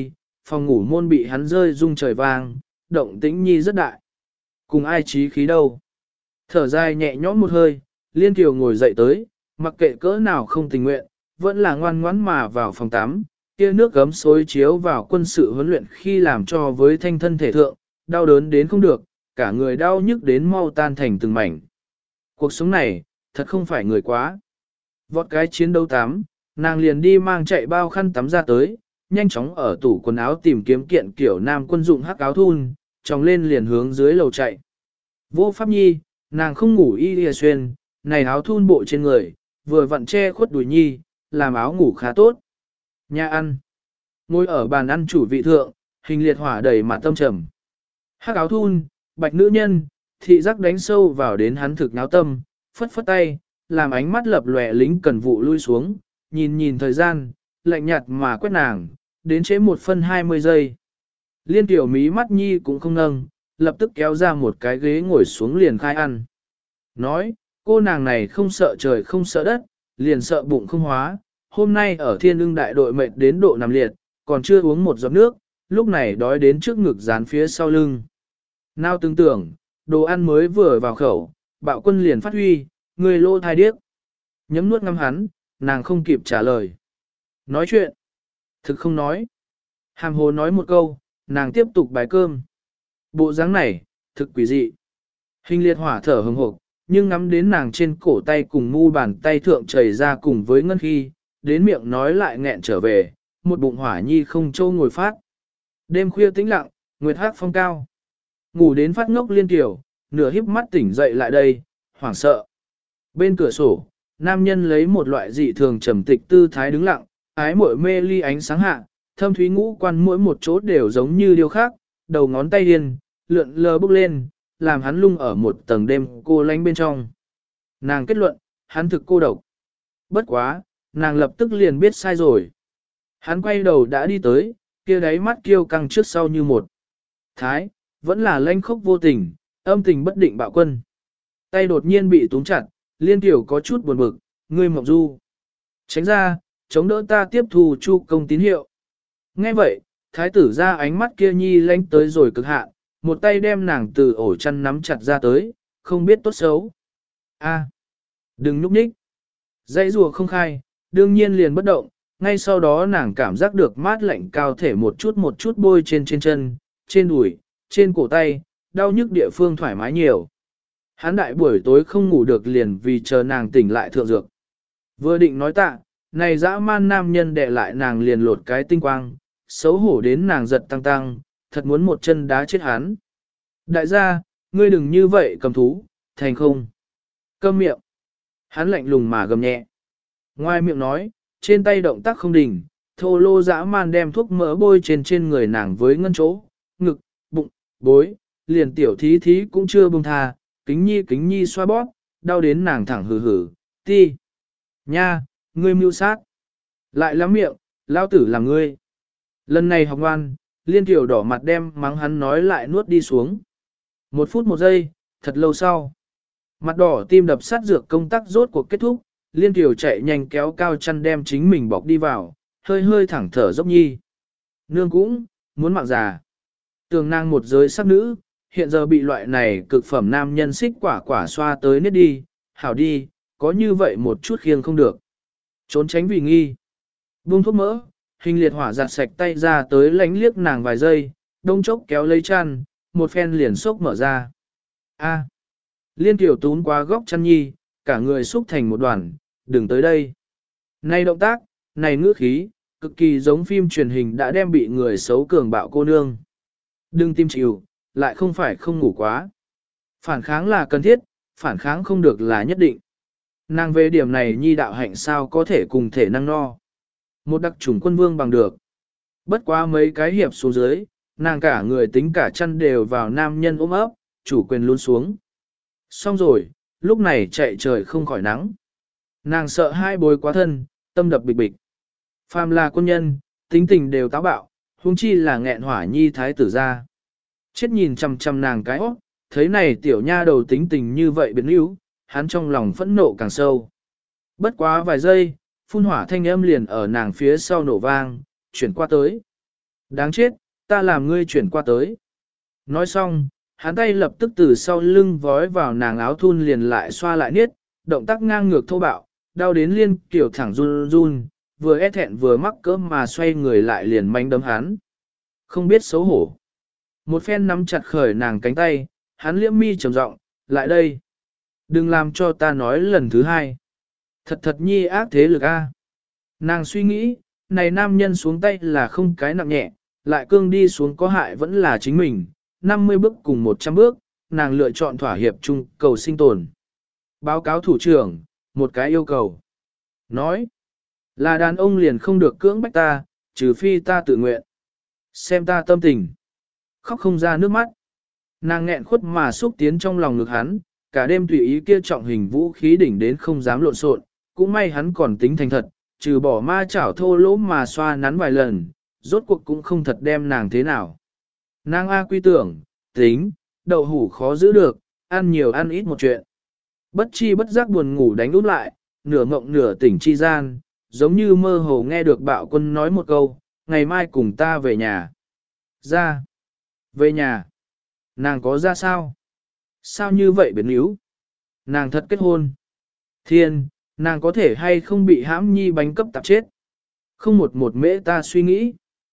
phòng ngủ môn bị hắn rơi rung trời vang, động tĩnh nhi rất đại. Cùng ai trí khí đâu. Thở dài nhẹ nhõm một hơi, Liên Kiều ngồi dậy tới, mặc kệ cỡ nào không tình nguyện, vẫn là ngoan ngoãn mà vào phòng tắm, kia nước gấm xối chiếu vào quân sự huấn luyện khi làm cho với thanh thân thể thượng, đau đớn đến không được, cả người đau nhức đến mau tan thành từng mảnh. Cuộc sống này, thật không phải người quá. Vọt cái chiến đấu tắm, nàng liền đi mang chạy bao khăn tắm ra tới, nhanh chóng ở tủ quần áo tìm kiếm kiện kiểu nam quân dụng hắc áo thun, tròng lên liền hướng dưới lầu chạy. Vô pháp nhi, nàng không ngủ y lìa xuyên, này áo thun bộ trên người, vừa vặn che khuất đùi nhi, làm áo ngủ khá tốt. Nhà ăn. Ngồi ở bàn ăn chủ vị thượng, hình liệt hỏa đầy mặt tâm trầm. Hắc áo thun, bạch nữ nhân, thị giác đánh sâu vào đến hắn thực náo tâm, phất phất tay, làm ánh mắt lập lòe lính cần vụ lui xuống, nhìn nhìn thời gian, lạnh nhạt mà quét nàng, đến chế một phân hai mươi giây. Liên tiểu mí mắt nhi cũng không nâng, lập tức kéo ra một cái ghế ngồi xuống liền khai ăn. Nói, cô nàng này không sợ trời không sợ đất, liền sợ bụng không hóa, hôm nay ở thiên ưng đại đội mệt đến độ nằm liệt, còn chưa uống một giọt nước, lúc này đói đến trước ngực dán phía sau lưng. Nào tưởng tưởng, đồ ăn mới vừa vào khẩu, bạo quân liền phát huy, người lô thai điếc. Nhấm nuốt ngâm hắn, nàng không kịp trả lời. Nói chuyện. Thực không nói. Hàm hồ nói một câu, nàng tiếp tục bài cơm. Bộ dáng này, thực quỷ dị. Hình liệt hỏa thở hừng hộp, nhưng ngắm đến nàng trên cổ tay cùng mu bàn tay thượng chảy ra cùng với ngân khi, đến miệng nói lại nghẹn trở về, một bụng hỏa nhi không trâu ngồi phát. Đêm khuya tĩnh lặng, nguyệt hắc phong cao. Ngủ đến phát ngốc Liên Kiều, nửa híp mắt tỉnh dậy lại đây, hoảng sợ. Bên cửa sổ, nam nhân lấy một loại dị thường trầm tịch tư thái đứng lặng, ái muội mê ly ánh sáng hạ, thâm thúy ngũ quan mỗi một chỗ đều giống như điều khác, đầu ngón tay điên, lượn lờ bốc lên, làm hắn lung ở một tầng đêm cô lánh bên trong. Nàng kết luận, hắn thực cô độc. Bất quá, nàng lập tức liền biết sai rồi. Hắn quay đầu đã đi tới, kia đáy mắt kiêu căng trước sau như một. Thái, vẫn là lanh khốc vô tình, âm tình bất định bạo quân. Tay đột nhiên bị túm chặt, Liên Tiểu có chút buồn bực, ngươi mộng du. Tránh ra, chống đỡ ta tiếp thu chu công tín hiệu. Nghe vậy, thái tử ra ánh mắt kia nhi lanh tới rồi cực hạn, một tay đem nàng từ ổ chăn nắm chặt ra tới, không biết tốt xấu. A, đừng núp nhích. Dãy rùa không khai, đương nhiên liền bất động, ngay sau đó nàng cảm giác được mát lạnh cao thể một chút một chút bôi trên trên chân, trên đùi, trên cổ tay, đau nhức địa phương thoải mái nhiều. Hắn đại buổi tối không ngủ được liền vì chờ nàng tỉnh lại thượng dược. Vừa định nói tạ, này dã man nam nhân đè lại nàng liền lột cái tinh quang, xấu hổ đến nàng giật tăng tăng, thật muốn một chân đá chết hắn. Đại gia, ngươi đừng như vậy cầm thú, thành không. Câm miệng. Hắn lạnh lùng mà gầm nhẹ. Ngoài miệng nói, trên tay động tác không đình, thô lô dã man đem thuốc mỡ bôi trên trên người nàng với ngân chỗ, ngực, bụng, bối, liền tiểu thí thí cũng chưa buông tha, kính nhi kính nhi xoa bóp, đau đến nàng thẳng hừ hừ, ti. Nha, ngươi mưu sát. Lại lắm miệng, lao tử là ngươi. Lần này học ngoan, Liên Tiểu đỏ mặt đem mắng hắn nói lại nuốt đi xuống. Một phút một giây, thật lâu sau. Mặt đỏ tim đập sát dược công tác rốt cuộc kết thúc, Liên Tiểu chạy nhanh kéo cao chăn đem chính mình bọc đi vào, hơi hơi thẳng thở dốc nhi. Nương cũng, muốn mạng già. Tường nàng một giới sắc nữ, hiện giờ bị loại này cực phẩm nam nhân xích quả quả xoa tới niết đi, hảo đi, có như vậy một chút khiêng không được. Trốn tránh vì nghi. Buông thuốc mỡ, hình liệt hỏa giặt sạch tay ra tới lánh liếc nàng vài giây, đông chốc kéo lấy chăn, một phen liền sốc mở ra. A. Liên Tiểu tún qua góc chăn nhi, cả người xúc thành một đoàn, đừng tới đây. Này động tác, này ngữ khí, cực kỳ giống phim truyền hình đã đem bị người xấu cường bạo cô nương. Đừng tim chịu, lại không phải không ngủ quá. Phản kháng là cần thiết, phản kháng không được là nhất định. Nàng về điểm này nhi đạo hạnh sao có thể cùng thể năng no. Một đặc chủng quân vương bằng được. Bất quá mấy cái hiệp xuống dưới, nàng cả người tính cả chăn đều vào nam nhân ôm ấp, chủ quyền luôn xuống. Xong rồi, lúc này chạy trời không khỏi nắng. Nàng sợ hai bối quá thân, tâm đập bịch bịch. Phàm là quân nhân, tính tình đều táo bạo, huống chi là nghẹn hỏa nhi thái tử ra. Chết nhìn chằm chằm nàng cái óc, thấy này tiểu nha đầu tính tình như vậy biến yếu, hắn trong lòng phẫn nộ càng sâu. Bất quá vài giây, phun hỏa thanh âm liền ở nàng phía sau nổ vang, chuyển qua tới. Đáng chết, ta làm ngươi chuyển qua tới. Nói xong, hắn tay lập tức từ sau lưng vói vào nàng áo thun liền lại xoa lại niết, động tác ngang ngược thô bạo, đau đến liên kiểu thẳng run run, vừa e thẹn vừa mắc cỡ mà xoay người lại liền manh đấm hắn. Không biết xấu hổ. Một phen nắm chặt khởi nàng cánh tay, hắn liễm mi trầm giọng, lại đây. Đừng làm cho ta nói lần thứ hai. Thật thật nhi ác thế lực a. Nàng suy nghĩ, này nam nhân xuống tay là không cái nặng nhẹ, lại cương đi xuống có hại vẫn là chính mình, năm mươi bước cùng một trăm bước, nàng lựa chọn thỏa hiệp chung cầu sinh tồn. Báo cáo thủ trưởng, một cái yêu cầu. Nói, là đàn ông liền không được cưỡng bách ta, trừ phi ta tự nguyện. Xem ta tâm tình. Khóc không ra nước mắt. Nàng nghẹn khuất mà xúc tiến trong lòng ngực hắn, cả đêm tùy ý kia trọng hình vũ khí đỉnh đến không dám lộn xộn, cũng may hắn còn tính thành thật, trừ bỏ ma chảo thô lỗ mà xoa nắn vài lần, rốt cuộc cũng không thật đem nàng thế nào. Nàng A quy tưởng, tính, đậu hủ khó giữ được, ăn nhiều ăn ít một chuyện. Bất chi bất giác buồn ngủ đánh úp lại, nửa mộng nửa tỉnh chi gian, giống như mơ hồ nghe được bạo quân nói một câu, ngày mai cùng ta về nhà. Ra. Về nhà. Nàng có ra sao? Sao như vậy biến yếu? Nàng thật kết hôn. Thiên, nàng có thể hay không bị hãm nhi bánh cấp tạp chết? Không một một mễ ta suy nghĩ.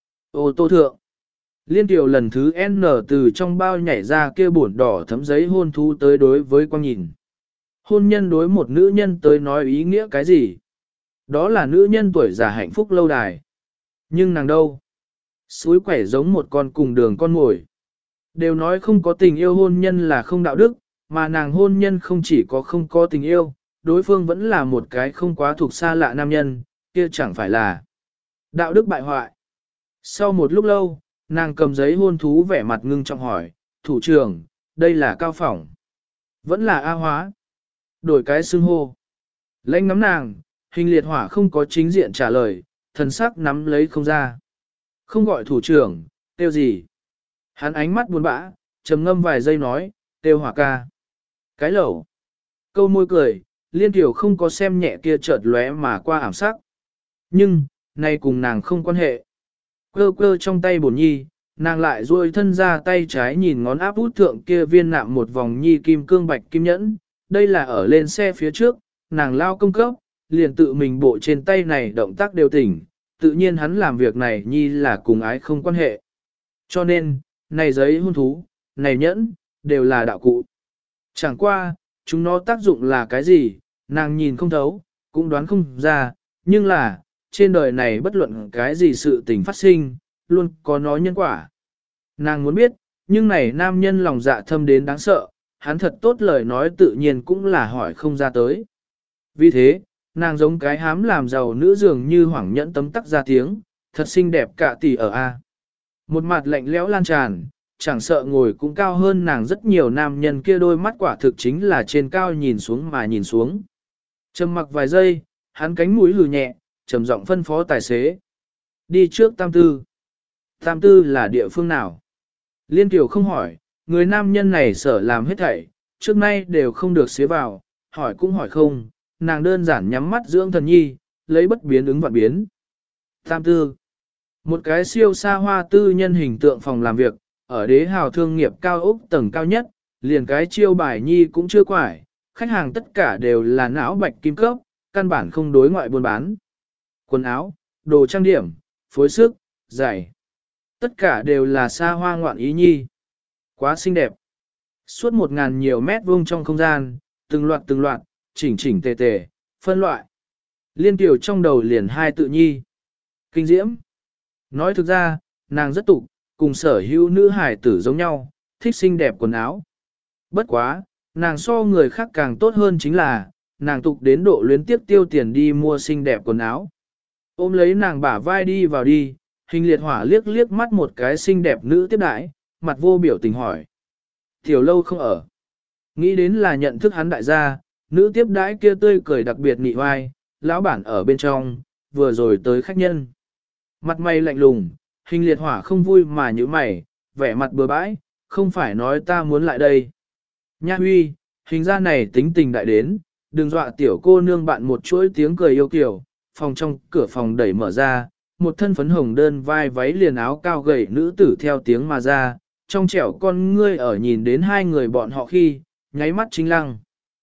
Ô tô thượng. Liên tiểu lần thứ N từ trong bao nhảy ra kia bổn đỏ thấm giấy hôn thú tới đối với quang nhìn. Hôn nhân đối một nữ nhân tới nói ý nghĩa cái gì? Đó là nữ nhân tuổi già hạnh phúc lâu đài. Nhưng nàng đâu? Suối quẻ giống một con cùng đường con ngồi. Đều nói không có tình yêu hôn nhân là không đạo đức, mà nàng hôn nhân không chỉ có không có tình yêu, đối phương vẫn là một cái không quá thuộc xa lạ nam nhân, kia chẳng phải là đạo đức bại hoại. Sau một lúc lâu, nàng cầm giấy hôn thú vẻ mặt ngưng trọng hỏi, thủ trưởng, đây là cao phỏng. Vẫn là A hóa. Đổi cái xưng hô. Lãnh nắm nàng, hình liệt hỏa không có chính diện trả lời, thần sắc nắm lấy không ra. Không gọi thủ trưởng, tiêu gì. Hắn ánh mắt buồn bã, trầm ngâm vài giây nói, tiêu hỏa ca. Cái lẩu. Câu môi cười, liên tiểu không có xem nhẹ kia chợt lóe mà qua ảm sắc. Nhưng, nay cùng nàng không quan hệ. Cơ cơ trong tay bổn nhi, nàng lại duỗi thân ra tay trái nhìn ngón áp út thượng kia viên nạm một vòng nhi kim cương bạch kim nhẫn. Đây là ở lên xe phía trước, nàng lao công cấp, liền tự mình bộ trên tay này động tác đều tỉnh, tự nhiên hắn làm việc này nhi là cùng ái không quan hệ. Cho nên, này giấy hôn thú, này nhẫn, đều là đạo cụ. Chẳng qua, chúng nó tác dụng là cái gì, nàng nhìn không thấu, cũng đoán không ra, nhưng là, trên đời này bất luận cái gì sự tình phát sinh, luôn có nó nhân quả. Nàng muốn biết, nhưng này nam nhân lòng dạ thâm đến đáng sợ, hắn thật tốt lời nói tự nhiên cũng là hỏi không ra tới. Vì thế, nàng giống cái hám làm giàu nữ dường như hoảng nhẫn tấm tắc ra tiếng, thật xinh đẹp cả tỷ ở A. Một mặt lạnh lẽo lan tràn, chẳng sợ ngồi cũng cao hơn nàng rất nhiều nam nhân kia đôi mắt quả thực chính là trên cao nhìn xuống mà nhìn xuống. Trầm mặc vài giây, hắn cánh mũi hừ nhẹ, trầm giọng phân phó tài xế. Đi trước Tam Tư. Tam Tư là địa phương nào? Liên Tiểu không hỏi, người nam nhân này sở làm hết thảy, trước nay đều không được xế vào, hỏi cũng hỏi không, nàng đơn giản nhắm mắt dưỡng thần nhi, lấy bất biến ứng vạn biến. Tam Tư. Một cái siêu xa hoa tư nhân hình tượng phòng làm việc, ở đế hào thương nghiệp cao ốc tầng cao nhất, liền cái chiêu bài nhi cũng chưa quải, khách hàng tất cả đều là não bạch kim cấp, căn bản không đối ngoại buôn bán. Quần áo, đồ trang điểm, phối sức, giày. Tất cả đều là xa hoa ngoạn ý nhi. Quá xinh đẹp. Suốt một ngàn nhiều mét vuông trong không gian, từng loạt từng loạt, chỉnh chỉnh tề tề, phân loại. Liên tiểu trong đầu liền hai tự nhi. Kinh diễm. Nói thực ra, nàng rất tục, cùng sở hữu nữ hải tử giống nhau, thích xinh đẹp quần áo. Bất quá, nàng so người khác càng tốt hơn chính là, nàng tục đến độ luyến tiếp tiêu tiền đi mua xinh đẹp quần áo. Ôm lấy nàng bả vai đi vào đi, hình liệt hỏa liếc liếc mắt một cái xinh đẹp nữ tiếp đãi, mặt vô biểu tình hỏi. Tiểu lâu không ở. Nghĩ đến là nhận thức hắn đại gia, nữ tiếp đãi kia tươi cười đặc biệt nị oai, lão bản ở bên trong, vừa rồi tới khách nhân. Mặt mày lạnh lùng, hình liệt hỏa không vui mà như mày, vẻ mặt bừa bãi, không phải nói ta muốn lại đây. Nha huy, hình ra này tính tình đại đến, đừng dọa tiểu cô nương bạn một chuỗi tiếng cười yêu kiều, phòng trong cửa phòng đẩy mở ra, một thân phấn hồng đơn vai váy liền áo cao gầy nữ tử theo tiếng mà ra, trong trẻo con ngươi ở nhìn đến hai người bọn họ khi, nháy mắt chính lăng.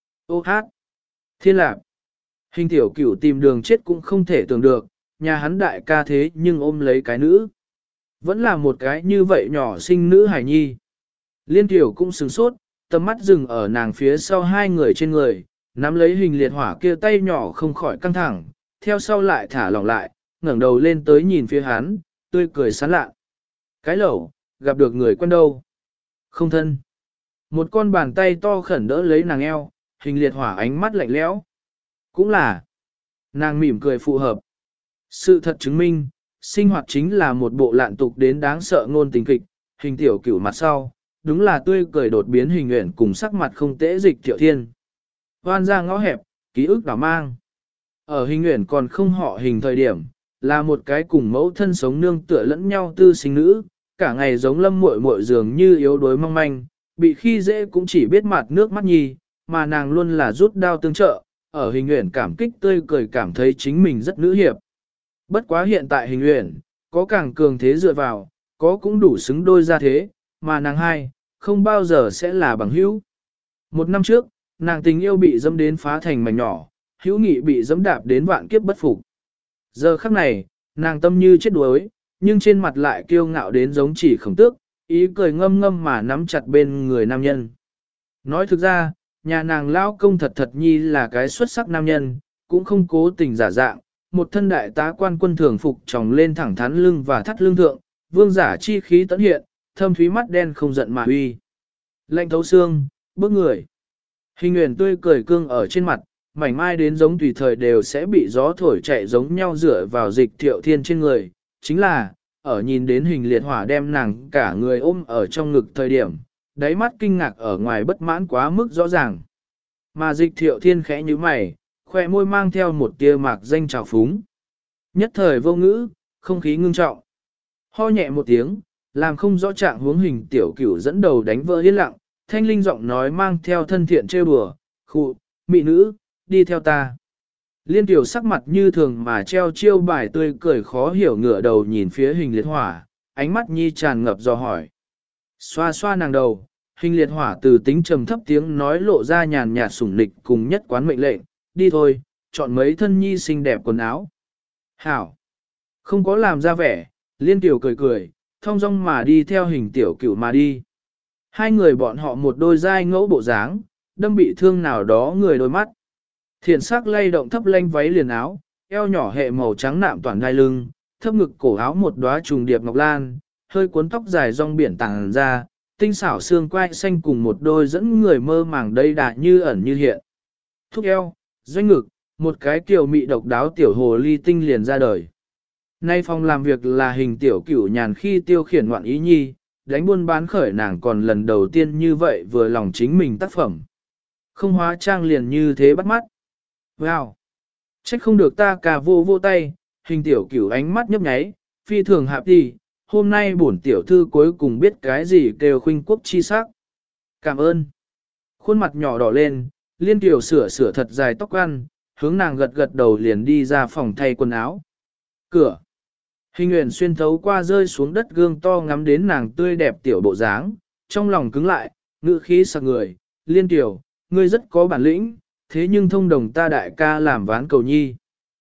Ô hát! Thiên lạc! Hình tiểu cửu tìm đường chết cũng không thể tưởng được, nhà hắn đại ca thế nhưng ôm lấy cái nữ. Vẫn là một cái như vậy nhỏ xinh nữ hải nhi. Liên tiểu cũng sửng sốt, tầm mắt dừng ở nàng phía sau hai người trên người, nắm lấy hình liệt hỏa kia tay nhỏ không khỏi căng thẳng, theo sau lại thả lỏng lại, ngẩng đầu lên tới nhìn phía hắn, tươi cười sán lạ. Cái lẩu, gặp được người quen đâu? Không thân. Một con bàn tay to khẩn đỡ lấy nàng eo, hình liệt hỏa ánh mắt lạnh lẽo. Cũng là. Nàng mỉm cười phù hợp. Sự thật chứng minh, sinh hoạt chính là một bộ lạn tục đến đáng sợ ngôn tình kịch, hình tiểu cửu mặt sau, đúng là tươi cười đột biến hình nguyện cùng sắc mặt không tễ dịch thiệu thiên. Hoan ra ngõ hẹp, ký ức đảo mang. Ở hình nguyện còn không họ hình thời điểm, là một cái cùng mẫu thân sống nương tựa lẫn nhau tư sinh nữ, cả ngày giống lâm muội muội dường như yếu đuối mong manh, bị khi dễ cũng chỉ biết mặt nước mắt nhì, mà nàng luôn là rút đao tương trợ, ở hình nguyện cảm kích tươi cười cảm thấy chính mình rất nữ hiệp. Bất quá hiện tại hình nguyện, có càng cường thế dựa vào, có cũng đủ xứng đôi ra thế, mà nàng hai, không bao giờ sẽ là bằng hữu. Một năm trước, nàng tình yêu bị dẫm đến phá thành mảnh nhỏ, hữu nghị bị dẫm đạp đến vạn kiếp bất phục. Giờ khắc này, nàng tâm như chết đuối, nhưng trên mặt lại kiêu ngạo đến giống chỉ khổng tước, ý cười ngâm ngâm mà nắm chặt bên người nam nhân. Nói thực ra, nhà nàng lão công thật thật nhi là cái xuất sắc nam nhân, cũng không cố tình giả dạng, một thân đại tá quan quân thường phục tròng lên thẳng thắn lưng và thắt lưng thượng, vương giả chi khí tấn hiện, thâm thúy mắt đen không giận mà uy. Lạnh thấu xương, bước người. Hình nguyện tươi cười cương ở trên mặt, mảnh mai đến giống tùy thời đều sẽ bị gió thổi chạy giống nhau dựa vào dịch thiệu thiên trên người. Chính là, ở nhìn đến hình liệt hỏa đem nàng cả người ôm ở trong ngực thời điểm, đáy mắt kinh ngạc ở ngoài bất mãn quá mức rõ ràng. Mà dịch thiệu thiên khẽ như mày, khoe môi mang theo một tia mạc danh trào phúng. Nhất thời vô ngữ, không khí ngưng trọng. Ho nhẹ một tiếng, làm không rõ trạng hướng hình tiểu cửu dẫn đầu đánh vỡ yên lặng, thanh linh giọng nói mang theo thân thiện trêu đùa, khụ, mị nữ, đi theo ta. Liên tiểu sắc mặt như thường mà treo chiêu bài tươi cười khó hiểu ngửa đầu nhìn phía hình liệt hỏa, ánh mắt nhi tràn ngập dò hỏi. Xoa xoa nàng đầu, hình liệt hỏa từ tính trầm thấp tiếng nói lộ ra nhàn nhạt sủng nịch cùng nhất quán mệnh lệnh, đi thôi, chọn mấy thân nhi xinh đẹp quần áo. Hảo! Không có làm ra vẻ, liên tiểu cười cười, thong dong mà đi theo hình tiểu cửu mà đi. Hai người bọn họ một đôi dai ngẫu bộ dáng, đâm bị thương nào đó người đôi mắt. Thiện sắc lay động thấp lanh váy liền áo, eo nhỏ hệ màu trắng nạm toàn gai lưng, thấp ngực cổ áo một đóa trùng điệp ngọc lan, hơi cuốn tóc dài rong biển tàng ra, tinh xảo xương quai xanh cùng một đôi dẫn người mơ màng đầy đà như ẩn như hiện. Thúc eo, doanh ngực, một cái kiều mị độc đáo tiểu hồ ly tinh liền ra đời. Nay phòng làm việc là hình tiểu cửu nhàn khi tiêu khiển ngoạn ý nhi, đánh buôn bán khởi nàng còn lần đầu tiên như vậy vừa lòng chính mình tác phẩm. Không hóa trang liền như thế bắt mắt. Wow! Trách không được ta cả vô vô tay, hình tiểu cửu ánh mắt nhấp nháy, phi thường hạp đi, hôm nay bổn tiểu thư cuối cùng biết cái gì kêu khuynh quốc chi sắc. Cảm ơn. Khuôn mặt nhỏ đỏ lên, liên tiểu sửa sửa thật dài tóc ăn, hướng nàng gật gật đầu liền đi ra phòng thay quần áo. Cửa. Hình nguyện xuyên thấu qua rơi xuống đất gương to ngắm đến nàng tươi đẹp tiểu bộ dáng, trong lòng cứng lại, ngữ khí sặc người, liên tiểu, ngươi rất có bản lĩnh, thế nhưng thông đồng ta đại ca làm ván cầu nhi.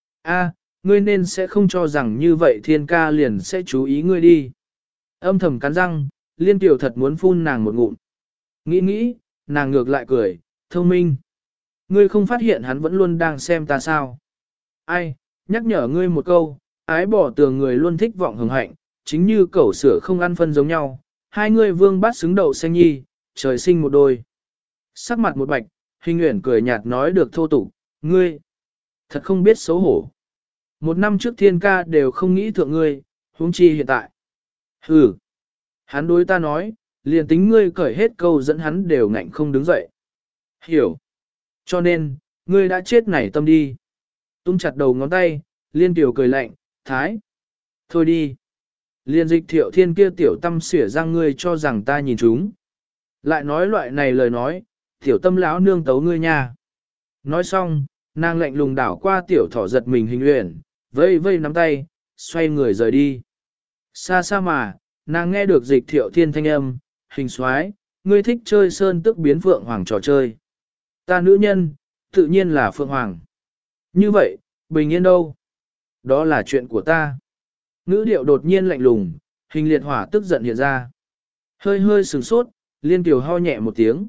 A, ngươi nên sẽ không cho rằng như vậy thiên ca liền sẽ chú ý ngươi đi. Âm thầm cắn răng, liên tiểu thật muốn phun nàng một ngụm. Nghĩ nghĩ, nàng ngược lại cười, thông minh. Ngươi không phát hiện hắn vẫn luôn đang xem ta sao. Ai, nhắc nhở ngươi một câu, ái bỏ tường người luôn thích vọng hưởng hạnh, chính như cẩu sữa không ăn phân giống nhau, hai người vương bát xứng đậu xanh nhi, trời sinh một đôi. Sắc mặt một bạch, hình nguyện cười nhạt nói được thô tục, ngươi, thật không biết xấu hổ. Một năm trước thiên ca đều không nghĩ thượng ngươi, huống chi hiện tại. Hừ, hắn đối ta nói, liền tính ngươi cởi hết câu dẫn hắn đều ngạnh không đứng dậy. Hiểu. Cho nên, ngươi đã chết nảy tâm đi. Tung chặt đầu ngón tay, liên tiểu cười lạnh, thái. Thôi đi. Liên dịch thiệu thiên kia tiểu tâm xỉa răng ngươi cho rằng ta nhìn chúng. Lại nói loại này lời nói, tiểu tâm lão nương tấu ngươi nha. Nói xong, nàng lạnh lùng đảo qua tiểu thỏ giật mình hình uyển, vây vây nắm tay, xoay người rời đi. Xa xa mà, nàng nghe được Dịch Thiệu Thiên thanh âm, hình soái, ngươi thích chơi sơn tức biến phượng hoàng trò chơi. Ta nữ nhân, tự nhiên là phượng hoàng. Như vậy, bình yên đâu? Đó là chuyện của ta. Ngữ điệu đột nhiên lạnh lùng, hình liệt hỏa tức giận hiện ra. Hơi hơi sửng sốt, liên tiểu ho nhẹ một tiếng.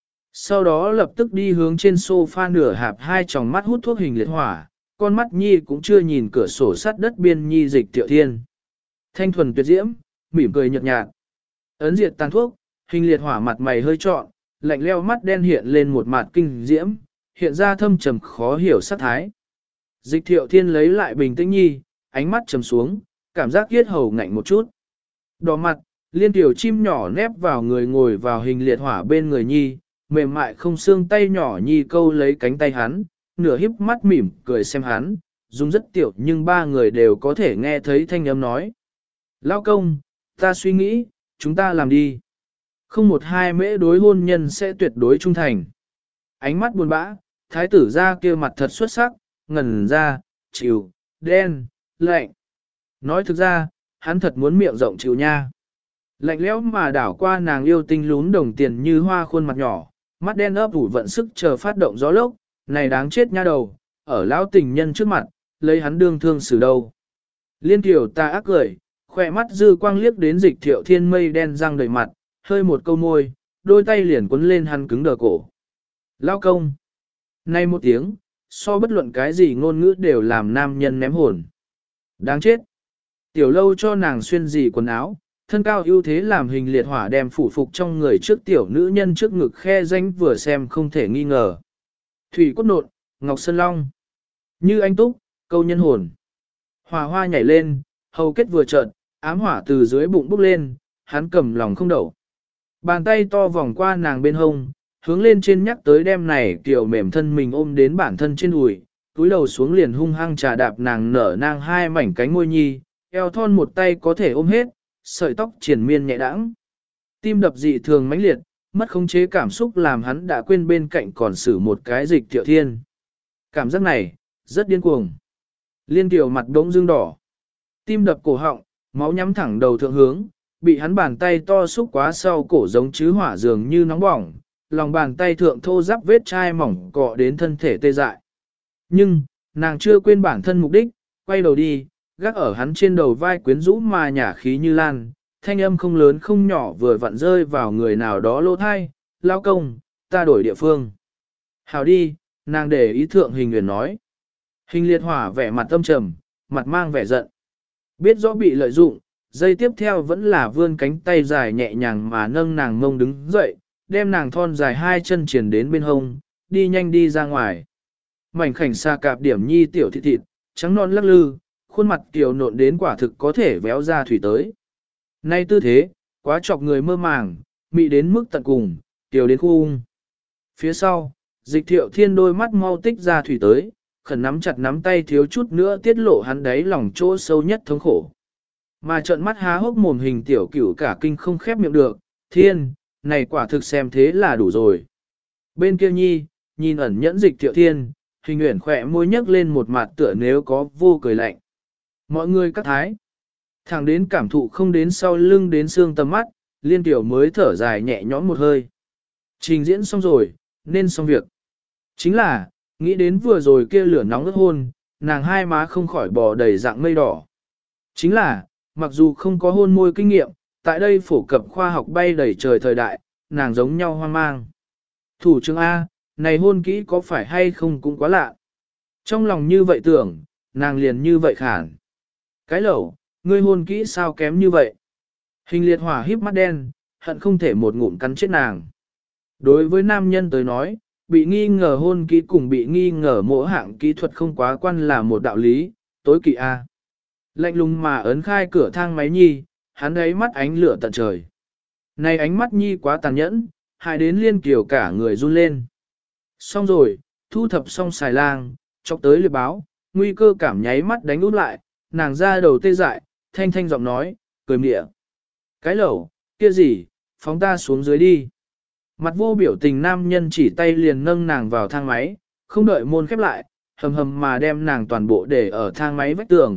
Sau đó lập tức đi hướng trên sofa nửa hạp hai tròng mắt hút thuốc hình liệt hỏa, con mắt nhi cũng chưa nhìn cửa sổ sắt đất biên nhi Dịch Thiệu Thiên. Thanh thuần tuyệt diễm, mỉm cười nhợt nhạt. Ấn diệt tàn thuốc, hình liệt hỏa mặt mày hơi trọn, lạnh leo mắt đen hiện lên một mặt kinh diễm, hiện ra thâm trầm khó hiểu sát thái. Dịch Thiệu Thiên lấy lại bình tĩnh nhi, ánh mắt trầm xuống, cảm giác yết hầu ngạnh một chút. Đỏ mặt, liên tiểu chim nhỏ nép vào người ngồi vào hình liệt hỏa bên người nhi, mềm mại không xương tay nhỏ nhi câu lấy cánh tay hắn, nửa híp mắt mỉm cười xem hắn, dùng rất tiểu nhưng ba người đều có thể nghe thấy thanh âm nói. Lao công, ta suy nghĩ, chúng ta làm đi. Không một hai mễ đối hôn nhân sẽ tuyệt đối trung thành. Ánh mắt buồn bã, thái tử ra kia mặt thật xuất sắc, ngẩn ra, chịu, đen, lạnh. Nói thực ra, hắn thật muốn miệng rộng chịu nha. Lạnh lẽo mà đảo qua nàng yêu tinh lún đồng tiền như hoa khuôn mặt nhỏ, mắt đen ấp ủ vận sức chờ phát động gió lốc, này đáng chết nha đầu, ở lão tình nhân trước mặt, lấy hắn đương thương xử đâu. Liên tiểu ta ác cười, khỏe mắt dư quang liếc đến Dịch Thiệu Thiên mây đen răng đầy mặt, hơi một câu môi, đôi tay liền quấn lên hắn cứng đờ cổ. Lao công. Nay một tiếng, so bất luận cái gì ngôn ngữ đều làm nam nhân ném hồn. Đáng chết. Tiểu lâu cho nàng xuyên gì quần áo, thân cao ưu thế làm hình liệt hỏa đem phủ phục trong người trước tiểu nữ nhân trước ngực khe danh vừa xem không thể nghi ngờ. Thủy cốt nộn, ngọc sơn long. Như anh túc, câu nhân hồn. Hỏa hoa nhảy lên, hầu kết vừa trợn, ám hỏa từ dưới bụng bốc lên, hắn cầm lòng không đậu. Bàn tay to vòng qua nàng bên hông, hướng lên trên nhắc tới đem này kiểu mềm thân mình ôm đến bản thân trên đùi, túi đầu xuống liền hung hăng trà đạp nàng nở nang hai mảnh cánh môi nhi, eo thon một tay có thể ôm hết, sợi tóc triển miên nhẹ đãng. Tim đập dị thường mãnh liệt, mất khống chế cảm xúc làm hắn đã quên bên cạnh còn xử một cái Dịch Thiệu Thiên. Cảm giác này, rất điên cuồng. Liên tiểu mặt đống dương đỏ. Tim đập cổ họng, máu nhắm thẳng đầu thượng hướng, bị hắn bàn tay to xúc quá sau cổ giống chứ hỏa dường như nóng bỏng, lòng bàn tay thượng thô ráp vết chai mỏng cọ đến thân thể tê dại. Nhưng, nàng chưa quên bản thân mục đích, quay đầu đi, gác ở hắn trên đầu vai quyến rũ mà nhả khí như lan, thanh âm không lớn không nhỏ vừa vặn rơi vào người nào đó lô thai, lao công, ta đổi địa phương. Hào đi, nàng để ý thượng hình nguyện nói. Hình liệt hỏa vẻ mặt tâm trầm, mặt mang vẻ giận. Biết rõ bị lợi dụng, dây tiếp theo vẫn là vươn cánh tay dài nhẹ nhàng mà nâng nàng mông đứng dậy, đem nàng thon dài hai chân triển đến bên hông, đi nhanh đi ra ngoài. Mảnh khảnh xa cạp điểm nhi tiểu thịt thịt, trắng non lắc lư, khuôn mặt kiều nộn đến quả thực có thể véo ra thủy tới. Nay tư thế, quá chọc người mơ màng, mị đến mức tận cùng, kiều đến khu ung. Phía sau, Dịch Thiệu Thiên đôi mắt mau tích ra thủy tới, khẩn nắm chặt nắm tay thiếu chút nữa tiết lộ hắn đáy lòng chỗ sâu nhất thống khổ. Mà trợn mắt há hốc mồm hình tiểu cửu cả kinh không khép miệng được, Thiên, này quả thực xem thế là đủ rồi. Bên kia nhi, nhìn ẩn nhẫn Dịch Thiệu Thiên, hình uyển khỏe môi nhấc lên một mặt tựa nếu có vô cười lạnh. Mọi người các thái, thẳng đến cảm thụ không đến sau lưng đến xương tầm mắt, liên tiểu mới thở dài nhẹ nhõm một hơi. Trình diễn xong rồi, nên xong việc. Chính là, nghĩ đến vừa rồi kia lửa nóng ướt hôn, nàng hai má không khỏi bò đầy dạng mây đỏ. Chính là, mặc dù không có hôn môi kinh nghiệm, tại đây phổ cập khoa học bay đầy trời thời đại, nàng giống nhau hoang mang. Thủ trưởng A, này hôn kỹ có phải hay không cũng quá lạ. Trong lòng như vậy tưởng, nàng liền như vậy khản. Cái lẩu, ngươi hôn kỹ sao kém như vậy? Hình liệt hỏa híp mắt đen, hận không thể một ngụm cắn chết nàng. Đối với nam nhân tới nói, bị nghi ngờ hôn kỹ cùng bị nghi ngờ mỗi hạng kỹ thuật không quá quan là một đạo lý, tối kỵ A. Lạnh lùng mà ấn khai cửa thang máy nhi, hắn ấy mắt ánh lửa tận trời. Này ánh mắt nhi quá tàn nhẫn, hại đến liên kiều cả người run lên. Xong rồi, thu thập xong xài lang, chọc tới liệp báo, nguy cơ cảm nháy mắt đánh út lại, nàng ra đầu tê dại, thanh thanh giọng nói, cười mịa. Cái lẩu, kia gì, phóng ta xuống dưới đi. Mặt vô biểu tình nam nhân chỉ tay liền nâng nàng vào thang máy, không đợi môn khép lại, hầm hầm mà đem nàng toàn bộ để ở thang máy vách tường,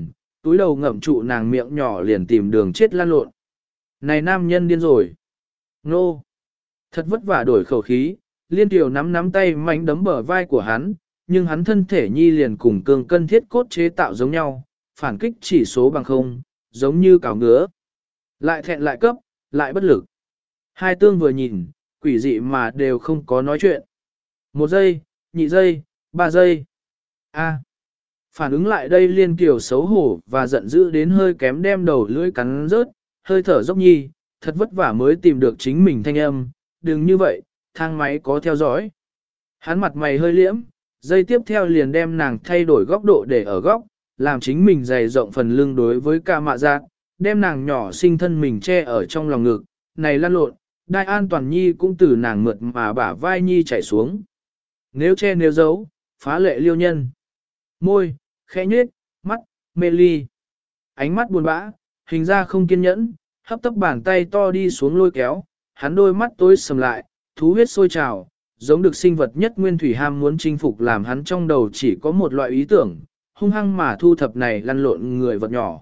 túi đầu ngậm trụ nàng miệng nhỏ liền tìm đường chết lăn lộn. Này nam nhân điên rồi. Nô. Thật vất vả đổi khẩu khí, Liên Tiểu nắm nắm tay mạnh đấm bờ vai của hắn, nhưng hắn thân thể nhi liền cùng cương cân thiết cốt chế tạo giống nhau, phản kích chỉ số bằng không, giống như cào ngứa. Lại thẹn lại cấp, lại bất lực. Hai tương vừa nhìn, quỷ dị mà đều không có nói chuyện. Một giây, nhị giây, ba giây. A. Phản ứng lại đây Liên Kiều xấu hổ và giận dữ đến hơi kém đem đầu lưỡi cắn rớt, hơi thở dốc nhi, thật vất vả mới tìm được chính mình thanh âm, đừng như vậy, thang máy có theo dõi. Hắn mặt mày hơi liễm, giây tiếp theo liền đem nàng thay đổi góc độ để ở góc, làm chính mình dày rộng phần lưng đối với ca mạ giác, đem nàng nhỏ sinh thân mình che ở trong lòng ngực, này lăn lộn, đai an toàn nhi cũng từ nàng mượt mà bả vai nhi chảy xuống. Nếu che nếu giấu, phá lệ liêu nhân. Môi, khẽ nhếch, mắt, mê ly. Ánh mắt buồn bã, hình ra không kiên nhẫn, hấp tấp bàn tay to đi xuống lôi kéo, hắn đôi mắt tối sầm lại, thú huyết sôi trào, giống được sinh vật nhất nguyên thủy ham muốn chinh phục làm hắn trong đầu chỉ có một loại ý tưởng, hung hăng mà thu thập này lăn lộn người vật nhỏ.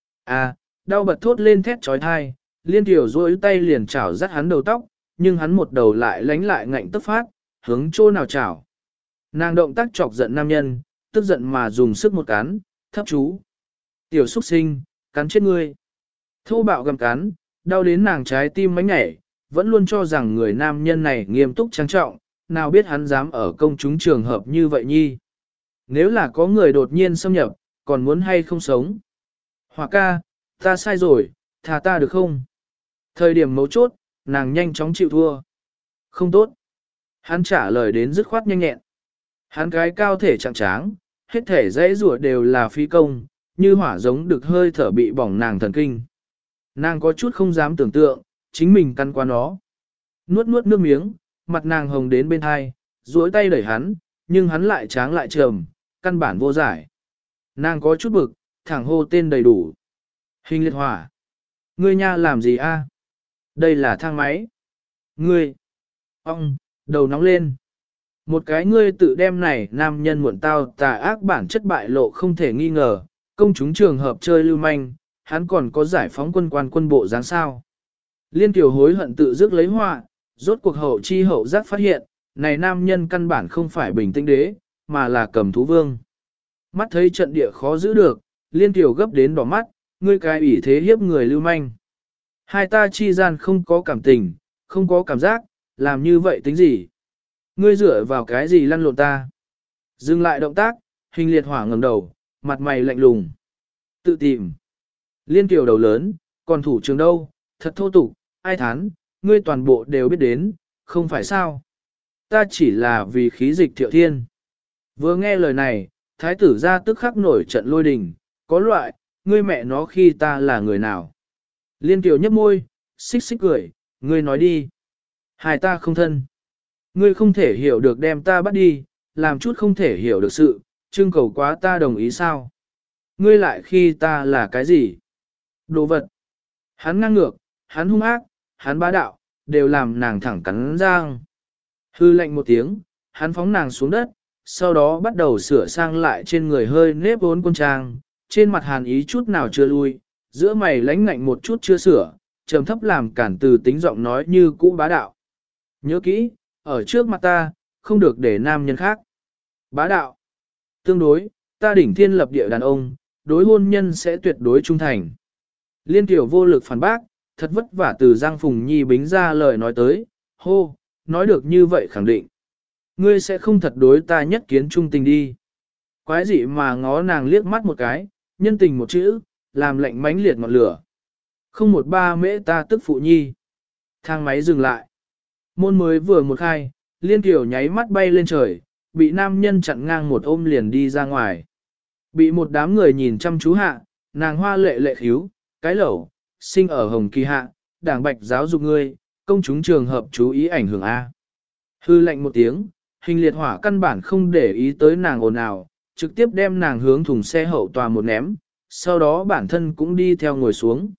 À, đau bật thốt lên thét trói thai, Liên Tiểu duỗi tay liền chảo dắt hắn đầu tóc, nhưng hắn một đầu lại lánh lại ngạnh tức phát, hướng chỗ nào chảo. Nàng động tác chọc giận nam nhân, tức giận mà dùng sức một cắn, thấp chú. Tiểu xuất sinh, cắn chết ngươi. Thô bạo gầm cắn, đau đến nàng trái tim mánh nhảy, vẫn luôn cho rằng người nam nhân này nghiêm túc trang trọng, nào biết hắn dám ở công chúng trường hợp như vậy nhi. Nếu là có người đột nhiên xâm nhập, còn muốn hay không sống. Hòa ca, ta sai rồi, thà ta được không? Thời điểm mấu chốt, nàng nhanh chóng chịu thua. Không tốt. Hắn trả lời đến dứt khoát nhanh nhẹn. Hắn cái cao thể trạng tráng, hết thể dãy rủa đều là phi công, như hỏa giống được hơi thở bị bỏng nàng thần kinh. Nàng có chút không dám tưởng tượng, chính mình căn qua nó. Nuốt nuốt nước miếng, mặt nàng hồng đến bên hai, duỗi tay đẩy hắn, nhưng hắn lại tráng lại trầm, căn bản vô giải. Nàng có chút bực, thẳng hô tên đầy đủ. Hình liệt hỏa. Ngươi nha làm gì a? Đây là thang máy. Ngươi. Ông, đầu nóng lên. Một cái ngươi tự đem này nam nhân muộn tao tà ác bản chất bại lộ không thể nghi ngờ, công chúng trường hợp chơi lưu manh, hắn còn có giải phóng quân quan quân bộ dáng sao. Liên Tiểu hối hận tự dứt lấy họa, rốt cuộc hậu chi hậu giác phát hiện, này nam nhân căn bản không phải bình tĩnh đế, mà là cầm thú vương. Mắt thấy trận địa khó giữ được, Liên Tiểu gấp đến đỏ mắt, ngươi cái ủy thế hiếp người lưu manh. Hai ta chi gian không có cảm tình, không có cảm giác, làm như vậy tính gì? Ngươi dựa vào cái gì lăn lộn ta? Dừng lại động tác, Hình liệt hỏa ngẩng đầu, mặt mày lạnh lùng. Tự tìm. Liên Tiểu đầu lớn, còn thủ trường đâu, thật thô tục, ai thán, ngươi toàn bộ đều biết đến, không phải sao? Ta chỉ là vì khí dịch thiệu thiên. Vừa nghe lời này, thái tử ra tức khắc nổi trận lôi đình, có loại, ngươi mẹ nó khi ta là người nào? Liên Tiểu nhấp môi, xích xích cười, ngươi nói đi. Hai ta không thân. Ngươi không thể hiểu được đem ta bắt đi, làm chút không thể hiểu được sự, trưng cầu quá ta đồng ý sao? Ngươi lại khi ta là cái gì? Đồ vật. Hắn ngang ngược, hắn hung ác, hắn bá đạo, đều làm nàng thẳng cắn răng. Hư lạnh một tiếng, hắn phóng nàng xuống đất, sau đó bắt đầu sửa sang lại trên người hơi nếp vốn quân trang, trên mặt hàn ý chút nào chưa lui, giữa mày lãnh ngạnh một chút chưa sửa, trầm thấp làm cản từ tính giọng nói như cũ bá đạo. Nhớ kỹ, ở trước mặt ta, không được để nam nhân khác. Bá đạo. Tương đối, ta đỉnh thiên lập địa đàn ông, đối hôn nhân sẽ tuyệt đối trung thành. Liên Tiểu vô lực phản bác, thật vất vả từ Giang Phùng Nhi bính ra lời nói tới, hô, nói được như vậy khẳng định. Ngươi sẽ không thật đối ta nhất kiến trung tình đi. Quái dị mà ngó nàng liếc mắt một cái, nhân tình một chữ, làm lệnh mãnh liệt ngọn lửa. Không một ba mễ ta tức phụ nhi. Thang máy dừng lại. Môn mới vừa một khai, Liên Tiểu nháy mắt bay lên trời, bị nam nhân chặn ngang một ôm liền đi ra ngoài. Bị một đám người nhìn chăm chú hạ, nàng hoa lệ lệ khíu, cái lẩu, sinh ở Hồng Kỳ hạ, đảng bạch giáo dục ngươi, công chúng trường hợp chú ý ảnh hưởng A. Hư lệnh một tiếng, Hình liệt hỏa căn bản không để ý tới nàng ồn ào, trực tiếp đem nàng hướng thùng xe hậu tòa một ném, sau đó bản thân cũng đi theo ngồi xuống.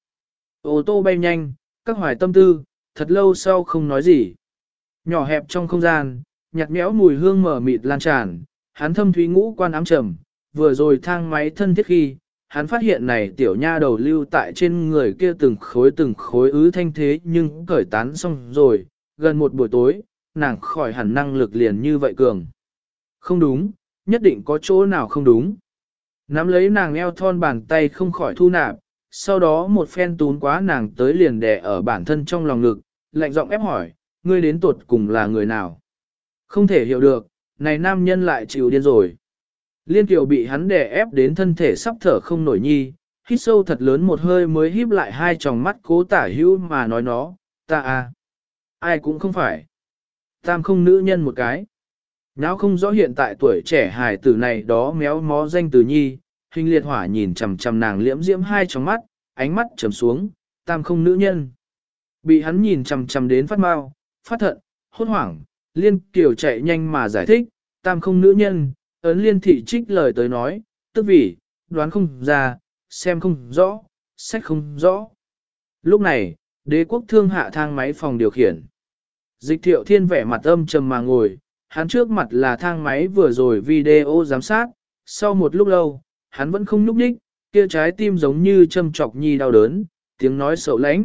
Ô tô bay nhanh, các hoài tâm tư, thật lâu sau không nói gì. Nhỏ hẹp trong không gian, nhạt nhẽo mùi hương mở mịt lan tràn, hắn thâm thúy ngũ quan ám trầm, vừa rồi thang máy thân thiết khi, hắn phát hiện này tiểu nha đầu lưu tại trên người kia từng khối từng khối ứ thanh thế nhưng cởi tán xong rồi, gần một buổi tối, nàng khỏi hẳn năng lực liền như vậy cường. Không đúng, nhất định có chỗ nào không đúng. Nắm lấy nàng eo thon bàn tay không khỏi thu nạp, sau đó một phen tún quá nàng tới liền đè ở bản thân trong lòng ngực, lạnh giọng ép hỏi, ngươi đến tuột cùng là người nào? Không thể hiểu được, này nam nhân lại chịu điên rồi. Liên Kiều bị hắn đè ép đến thân thể sắp thở không nổi nhi, hít sâu thật lớn một hơi mới híp lại hai tròng mắt cố tả hữu mà nói nó, ta à, ai cũng không phải. Tam không nữ nhân một cái. Nháo không rõ hiện tại tuổi trẻ hài tử này đó méo mó danh từ nhi, hình liệt hỏa nhìn chằm chằm nàng liễm diễm hai tròng mắt, ánh mắt trầm xuống, tam không nữ nhân. Bị hắn nhìn chằm chằm đến phát mau, phát thận, hốt hoảng, Liên Kiều chạy nhanh mà giải thích, tam không nữ nhân, ấn Liên thị trích lời tới nói, tức vì, đoán không ra, xem không rõ, sách không rõ. Lúc này, đế quốc thương hạ thang máy phòng điều khiển. Dịch thiệu thiên vẻ mặt âm trầm mà ngồi, hắn trước mặt là thang máy vừa rồi video giám sát, sau một lúc lâu, hắn vẫn không nhúc đích, kia trái tim giống như châm chọc nhi đau đớn, tiếng nói sầu lãnh.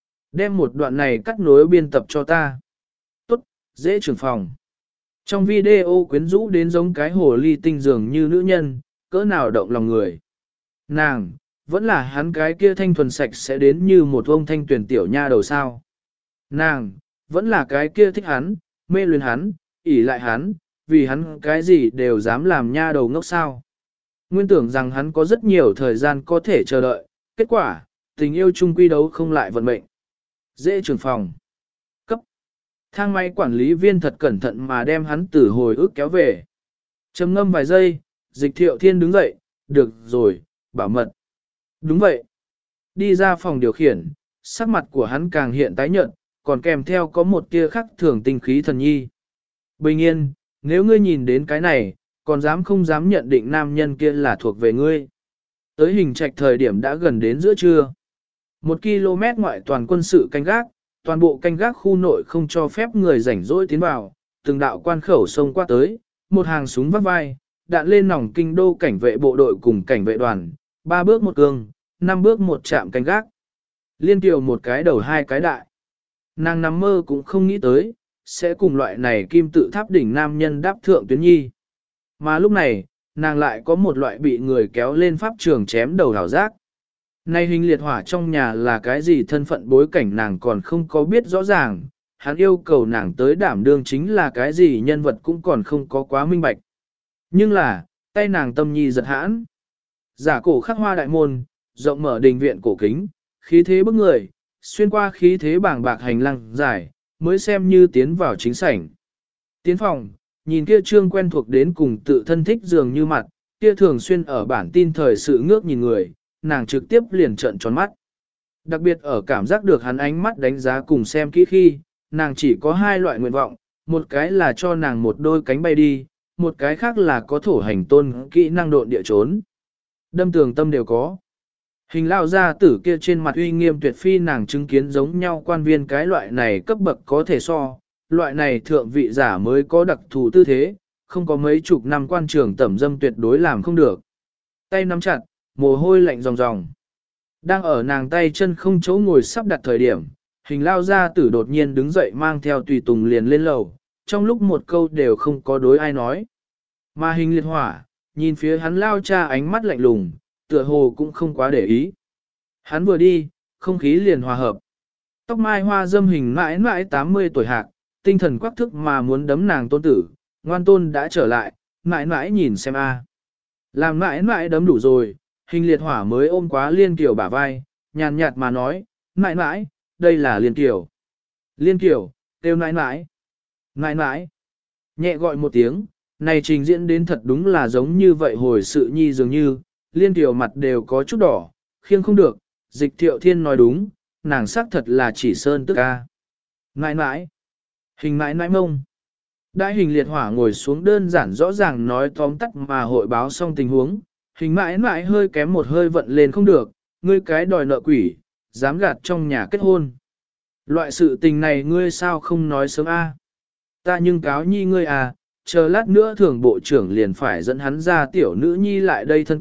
Đem một đoạn này cắt nối biên tập cho ta. Tốt, dễ trưởng phòng. Trong video quyến rũ đến giống cái hồ ly tinh dường như nữ nhân, cỡ nào động lòng người. Nàng, vẫn là hắn cái kia thanh thuần sạch sẽ đến như một ông thanh tuyển tiểu nha đầu sao. Nàng, vẫn là cái kia thích hắn, mê luyến hắn, ỷ lại hắn, vì hắn cái gì đều dám làm nha đầu ngốc sao. Nguyên tưởng rằng hắn có rất nhiều thời gian có thể chờ đợi, kết quả, tình yêu chung quy đấu không lại vận mệnh. Dễ trưởng phòng. Cấp. Thang máy quản lý viên thật cẩn thận mà đem hắn từ hồi ức kéo về. Trầm ngâm vài giây, Dịch Thiệu Thiên đứng dậy, được rồi, bảo mật. Đúng vậy. Đi ra phòng điều khiển, sắc mặt của hắn càng hiện tái nhợt, còn kèm theo có một tia khắc thường tinh khí thần nhi. Bình yên, nếu ngươi nhìn đến cái này, còn dám không dám nhận định nam nhân kia là thuộc về ngươi. Tới hình trạch thời điểm đã gần đến giữa trưa. Một km ngoại toàn quân sự canh gác, toàn bộ canh gác khu nội không cho phép người rảnh rỗi tiến vào, từng đạo quan khẩu xông qua tới, một hàng súng vắt vai, đạn lên nòng kinh đô cảnh vệ bộ đội cùng cảnh vệ đoàn, ba bước một cương, năm bước một chạm canh gác. Liên Kiều một cái đầu hai cái đại. Nàng nằm mơ cũng không nghĩ tới, sẽ cùng loại này kim tự tháp đỉnh nam nhân đáp thượng tuyến nhi. Mà lúc này, nàng lại có một loại bị người kéo lên pháp trường chém đầu hảo giác. Nay hình liệt hỏa trong nhà là cái gì thân phận bối cảnh nàng còn không có biết rõ ràng, hắn yêu cầu nàng tới đảm đương chính là cái gì nhân vật cũng còn không có quá minh bạch. Nhưng là, tay nàng tâm nhi giật hãn. Giả cổ khắc hoa đại môn, rộng mở đình viện cổ kính, khí thế bức người, xuyên qua khí thế bảng bạc hành lang dài, mới xem như tiến vào chính sảnh. Tiến phòng, nhìn kia trương quen thuộc đến cùng tự thân thích dường như mặt, kia thường xuyên ở bản tin thời sự ngước nhìn người, nàng trực tiếp liền trợn tròn mắt. Đặc biệt ở cảm giác được hắn ánh mắt đánh giá cùng xem kỹ khi, nàng chỉ có hai loại nguyện vọng, một cái là cho nàng một đôi cánh bay đi, một cái khác là có thổ hành tôn kỹ năng độn địa trốn. Đâm tường tâm đều có. Hình lao gia tử kia trên mặt uy nghiêm tuyệt phi nàng chứng kiến giống nhau quan viên cái loại này cấp bậc có thể so, loại này thượng vị giả mới có đặc thù tư thế, không có mấy chục năm quan trường tẩm dâm tuyệt đối làm không được. Tay nắm chặt, mồ hôi lạnh ròng ròng. Đang ở nàng tay chân không chỗ ngồi sắp đặt thời điểm, hình lao gia tử đột nhiên đứng dậy mang theo tùy tùng liền lên lầu, trong lúc một câu đều không có đối ai nói. Mà hình liệt hỏa, nhìn phía hắn lao cha ánh mắt lạnh lùng, tựa hồ cũng không quá để ý. Hắn vừa đi, không khí liền hòa hợp. Tóc mai hoa dâm hình mãi mãi tám mươi tuổi hạc, tinh thần quắc thức mà muốn đấm nàng tôn tử, ngoan tôn đã trở lại, mãi mãi nhìn xem a. Làm mãi mãi đấm đủ rồi, hình liệt hỏa mới ôm quá Liên Kiều bả vai, nhàn nhạt mà nói, mãi mãi, đây là Liên Kiều. Liên Kiều, kêu mãi mãi. Mãi mãi. Nhẹ gọi một tiếng, này trình diễn đến thật đúng là giống như vậy hồi sự nhi dường như, Liên Kiều mặt đều có chút đỏ, khiêng không được, Dịch Thiệu Thiên nói đúng, nàng xác thật là chỉ sơn tức ca. Mãi mãi. Hình mãi mãi mông. Đại hình liệt hỏa ngồi xuống đơn giản rõ ràng nói tóm tắt mà hội báo xong tình huống, hình mãi mãi hơi kém một hơi vận lên không được, ngươi cái đòi nợ quỷ, dám gạt trong nhà kết hôn. Loại sự tình này ngươi sao không nói sớm a? Ta nhưng cáo nhi ngươi à, chờ lát nữa thường bộ trưởng liền phải dẫn hắn ra tiểu nữ nhi lại đây thân cận,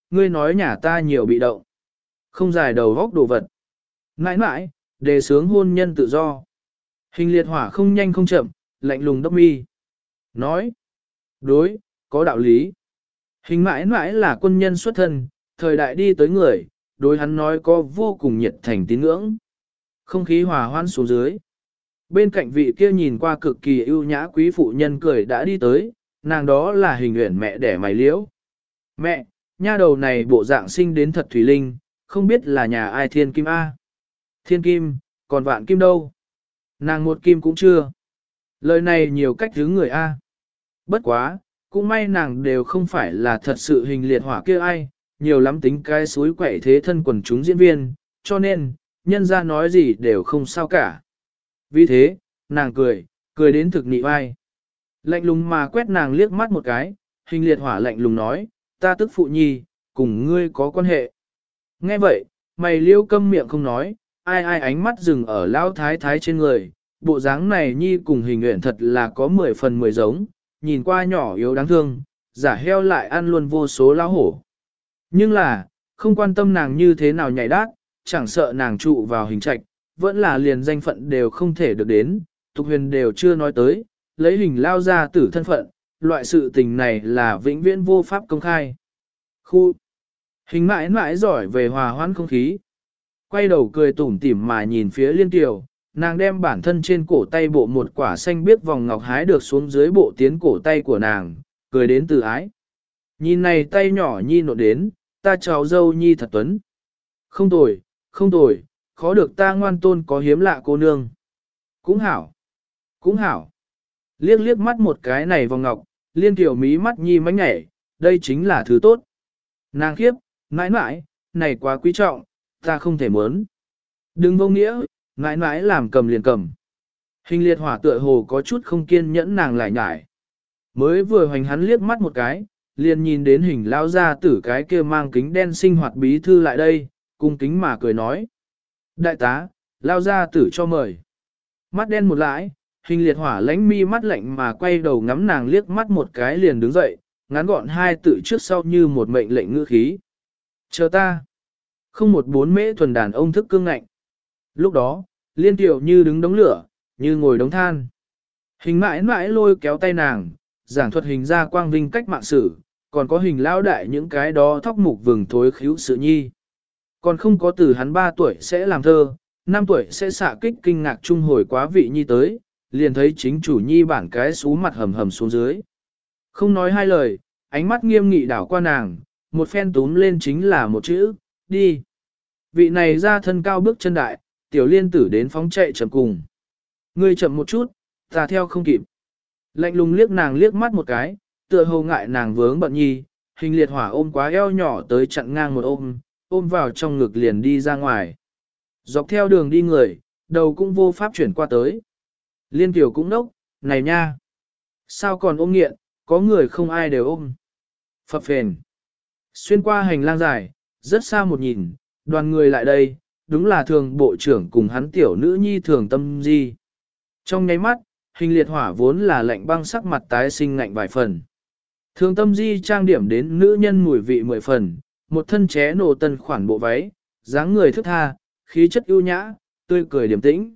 ngươi nói nhà ta nhiều bị động. Không dài đầu góc đồ vật. Mãi mãi, đề sướng hôn nhân tự do. Hình liệt hỏa không nhanh không chậm, lạnh lùng đốc mi. Nói. Đối, có đạo lý. Hình mãi mãi là quân nhân xuất thân, thời đại đi tới người, đối hắn nói có vô cùng nhiệt thành tín ngưỡng. Không khí hòa hoan xuống dưới. Bên cạnh vị kia nhìn qua cực kỳ ưu nhã quý phụ nhân cười đã đi tới, nàng đó là hình uyển mẹ đẻ mày liễu. Mẹ, nha đầu này bộ dạng sinh đến thật thủy linh, không biết là nhà ai thiên kim A. Thiên kim, còn vạn kim đâu? Nàng một kim cũng chưa. Lời này nhiều cách thứ người A. Bất quá, cũng may nàng đều không phải là thật sự hình liệt hỏa kia ai, nhiều lắm tính cái suối quậy thế thân quần chúng diễn viên, cho nên, nhân ra nói gì đều không sao cả. Vì thế, nàng cười, cười đến thực nị vai. Lạnh lùng mà quét nàng liếc mắt một cái, hình liệt hỏa lạnh lùng nói, ta tức phụ nhi, cùng ngươi có quan hệ. Nghe vậy, mày liêu câm miệng không nói, ai ai ánh mắt dừng ở lao thái thái trên người, bộ dáng này nhi cùng hình nguyện thật là có mười phần mười giống, nhìn qua nhỏ yếu đáng thương, giả heo lại ăn luôn vô số lao hổ. Nhưng là, không quan tâm nàng như thế nào nhảy đát, chẳng sợ nàng trụ vào hình trạch, vẫn là liền danh phận đều không thể được đến, tục huyền đều chưa nói tới, lấy hình lao ra tử thân phận, loại sự tình này là vĩnh viễn vô pháp công khai. Khu hình mãi mãi giỏi về hòa hoãn không khí. Quay đầu cười tủm tỉm mà nhìn phía liên tiểu, nàng đem bản thân trên cổ tay bộ một quả xanh biếc vòng ngọc hái được xuống dưới bộ tiến cổ tay của nàng, cười đến từ ái. Nhìn này tay nhỏ nhi nộn đến, ta cháu dâu nhi thật tuấn. Không tồi, không tồi, khó được ta ngoan tôn có hiếm lạ cô nương. Cũng hảo, cũng hảo. Liếc liếc mắt một cái này vòng ngọc, liên tiểu mí mắt nhi mánh nhảy, đây chính là thứ tốt. Nàng khiếp, mãi mãi, này quá quý trọng, ta không thể muốn. Đừng vô nghĩa, mãi mãi làm cầm liền cầm. Hình liệt hỏa tựa hồ có chút không kiên nhẫn nàng lại nhải. Mới vừa hoành hắn liếc mắt một cái, liền nhìn đến hình lao ra tử cái kia mang kính đen sinh hoạt bí thư lại đây, cung kính mà cười nói. Đại tá, lao ra tử cho mời. Mắt đen một lãi, hình liệt hỏa lánh mi mắt lạnh mà quay đầu ngắm nàng liếc mắt một cái liền đứng dậy, ngắn gọn hai tự trước sau như một mệnh lệnh ngữ khí. Chờ ta. Không một bốn mễ thuần đàn ông thức cương ngạnh. Lúc đó, liên tiểu như đứng đống lửa, như ngồi đống than. Hình mãi mãi lôi kéo tay nàng, giảng thuật hình ra quang vinh cách mạng sử, còn có hình lao đại những cái đó thóc mục vừng thối khíu sự nhi. Còn không có từ hắn ba tuổi sẽ làm thơ, năm tuổi sẽ xạ kích kinh ngạc trung hồi quá vị nhi tới, liền thấy chính chủ nhi bản cái xú mặt hầm hầm xuống dưới. Không nói hai lời, ánh mắt nghiêm nghị đảo qua nàng, một phen túm lên chính là một chữ, đi. Vị này ra thân cao bước chân đại, tiểu liên tử đến phóng chạy chậm cùng. Ngươi chậm một chút, ta theo không kịp. Lạnh lùng liếc nàng liếc mắt một cái, tựa hồ ngại nàng vướng bận nhi, hình liệt hỏa ôm quá eo nhỏ tới chặn ngang một ôm, ôm vào trong ngực liền đi ra ngoài. Dọc theo đường đi người, đầu cũng vô pháp chuyển qua tới. Liên tiểu cũng nốc, này nha. Sao còn ôm nghiện, có người không ai đều ôm. Phập phền. Xuyên qua hành lang dài, rất xa một nhìn, đoàn người lại đây, đúng là thường bộ trưởng cùng hắn tiểu nữ nhi thường tâm di. Trong nháy mắt, hình liệt hỏa vốn là lạnh băng sắc mặt tái sinh ngạnh vài phần. Thường tâm di trang điểm đến nữ nhân mùi vị mười phần, một thân ché nổ tân khoản bộ váy, dáng người thức tha, khí chất ưu nhã, tươi cười điềm tĩnh.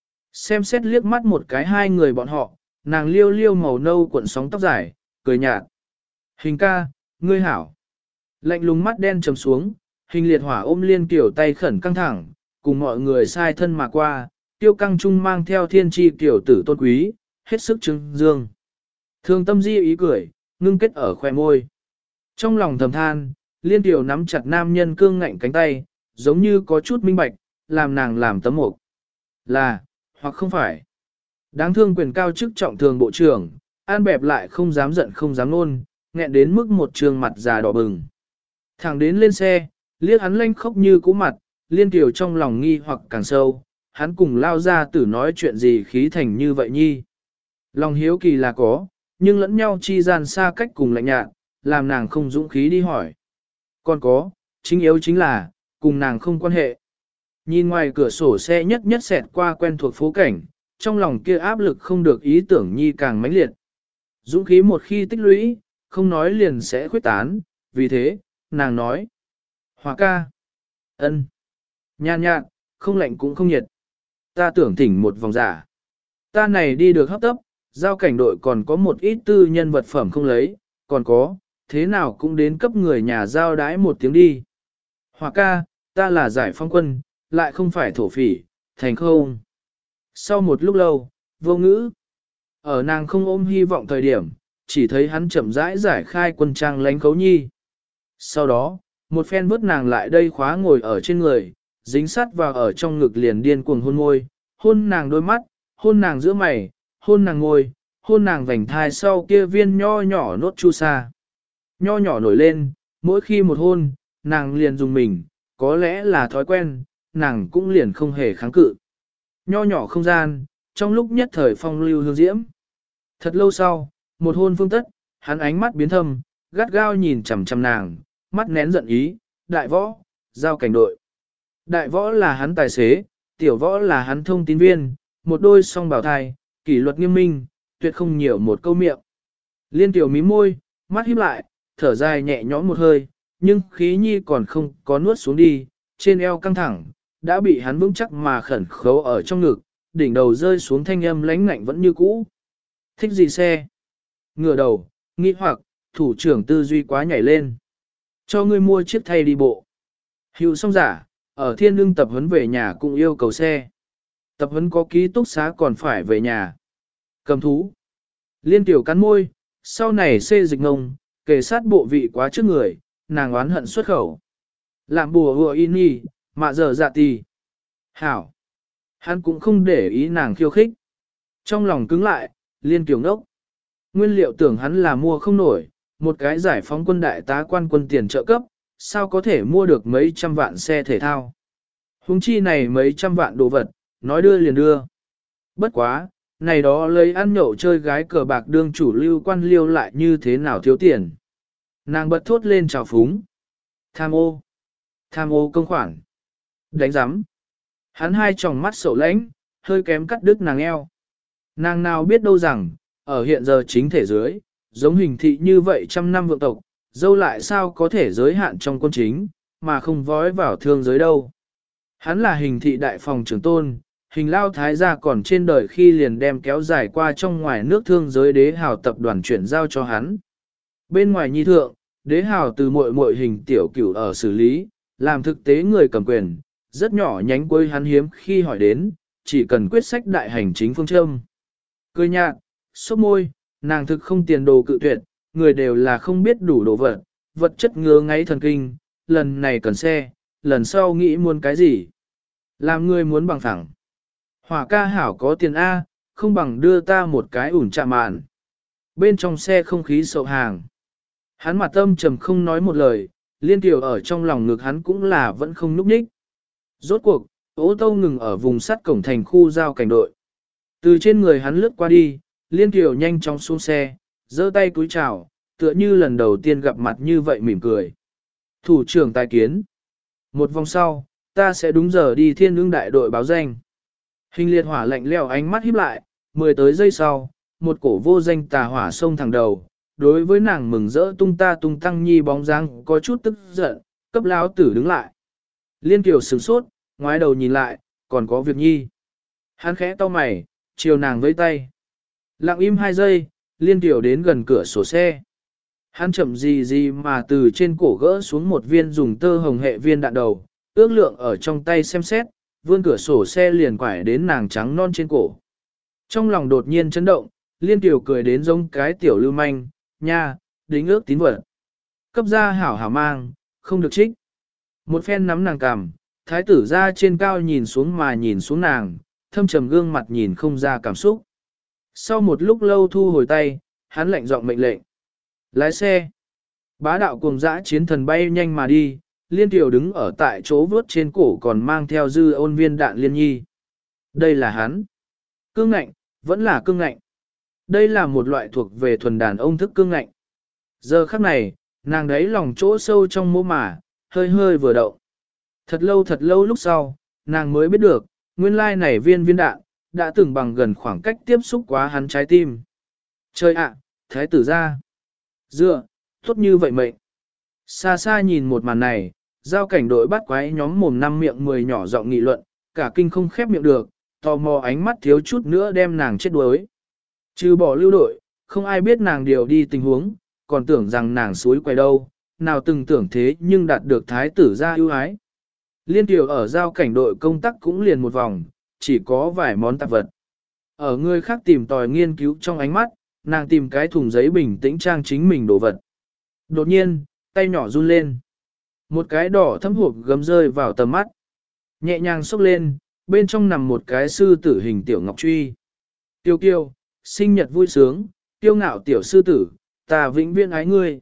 Xem xét liếc mắt một cái hai người bọn họ, nàng liêu liêu màu nâu cuộn sóng tóc dài, cười nhạt. Hình ca, ngươi hảo. Lạnh lùng mắt đen trầm xuống, hình liệt hỏa ôm liên kiểu tay khẩn căng thẳng, cùng mọi người sai thân mà qua, tiêu căng trung mang theo thiên tri kiểu tử tôn quý, hết sức trưng dương. Thường tâm di ý cười, ngưng kết ở khoe môi. Trong lòng thầm than, liên tiểu nắm chặt nam nhân cương ngạnh cánh tay, giống như có chút minh bạch, làm nàng làm tấm mục. Là, hoặc không phải. Đáng thương quyền cao chức trọng thường bộ trưởng, an bẹp lại không dám giận không dám nôn, nghẹn đến mức một trường mặt già đỏ bừng. Thẳng đến lên xe, liếc hắn lanh khóc như cũ mặt, liên tiểu trong lòng nghi hoặc càng sâu, hắn cùng lao ra tử nói chuyện gì khí thành như vậy nhi. Lòng hiếu kỳ là có, nhưng lẫn nhau chi gian xa cách cùng lạnh nhạt, làm nàng không dũng khí đi hỏi. Còn có, chính yếu chính là, cùng nàng không quan hệ. Nhìn ngoài cửa sổ xe nhất nhất xẹt qua quen thuộc phố cảnh, trong lòng kia áp lực không được ý tưởng nhi càng mãnh liệt. Dũng khí một khi tích lũy, không nói liền sẽ khuyết tán, vì thế, nàng nói. Hỏa ca. Ân. Nhàn nhạt, không lạnh cũng không nhiệt. Ta tưởng thỉnh một vòng giả. Ta này đi được hấp tấp, giao cảnh đội còn có một ít tư nhân vật phẩm không lấy, còn có, thế nào cũng đến cấp người nhà giao đái một tiếng đi. Hỏa ca, ta là giải phong quân, lại không phải thổ phỉ, thành không. Sau một lúc lâu, vô ngữ. Ở nàng không ôm hy vọng thời điểm, chỉ thấy hắn chậm rãi giải khai quân trang lánh khấu nhi. Sau đó, một phen vớt nàng lại đây khóa ngồi ở trên người, dính sát vào ở trong ngực liền điên cuồng hôn môi, hôn nàng đôi mắt, hôn nàng giữa mày, hôn nàng ngôi, hôn nàng vành thai sau kia viên nho nhỏ nốt chu sa. Nho nhỏ nổi lên, mỗi khi một hôn, nàng liền dùng mình, có lẽ là thói quen, nàng cũng liền không hề kháng cự. Nho nhỏ không gian, trong lúc nhất thời phong lưu hương diễm. Thật lâu sau, một hôn phương tất, hắn ánh mắt biến thâm, gắt gao nhìn chằm chằm nàng, mắt nén giận ý, đại võ, giao cảnh đội. Đại võ là hắn tài xế, tiểu võ là hắn thông tín viên, một đôi song bảo thai, kỷ luật nghiêm minh, tuyệt không nhiều một câu miệng. Liên tiểu mí môi, mắt híp lại, thở dài nhẹ nhõm một hơi, nhưng khí nhi còn không có nuốt xuống đi, trên eo căng thẳng, đã bị hắn vững chắc mà khẩn khấu ở trong ngực, đỉnh đầu rơi xuống thanh âm lãnh ngạnh vẫn như cũ. Thích gì xe? Ngửa đầu, nghi hoặc, thủ trưởng tư duy quá nhảy lên. Cho ngươi mua chiếc thay đi bộ. Hữu song giả, ở thiên lương tập huấn về nhà cũng yêu cầu xe. Tập huấn có ký túc xá còn phải về nhà. Cầm thú. Liên tiểu cắn môi, sau này xê dịch ngông, kề sát bộ vị quá trước người, nàng oán hận xuất khẩu. Làm bùa hùa in y, mạ giờ dạ tì. Hảo. Hắn cũng không để ý nàng khiêu khích. Trong lòng cứng lại, liên tiểu ngốc. Nguyên liệu tưởng hắn là mua không nổi, một cái giải phóng quân đại tá quan quân tiền trợ cấp, sao có thể mua được mấy trăm vạn xe thể thao. Hùng chi này mấy trăm vạn đồ vật, nói đưa liền đưa. Bất quá, này đó lấy ăn nhậu chơi gái cờ bạc đương chủ lưu quan liêu lại như thế nào thiếu tiền. Nàng bật thốt lên trào phúng. Tham ô. Tham ô công khoản. Đánh giám. Hắn hai tròng mắt sầu lãnh, hơi kém cắt đứt nàng eo. Nàng nào biết đâu rằng, ở hiện giờ chính thể dưới, giống hình thị như vậy trăm năm vượng tộc, dâu lại sao có thể giới hạn trong quân chính, mà không vói vào thương giới đâu. Hắn là hình thị đại phòng trưởng tôn, hình lao thái gia còn trên đời khi liền đem kéo dài qua trong ngoài nước thương giới đế hào tập đoàn chuyển giao cho hắn. Bên ngoài nhi thượng, đế hào từ muội muội hình tiểu cửu ở xử lý, làm thực tế người cầm quyền, rất nhỏ nhánh quấy hắn hiếm khi hỏi đến, chỉ cần quyết sách đại hành chính phương châm. Cười nhạt, sốc môi, nàng thực không tiền đồ cự tuyệt, người đều là không biết đủ đồ vật, vật chất ngứa ngáy thần kinh, lần này cần xe, lần sau nghĩ muốn cái gì. Làm người muốn bằng thẳng. Hỏa ca hảo có tiền A, không bằng đưa ta một cái ủn chạm mạn. Bên trong xe không khí sậu hàng. Hắn mặt tâm trầm không nói một lời, liên tiểu ở trong lòng ngực hắn cũng là vẫn không núp ních. Rốt cuộc, ô tô ngừng ở vùng sắt cổng thành khu giao cảnh đội. Từ trên người hắn lướt qua đi, liên tiểu nhanh chóng xuống xe, giơ tay cúi chào, tựa như lần đầu tiên gặp mặt như vậy mỉm cười. Thủ trưởng tài kiến. Một vòng sau, ta sẽ đúng giờ đi thiên ương đại đội báo danh. Hình liệt hỏa lạnh leo ánh mắt híp lại, mười tới giây sau, một cổ vô danh tà hỏa xông thẳng đầu. Đối với nàng mừng rỡ tung ta tung tăng nhi bóng dáng có chút tức giận, cấp lão tử đứng lại. Liên tiểu sửng sốt, ngoái đầu nhìn lại, còn có việc nhi. Hắn khẽ cau mày, chiều nàng vẫy tay. Lặng im hai giây, liên tiểu đến gần cửa sổ xe. Hắn chậm gì gì mà từ trên cổ gỡ xuống một viên dùng tơ hồng hệ viên đạn đầu, ước lượng ở trong tay xem xét, vươn cửa sổ xe liền quải đến nàng trắng non trên cổ. Trong lòng đột nhiên chấn động, liên tiểu cười đến giống cái tiểu lưu manh, nha, đính ước tín vật. Cấp ra hảo hảo mang, không được trích. Một phen nắm nàng cằm, thái tử ra trên cao nhìn xuống mà nhìn xuống nàng, thâm trầm gương mặt nhìn không ra cảm xúc. Sau một lúc lâu thu hồi tay, hắn lạnh giọng mệnh lệnh. Lái xe. Bá đạo cùng dã chiến thần bay nhanh mà đi, liên tiểu đứng ở tại chỗ vớt trên cổ còn mang theo dư ôn viên đạn liên nhi. Đây là hắn. Cương ngạnh, vẫn là cương ngạnh. Đây là một loại thuộc về thuần đàn ông thức cương ngạnh. Giờ khắc này, nàng đấy lòng chỗ sâu trong mô mà, hơi hơi vừa động. Thật lâu thật lâu lúc sau, nàng mới biết được, nguyên lai này viên viên đạn, đã từng bằng gần khoảng cách tiếp xúc quá hắn trái tim. Trời ạ, thái tử ra. Dựa, tốt như vậy mệnh. Xa xa nhìn một màn này, giao cảnh đội bắt quái nhóm mồm năm miệng mười nhỏ giọng nghị luận, cả kinh không khép miệng được, tò mò ánh mắt thiếu chút nữa đem nàng chết đuối. Trừ bỏ lưu đội, không ai biết nàng điều đi tình huống, còn tưởng rằng nàng suối quay đâu, nào từng tưởng thế nhưng đạt được thái tử ra ưu ái. Liên tiểu ở giao cảnh đội công tác cũng liền một vòng, chỉ có vài món tạp vật. Ở người khác tìm tòi nghiên cứu trong ánh mắt, nàng tìm cái thùng giấy bình tĩnh trang chính mình đồ vật. Đột nhiên, tay nhỏ run lên. Một cái đỏ thấm hộp gấm rơi vào tầm mắt. Nhẹ nhàng xốc lên, bên trong nằm một cái sư tử hình tiểu ngọc truy. Tiêu kiêu, sinh nhật vui sướng, tiêu ngạo tiểu sư tử, ta vĩnh viễn ái ngươi.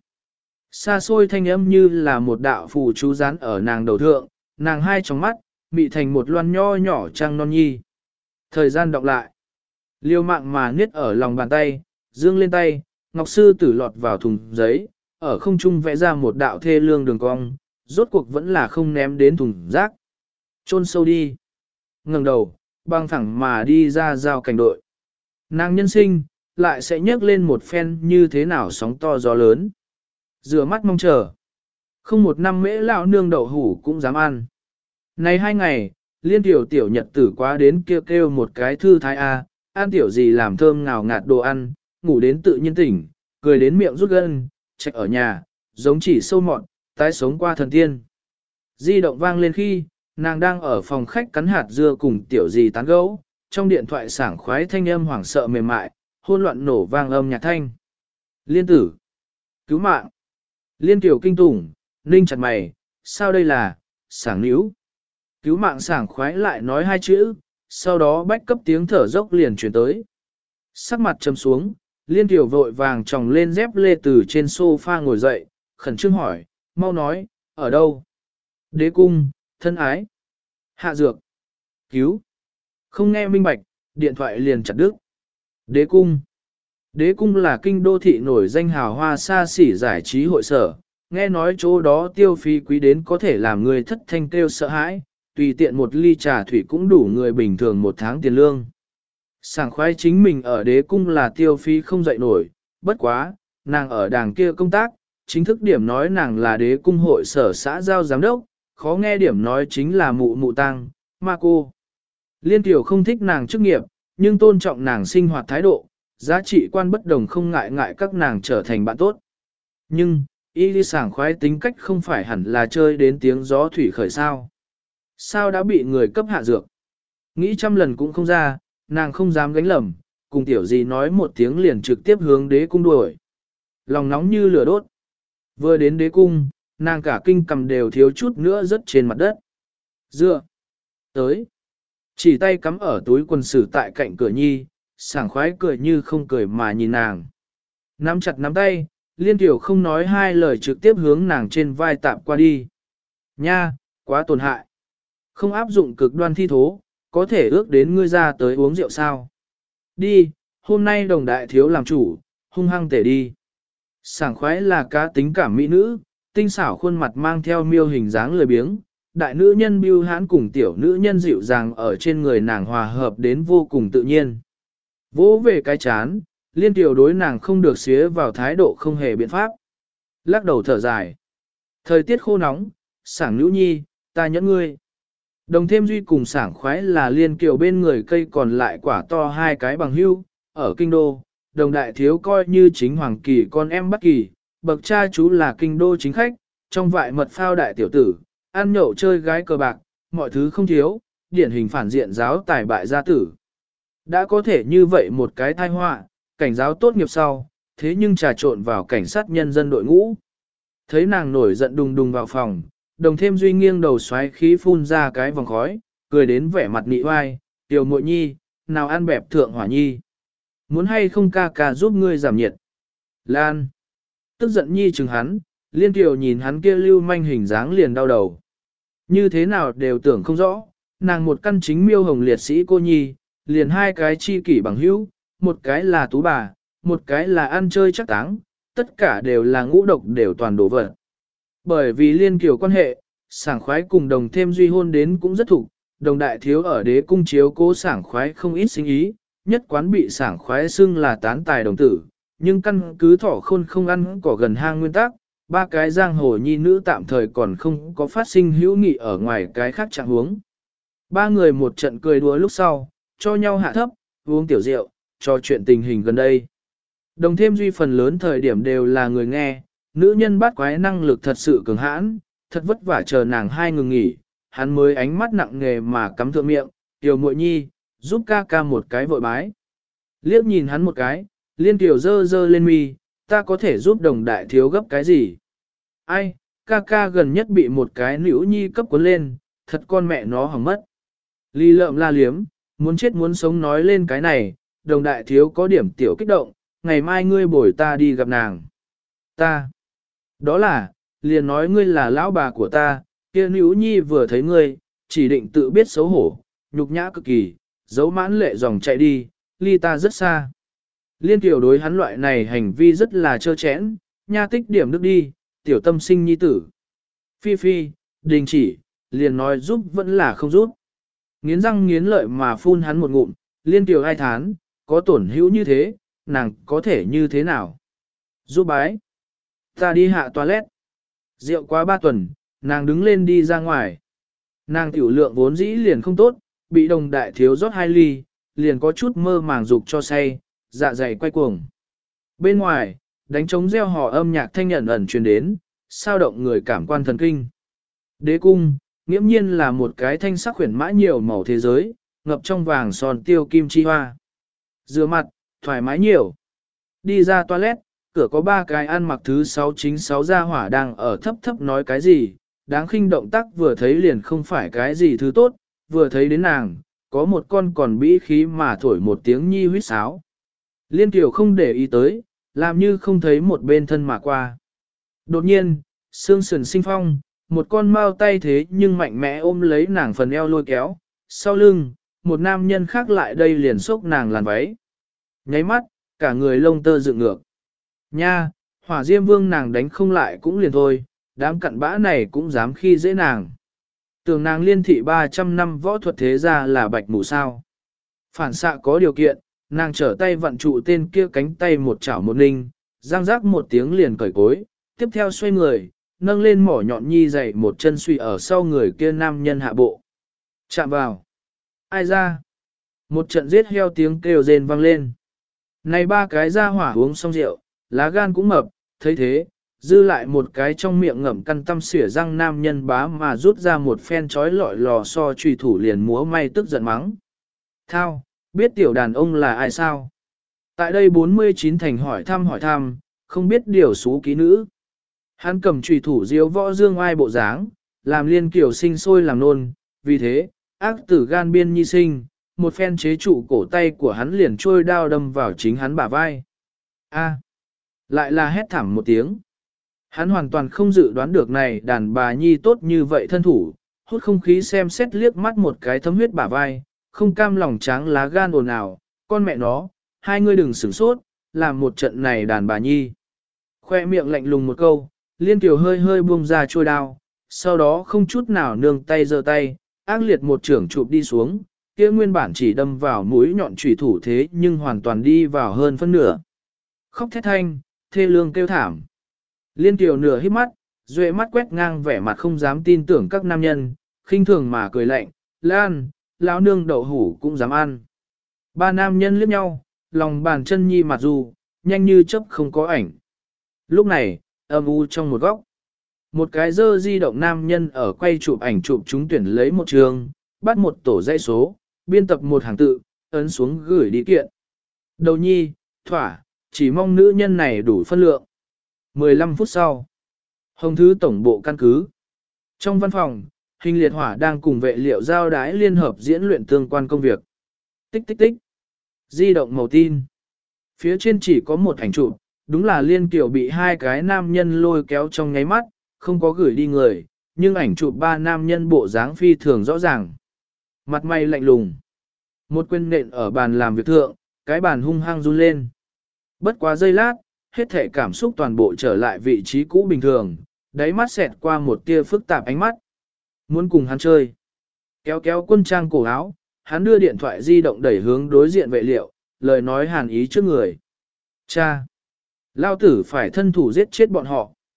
Xa xôi thanh âm như là một đạo phù chú rán ở nàng đầu thượng, nàng hai tròng mắt, mị thành một loan nho nhỏ trăng non nhi. Thời gian đọc lại. Liêu mạng mà niết ở lòng bàn tay, dương lên tay, ngọc sư tử lọt vào thùng giấy, ở không trung vẽ ra một đạo thê lương đường cong, rốt cuộc vẫn là không ném đến thùng rác. Chôn sâu đi. Ngẩng đầu, băng thẳng mà đi ra giao cảnh đội. Nàng nhân sinh, lại sẽ nhấc lên một phen như thế nào sóng to gió lớn. Rửa mắt mong chờ. Không một năm mễ lão nương đậu hủ cũng dám ăn. Này hai ngày, liên tiểu tiểu nhật tử quá đến kêu kêu một cái thư thái A, ăn tiểu gì làm thơm ngào ngạt đồ ăn, ngủ đến tự nhiên tỉnh, cười đến miệng rút gân, chạy ở nhà, giống chỉ sâu mọn, tái sống qua thần tiên. Di động vang lên khi, nàng đang ở phòng khách cắn hạt dưa cùng tiểu gì tán gẫu, trong điện thoại sảng khoái thanh âm hoảng sợ mềm mại, hôn loạn nổ vang âm nhạc thanh. Liên tử! Cứu mạng! Liên tiểu kinh tủng, ninh chặt mày, sao đây là, sảng níu. Cứu mạng sảng khoái lại nói hai chữ, sau đó bách cấp tiếng thở dốc liền chuyển tới. Sắc mặt trầm xuống, liên tiểu vội vàng tròng lên dép lê từ trên sofa ngồi dậy, khẩn trương hỏi, mau nói, ở đâu? Đế cung, thân ái. Hạ dược. Cứu. Không nghe minh bạch, điện thoại liền chặt đứt. Đế cung. Đế cung là kinh đô thị nổi danh hào hoa xa xỉ giải trí hội sở, nghe nói chỗ đó tiêu phí quý đến có thể làm người thất thanh kêu sợ hãi, tùy tiện một ly trà thủy cũng đủ người bình thường một tháng tiền lương. Sảng khoái chính mình ở đế cung là tiêu phí không dậy nổi, bất quá, nàng ở đàng kia công tác, chính thức điểm nói nàng là đế cung hội sở xã giao giám đốc, khó nghe điểm nói chính là mụ mụ tăng, ma cô. Liên tiểu không thích nàng chức nghiệp, nhưng tôn trọng nàng sinh hoạt thái độ, giá trị quan bất đồng không ngại ngại các nàng trở thành bạn tốt. Nhưng, y đi sảng khoái tính cách không phải hẳn là chơi đến tiếng gió thủy khởi sao. Sao đã bị người cấp hạ dược? Nghĩ trăm lần cũng không ra, nàng không dám gánh lầm, cùng tiểu gì nói một tiếng liền trực tiếp hướng đế cung đuổi. Lòng nóng như lửa đốt. Vừa đến đế cung, nàng cả kinh cầm đều thiếu chút nữa rớt trên mặt đất. Dựa. Tới. Chỉ tay cắm ở túi quần sử tại cạnh cửa nhi, sảng khoái cười như không cười mà nhìn nàng. Nắm chặt nắm tay, liên tiểu không nói hai lời trực tiếp hướng nàng trên vai tạm qua đi. Nha, quá tổn hại. Không áp dụng cực đoan thi thố, có thể ước đến ngươi ra tới uống rượu sao. Đi, hôm nay đồng đại thiếu làm chủ, hung hăng tể đi. Sảng khoái là cá tính cảm mỹ nữ, tinh xảo khuôn mặt mang theo miêu hình dáng lười biếng, đại nữ nhân bưu hãn cùng tiểu nữ nhân dịu dàng ở trên người nàng hòa hợp đến vô cùng tự nhiên. Vỗ về cái chán, liên tiểu đối nàng không được xía vào thái độ không hề biện pháp. Lắc đầu thở dài. Thời tiết khô nóng, sảng nữ nhi, ta nhẫn ngươi. Đồng thêm duy cùng sảng khoái là liên kiều bên người cây còn lại quả to hai cái bằng hưu, ở kinh đô, đồng đại thiếu coi như chính hoàng kỳ con em bất kỳ, bậc cha chú là kinh đô chính khách, trong vại mật phao đại tiểu tử, ăn nhậu chơi gái cờ bạc, mọi thứ không thiếu, điển hình phản diện giáo tài bại gia tử. Đã có thể như vậy một cái tai họa, cảnh giáo tốt nghiệp sau, thế nhưng trà trộn vào cảnh sát nhân dân đội ngũ. Thấy nàng nổi giận đùng đùng vào phòng, đồng thêm duy nghiêng đầu xoáy khí phun ra cái vòng khói, cười đến vẻ mặt nị oai, tiểu muội nhi, nào ăn bẹp thượng hỏa nhi. Muốn hay không ca ca giúp ngươi giảm nhiệt. Lan. Tức giận nhi chừng hắn, liên tiểu nhìn hắn kia lưu manh hình dáng liền đau đầu. Như thế nào đều tưởng không rõ, nàng một căn chính miêu hồng liệt sĩ cô nhi, liền hai cái chi kỷ bằng hữu, một cái là tú bà, một cái là ăn chơi chắc táng, tất cả đều là ngũ độc đều toàn đổ vật. Bởi vì liên kiểu quan hệ, sảng khoái cùng đồng thêm duy hôn đến cũng rất thục, đồng đại thiếu ở đế cung chiếu cố sảng khoái không ít sinh ý, nhất quán bị sảng khoái xưng là tán tài đồng tử, nhưng căn cứ thỏ khôn không ăn cỏ gần hang nguyên tắc, Ba cái giang hồ nhi nữ tạm thời còn không có phát sinh hữu nghị ở ngoài cái khác trạng huống. Ba người một trận cười đùa lúc sau, cho nhau hạ thấp, uống tiểu rượu, trò chuyện tình hình gần đây. Đồng thêm duy phần lớn thời điểm đều là người nghe, nữ nhân bát quái năng lực thật sự cường hãn, thật vất vả chờ nàng hai ngừng nghỉ, hắn mới ánh mắt nặng nghề mà cắm thượng miệng, tiểu muội nhi, giúp ca ca một cái vội bái. Liếc nhìn hắn một cái, liên tiểu dơ dơ lên mi, ta có thể giúp đồng đại thiếu gấp cái gì? Ai, ca ca gần nhất bị một cái nữ nhi cấp cuốn lên, thật con mẹ nó hỏng mất. Ly lợm la liếm, muốn chết muốn sống nói lên cái này, đồng đại thiếu có điểm tiểu kích động, ngày mai ngươi bồi ta đi gặp nàng. Ta. Đó là, liền nói ngươi là lão bà của ta, kia nữ nhi vừa thấy ngươi, chỉ định tự biết xấu hổ, nhục nhã cực kỳ, giấu mãn lệ dòng chạy đi, ly ta rất xa. Liên tiểu đối hắn loại này hành vi rất là trơ chẽn, nha tích điểm nước đi, tiểu tâm sinh nhi tử. Phi phi, đình chỉ, liền nói giúp vẫn là không giúp. Nghiến răng nghiến lợi mà phun hắn một ngụm, liên tiểu ai thán, có tổn hữu như thế, nàng có thể như thế nào? Giúp bái. Ta đi hạ toilet. Rượu quá ba tuần, nàng đứng lên đi ra ngoài. Nàng tiểu lượng vốn dĩ liền không tốt, bị đồng đại thiếu rót hai ly, liền có chút mơ màng dục cho say, dạ dày quay cuồng. Bên ngoài, đánh trống reo hò âm nhạc thanh ẩn ẩn truyền đến, sao động người cảm quan thần kinh. Đế cung, nghiễm nhiên là một cái thanh sắc khuyển mã nhiều màu thế giới, ngập trong vàng son tiêu kim chi hoa. Rửa mặt, thoải mái nhiều. Đi ra toilet, cửa có ba cái ăn mặc thứ sáu chính sáu gia hỏa đang ở thấp thấp nói cái gì, đáng khinh động tác vừa thấy liền không phải cái gì thứ tốt, vừa thấy đến nàng, có một con còn bĩ khí mà thổi một tiếng nhi huýt sáo. Liên tiểu không để ý tới, làm như không thấy một bên thân mà qua. Đột nhiên, xương sườn sinh phong, một con mao tay thế nhưng mạnh mẽ ôm lấy nàng phần eo lôi kéo, sau lưng, một nam nhân khác lại đây liền xốc nàng làn váy. Nháy mắt, cả người lông tơ dựng ngược. Nha, hỏa diêm vương nàng đánh không lại cũng liền thôi, đám cặn bã này cũng dám khi dễ nàng. Tưởng nàng liên thị ba trăm năm võ thuật thế ra là bạch mù sao. Phản xạ có điều kiện, nàng trở tay vặn trụ tên kia cánh tay một chảo một ninh, giang giác một tiếng liền cởi cối, tiếp theo xoay người, nâng lên mỏ nhọn nhi dày một chân suy ở sau người kia nam nhân hạ bộ. Chạm vào. Ai ra? Một trận giết heo tiếng kêu rên vang lên. Này ba cái ra hỏa uống xong rượu, lá gan cũng mập, thấy thế, dư lại một cái trong miệng ngậm căn tâm xỉa răng nam nhân bá mà rút ra một phen chói lọi lò so trùy thủ liền múa may tức giận mắng. Thao, biết tiểu đàn ông là ai sao? Tại đây bốn mươi chín thành hỏi thăm hỏi thăm, không biết điều xú ký nữ. Hắn cầm trùy thủ diếu võ dương ai bộ dáng, làm liên kiểu sinh sôi làm nôn, vì thế, ác tử gan biên nhi sinh, một phen chế trụ cổ tay của hắn liền trôi đao đâm vào chính hắn bả vai. A, lại là hét thảm một tiếng. Hắn hoàn toàn không dự đoán được này đàn bà nhi tốt như vậy thân thủ, hút không khí xem xét liếc mắt một cái thấm huyết bả vai, không cam lòng tráng lá gan ồn ào, con mẹ nó, hai ngươi đừng sửng sốt, làm một trận này đàn bà nhi. Khoe miệng lạnh lùng một câu, liên tiểu hơi hơi buông ra trôi đao, sau đó không chút nào nương tay giơ tay, ác liệt một trưởng chụp đi xuống, kia nguyên bản chỉ đâm vào mũi nhọn chủy thủ thế nhưng hoàn toàn đi vào hơn phân nửa. Khóc thét thanh, thê lương kêu thảm. Liên tiểu nửa hít mắt, duệ mắt quét ngang vẻ mặt không dám tin tưởng các nam nhân, khinh thường mà cười lạnh, Lan, lão nương đậu hủ cũng dám ăn. Ba nam nhân liếc nhau, lòng bàn chân nhi mặt dù, nhanh như chớp không có ảnh. Lúc này, âm u trong một góc, một cái dơ di động nam nhân ở quay chụp ảnh chụp chúng tuyển lấy một trường, bắt một tổ dãy số, biên tập một hàng tự, ấn xuống gửi đi kiện. Đầu nhi, thỏa, chỉ mong nữ nhân này đủ phân lượng. mười lăm phút sau, Hồng Thứ tổng bộ căn cứ. Trong văn phòng, Hình Liệt Hỏa đang cùng vệ liệu giao đái liên hợp diễn luyện tương quan công việc. Tích tích tích. Di động màu tin. Phía trên chỉ có một ảnh chụp, đúng là Liên Kiều bị hai cái nam nhân lôi kéo trong nháy mắt, không có gửi đi người, nhưng ảnh chụp ba nam nhân bộ dáng phi thường rõ ràng. Mặt mày lạnh lùng. Một quyền nện ở bàn làm việc thượng, cái bàn hung hăng run lên. Bất quá giây lát, hết thể cảm xúc toàn bộ trở lại vị trí cũ bình thường, đáy mắt xẹt qua một tia phức tạp ánh mắt. Muốn cùng hắn chơi. Kéo kéo quân trang cổ áo, hắn đưa điện thoại di động đẩy hướng đối diện vệ liệu, lời nói hàn ý trước người. Cha! Lao tử phải thân thủ giết chết bọn họ.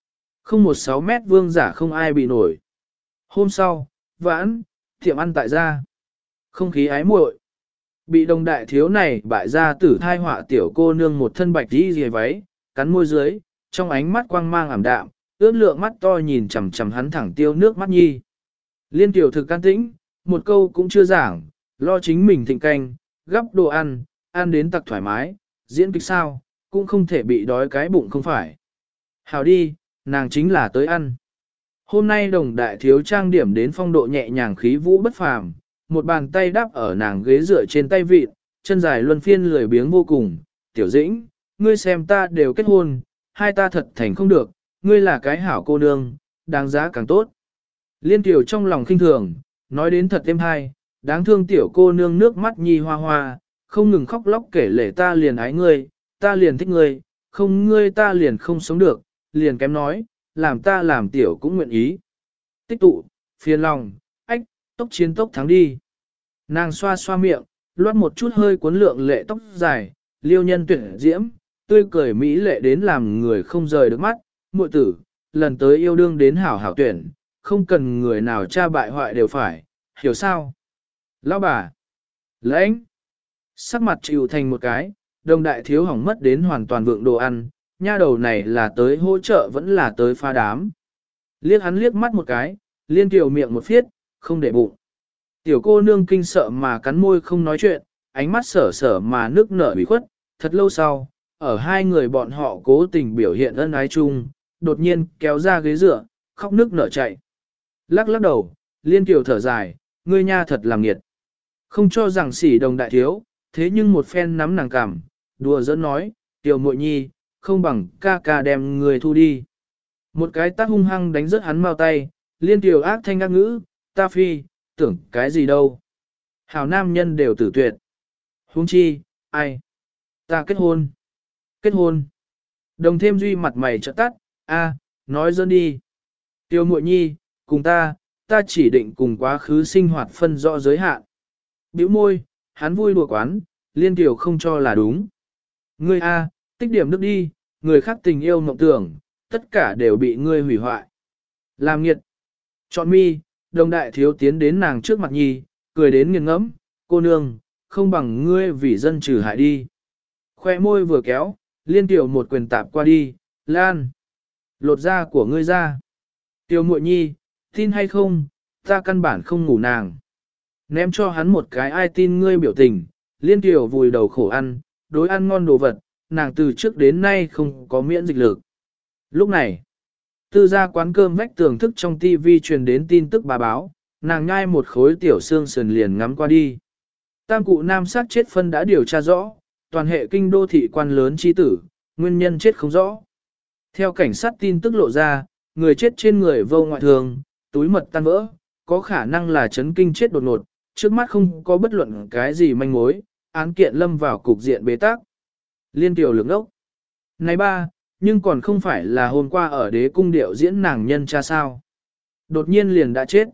Không một sáu mét vương giả không ai bị nổi. Hôm sau, vãn, tiệm ăn tại gia. Không khí ái muội. Bị đồng đại thiếu này bại ra tử thai họa tiểu cô nương một thân bạch đi dề váy, cắn môi dưới, trong ánh mắt quang mang ảm đạm, ướt lượng mắt to nhìn chằm chằm hắn thẳng tiêu nước mắt nhi. Liên tiểu thực can tĩnh, một câu cũng chưa giảng, lo chính mình thịnh canh, gắp đồ ăn, ăn đến tặc thoải mái, diễn kịch sao, cũng không thể bị đói cái bụng không phải. Hào đi, nàng chính là tới ăn. Hôm nay đồng đại thiếu trang điểm đến phong độ nhẹ nhàng khí vũ bất phàm, một bàn tay đáp ở nàng ghế dựa trên tay vịt, chân dài luân phiên lười biếng vô cùng. Tiểu dĩnh, ngươi xem ta đều kết hôn, hai ta thật thành không được, ngươi là cái hảo cô nương, đáng giá càng tốt. Liên tiểu trong lòng khinh thường, nói đến thật êm hay, đáng thương tiểu cô nương nước mắt nhi hoa hoa, không ngừng khóc lóc kể lể ta liền ái ngươi, ta liền thích ngươi, không ngươi ta liền không sống được, liền kém nói, làm ta làm tiểu cũng nguyện ý. Tích tụ, phiền lòng, ách, tốc chiến tốc thắng đi. Nàng xoa xoa miệng, loát một chút hơi cuốn lượng lệ tóc dài, liêu nhân tuyển diễm, tươi cười mỹ lệ đến làm người không rời được mắt. Muội tử, lần tới yêu đương đến hảo hảo tuyển, không cần người nào cha bại hoại đều phải, hiểu sao? Lão bà, lãnh, sắc mặt chịu thành một cái, đồng đại thiếu hỏng mất đến hoàn toàn vượng đồ ăn, nha đầu này là tới hỗ trợ vẫn là tới phá đám. Liếc hắn liếc mắt một cái, liên tiểu miệng một phiết, không để bụng. Tiểu cô nương kinh sợ mà cắn môi không nói chuyện, ánh mắt sở sở mà nước nở bị khuất, thật lâu sau, ở hai người bọn họ cố tình biểu hiện ân ái chung, đột nhiên kéo ra ghế dựa, khóc nước nở chạy. Lắc lắc đầu, liên tiểu thở dài, ngươi nha thật làm nghiệt. Không cho rằng sỉ đồng đại thiếu, thế nhưng một phen nắm nàng cảm, đùa giỡn nói, tiểu muội nhi, không bằng ca ca đem người thu đi. Một cái tát hung hăng đánh rớt hắn mau tay, liên tiểu ác thanh ác ngữ, ta phi, tưởng cái gì đâu. Hảo nam nhân đều tử tuyệt. Huống chi, ai? Ta kết hôn. Kết hôn. Đồng thêm duy mặt mày trợ tắt, a, nói dân đi. Tiêu muội nhi, cùng ta, ta chỉ định cùng quá khứ sinh hoạt phân rõ giới hạn. Bĩu môi, hắn vui đùa quán, liên tiểu không cho là đúng. Ngươi a, tích điểm nước đi, người khác tình yêu mộng tưởng, tất cả đều bị ngươi hủy hoại. Làm nghiệt. Chọn mi, đồng đại thiếu tiến đến nàng trước mặt nhi, cười đến nghiêng ngẫm, cô nương, không bằng ngươi vì dân trừ hại đi. Khoe môi vừa kéo, liên tiểu một quyền tạp qua đi, lan. Lột da của ngươi ra. Tiểu muội nhi, tin hay không, ta căn bản không ngủ nàng. Ném cho hắn một cái ai tin ngươi biểu tình, liên tiểu vùi đầu khổ ăn, đối ăn ngon đồ vật, nàng từ trước đến nay không có miễn dịch lực. Lúc này, tư gia quán cơm vách tường thức trong tivi truyền đến tin tức bà báo, nàng nhai một khối tiểu xương sườn liền ngắm qua đi. Tam cụ nam sát chết phân đã điều tra rõ, toàn hệ kinh đô thị quan lớn chi tử, nguyên nhân chết không rõ. Theo cảnh sát tin tức lộ ra, người chết trên người vô ngoại thường, túi mật tan vỡ, có khả năng là chấn kinh chết đột ngột, trước mắt không có bất luận cái gì manh mối, án kiện lâm vào cục diện bế tắc. Liên tiểu lưỡng ốc. Này ba, nhưng còn không phải là hôm qua ở đế cung điệu diễn nàng nhân cha sao. Đột nhiên liền đã chết.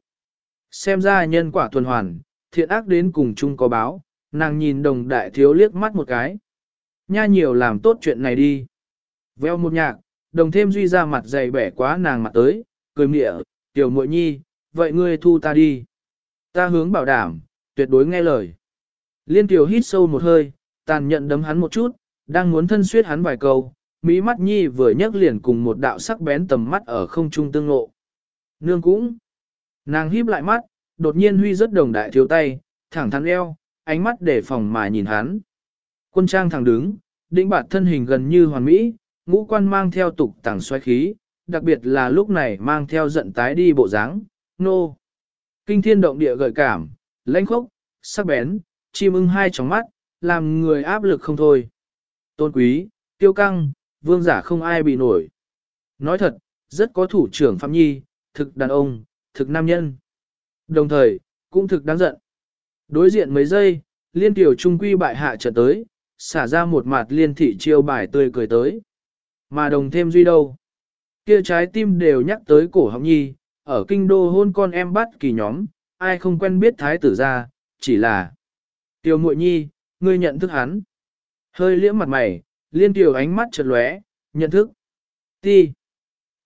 Xem ra nhân quả tuần hoàn, thiện ác đến cùng chung có báo, nàng nhìn đồng đại thiếu liếc mắt một cái. Nha nhiều làm tốt chuyện này đi. Veo một nhạc, đồng thêm duy ra mặt dày bẻ quá nàng mặt tới, cười mịa, tiểu muội nhi, vậy ngươi thu ta đi. Ta hướng bảo đảm, tuyệt đối nghe lời. Liên tiểu hít sâu một hơi, tàn nhận đấm hắn một chút, đang muốn thân suyết hắn vài câu, mỹ mắt nhi vừa nhấc liền cùng một đạo sắc bén tầm mắt ở không trung tương ngộ. Nương cũng. Nàng híp lại mắt, đột nhiên huy rất đồng đại thiếu tay, thẳng thắn eo, ánh mắt để phòng mà nhìn hắn. Quân trang thẳng đứng, đĩnh bạt thân hình gần như hoàn mỹ, ngũ quan mang theo tục tẳng xoay khí, đặc biệt là lúc này mang theo giận tái đi bộ dáng, nô. Kinh thiên động địa gợi cảm, lãnh khốc, sắc bén, chim ưng hai tròng mắt, làm người áp lực không thôi. Tôn quý, tiêu căng, vương giả không ai bị nổi. Nói thật, rất có thủ trưởng Phạm Nhi, thực đàn ông, thực nam nhân. Đồng thời, cũng thực đáng giận. Đối diện mấy giây, liên tiểu trung quy bại hạ trận tới, xả ra một mặt liên thị chiêu bài tươi cười tới. Mà đồng thêm duy đâu. Kia trái tim đều nhắc tới cổ họng nhi, ở kinh đô hôn con em bắt kỳ nhóm, ai không quen biết thái tử ra, chỉ là. Tiểu muội nhi, ngươi nhận thức hắn. Hơi liễm mặt mày, liên tiểu ánh mắt chợt lóe, nhận thức. Ti.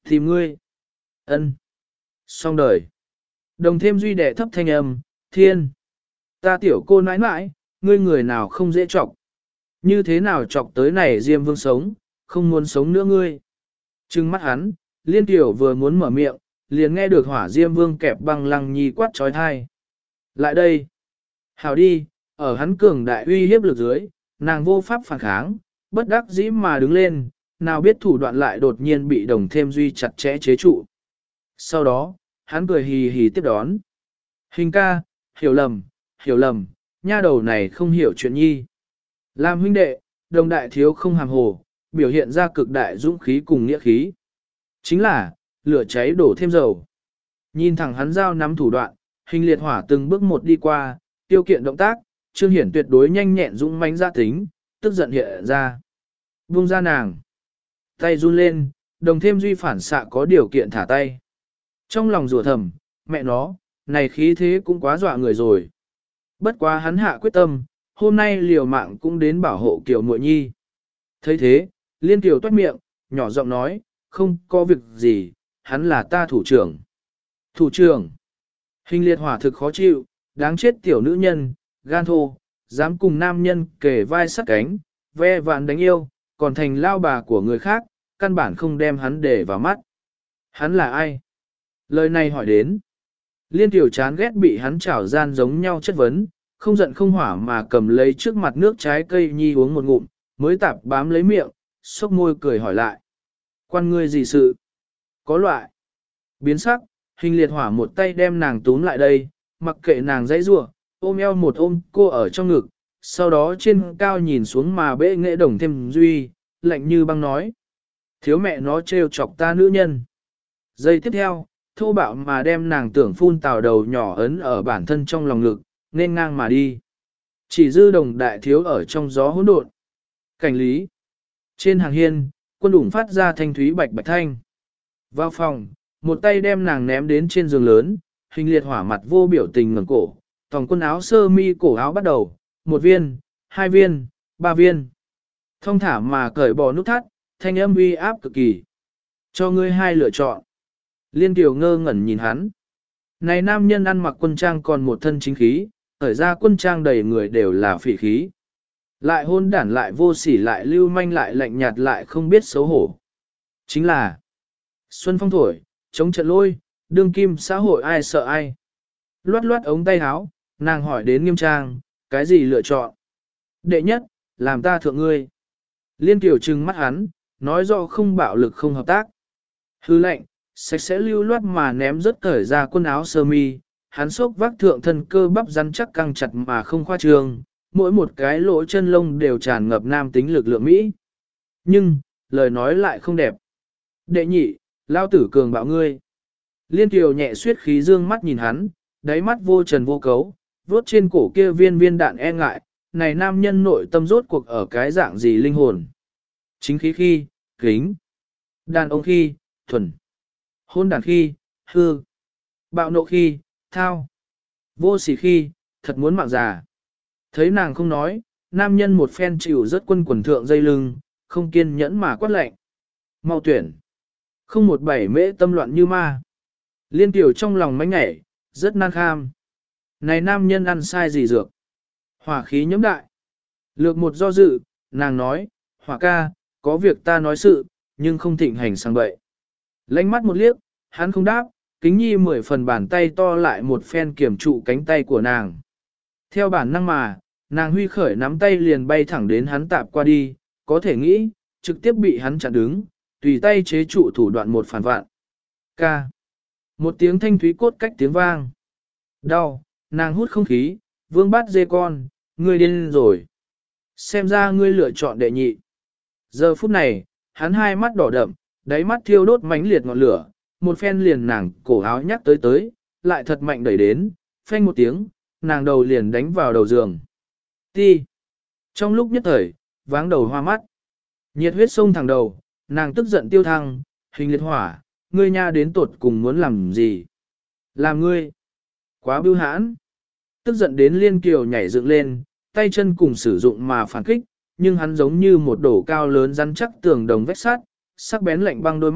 Tìm ngươi. Ân. Xong đời. Đồng thêm duy đệ thấp thanh âm, thiên. Ta tiểu cô nãi nãi, ngươi người nào không dễ chọc. Như thế nào chọc tới này Diêm Vương sống, không muốn sống nữa ngươi. Trừng mắt hắn, Liên Tiểu vừa muốn mở miệng, liền nghe được Hỏa Diêm Vương kẹp băng lăng nhi quát trói thai. Lại đây. Hào đi, ở hắn cường đại uy hiếp lực dưới, nàng vô pháp phản kháng, bất đắc dĩ mà đứng lên, nào biết thủ đoạn lại đột nhiên bị đồng thêm duy chặt chẽ chế trụ. Sau đó, hắn cười hì hì tiếp đón. Hình ca, hiểu lầm, hiểu lầm, nha đầu này không hiểu chuyện nhi. Làm huynh đệ, đồng đại thiếu không hàm hồ, biểu hiện ra cực đại dũng khí cùng nghĩa khí. Chính là, lửa cháy đổ thêm dầu. Nhìn thẳng hắn giao nắm thủ đoạn, hình liệt hỏa từng bước một đi qua, tiêu kiện động tác, Trương Hiển tuyệt đối nhanh nhẹn dũng mãnh ra tính, tức giận hiện ra. Buông ra nàng. Tay run lên, đồng thêm duy phản xạ có điều kiện thả tay. Trong lòng rủa thầm, mẹ nó, này khí thế cũng quá dọa người rồi. Bất quá hắn hạ quyết tâm, hôm nay liều mạng cũng đến bảo hộ Kiều muội nhi. thấy thế, Liên Kiều toát miệng, nhỏ giọng nói, không có việc gì, hắn là ta thủ trưởng. Thủ trưởng. Hình liệt hỏa thực khó chịu, đáng chết tiểu nữ nhân, gan thô, dám cùng nam nhân kề vai sát cánh, ve vạn đánh yêu, còn thành lao bà của người khác, căn bản không đem hắn để vào mắt. Hắn là ai? Lời này hỏi đến. Liên Tiểu chán ghét bị hắn chảo gian giống nhau chất vấn, không giận không hỏa mà cầm lấy trước mặt nước trái cây nhi uống một ngụm, mới tạp bám lấy miệng, xốc môi cười hỏi lại. Quan ngươi gì sự? Có loại. Biến sắc, hình liệt hỏa một tay đem nàng túm lại đây, mặc kệ nàng dãy rủa, ôm eo một ôm cô ở trong ngực, sau đó trên cao nhìn xuống mà bệ nghệ đồng thêm duy, lạnh như băng nói. Thiếu mẹ nó trêu chọc ta nữ nhân. Giây tiếp theo, thô bạo mà đem nàng tưởng phun tào đầu nhỏ ấn ở bản thân trong lòng ngực, nên ngang mà đi. Chỉ dư đồng đại thiếu ở trong gió hỗn độn. Cảnh lý. Trên hàng hiên, quân đủng phát ra thanh thúy bạch bạch thanh. Vào phòng, một tay đem nàng ném đến trên giường lớn, hình liệt hỏa mặt vô biểu tình ngẩng cổ, tòng quân áo sơ mi cổ áo bắt đầu, một viên, hai viên, ba viên. Thông thả mà cởi bỏ nút thắt, thanh âm uy áp cực kỳ. Cho ngươi hai lựa chọn. Liên Kiều ngơ ngẩn nhìn hắn. Này nam nhân ăn mặc quân trang còn một thân chính khí, ở ra quân trang đầy người đều là phỉ khí. Lại hôn đản lại vô sỉ lại lưu manh lại lạnh nhạt lại không biết xấu hổ. Chính là Xuân phong thổi, chống trận lôi, đương kim xã hội ai sợ ai. Loát loát ống tay áo, nàng hỏi đến nghiêm trang, cái gì lựa chọn? Đệ nhất, làm ta thượng ngươi. Liên Kiều trừng mắt hắn, nói rõ không bạo lực không hợp tác. Hư lệnh, sạch sẽ lưu loát mà ném rớt cởi ra quần áo sơ mi, hắn xốc vác thượng thân cơ bắp rắn chắc căng chặt mà không khoa trương, mỗi một cái lỗ chân lông đều tràn ngập nam tính lực lượng Mỹ. Nhưng, lời nói lại không đẹp. Đệ nhị, lao tử cường bạo ngươi. Liên Kiều nhẹ suyết khí dương mắt nhìn hắn, đáy mắt vô trần vô cấu, vuốt trên cổ kia viên viên đạn e ngại, này nam nhân nội tâm rốt cuộc ở cái dạng gì linh hồn. Chính khí khi, kính. Đàn ông khi, thuần. Hôn đàn khi, hư. Bạo nộ khi, thao. Vô sỉ khi, thật muốn mạng già. Thấy nàng không nói, nam nhân một phen chịu rất quân quần thượng dây lưng, không kiên nhẫn mà quát lạnh. Mau tuyển. Không một bảy mễ tâm loạn như ma. Liên Tiểu trong lòng mánh nhảy, rất nan kham. Này nam nhân ăn sai gì dược? Hỏa khí nhóm đại. Lược một do dự, nàng nói, hỏa ca, có việc ta nói sự, nhưng không thịnh hành sang bậy. Lánh mắt một liếc, hắn không đáp, kính nhi mười phần bàn tay to lại một phen kiểm trụ cánh tay của nàng. Theo bản năng mà, nàng huy khởi nắm tay liền bay thẳng đến hắn tạp qua đi, có thể nghĩ, trực tiếp bị hắn chặn đứng, tùy tay chế trụ thủ đoạn một phản vạn. Ca. Một tiếng thanh thúy cốt cách tiếng vang. Đau, nàng hút không khí, vương bát dê con, ngươi điên rồi. Xem ra ngươi lựa chọn đệ nhị. Giờ phút này, hắn hai mắt đỏ đậm, đáy mắt thiêu đốt mãnh liệt ngọn lửa, một phen liền nàng cổ áo nhắc tới tới, lại thật mạnh đẩy đến, phanh một tiếng, nàng đầu liền đánh vào đầu giường. Ti. Trong lúc nhất thời, váng đầu hoa mắt. Nhiệt huyết sông thẳng đầu, nàng tức giận tiêu thăng, hình liệt hỏa, ngươi nha đến tột cùng muốn làm gì? Làm ngươi. Quá bưu hãn. Tức giận đến Liên Kiều nhảy dựng lên, tay chân cùng sử dụng mà phản kích, nhưng hắn giống như một đổ cao lớn rắn chắc tường đồng vách sắt, sắc bén lạnh băng đôi mắt,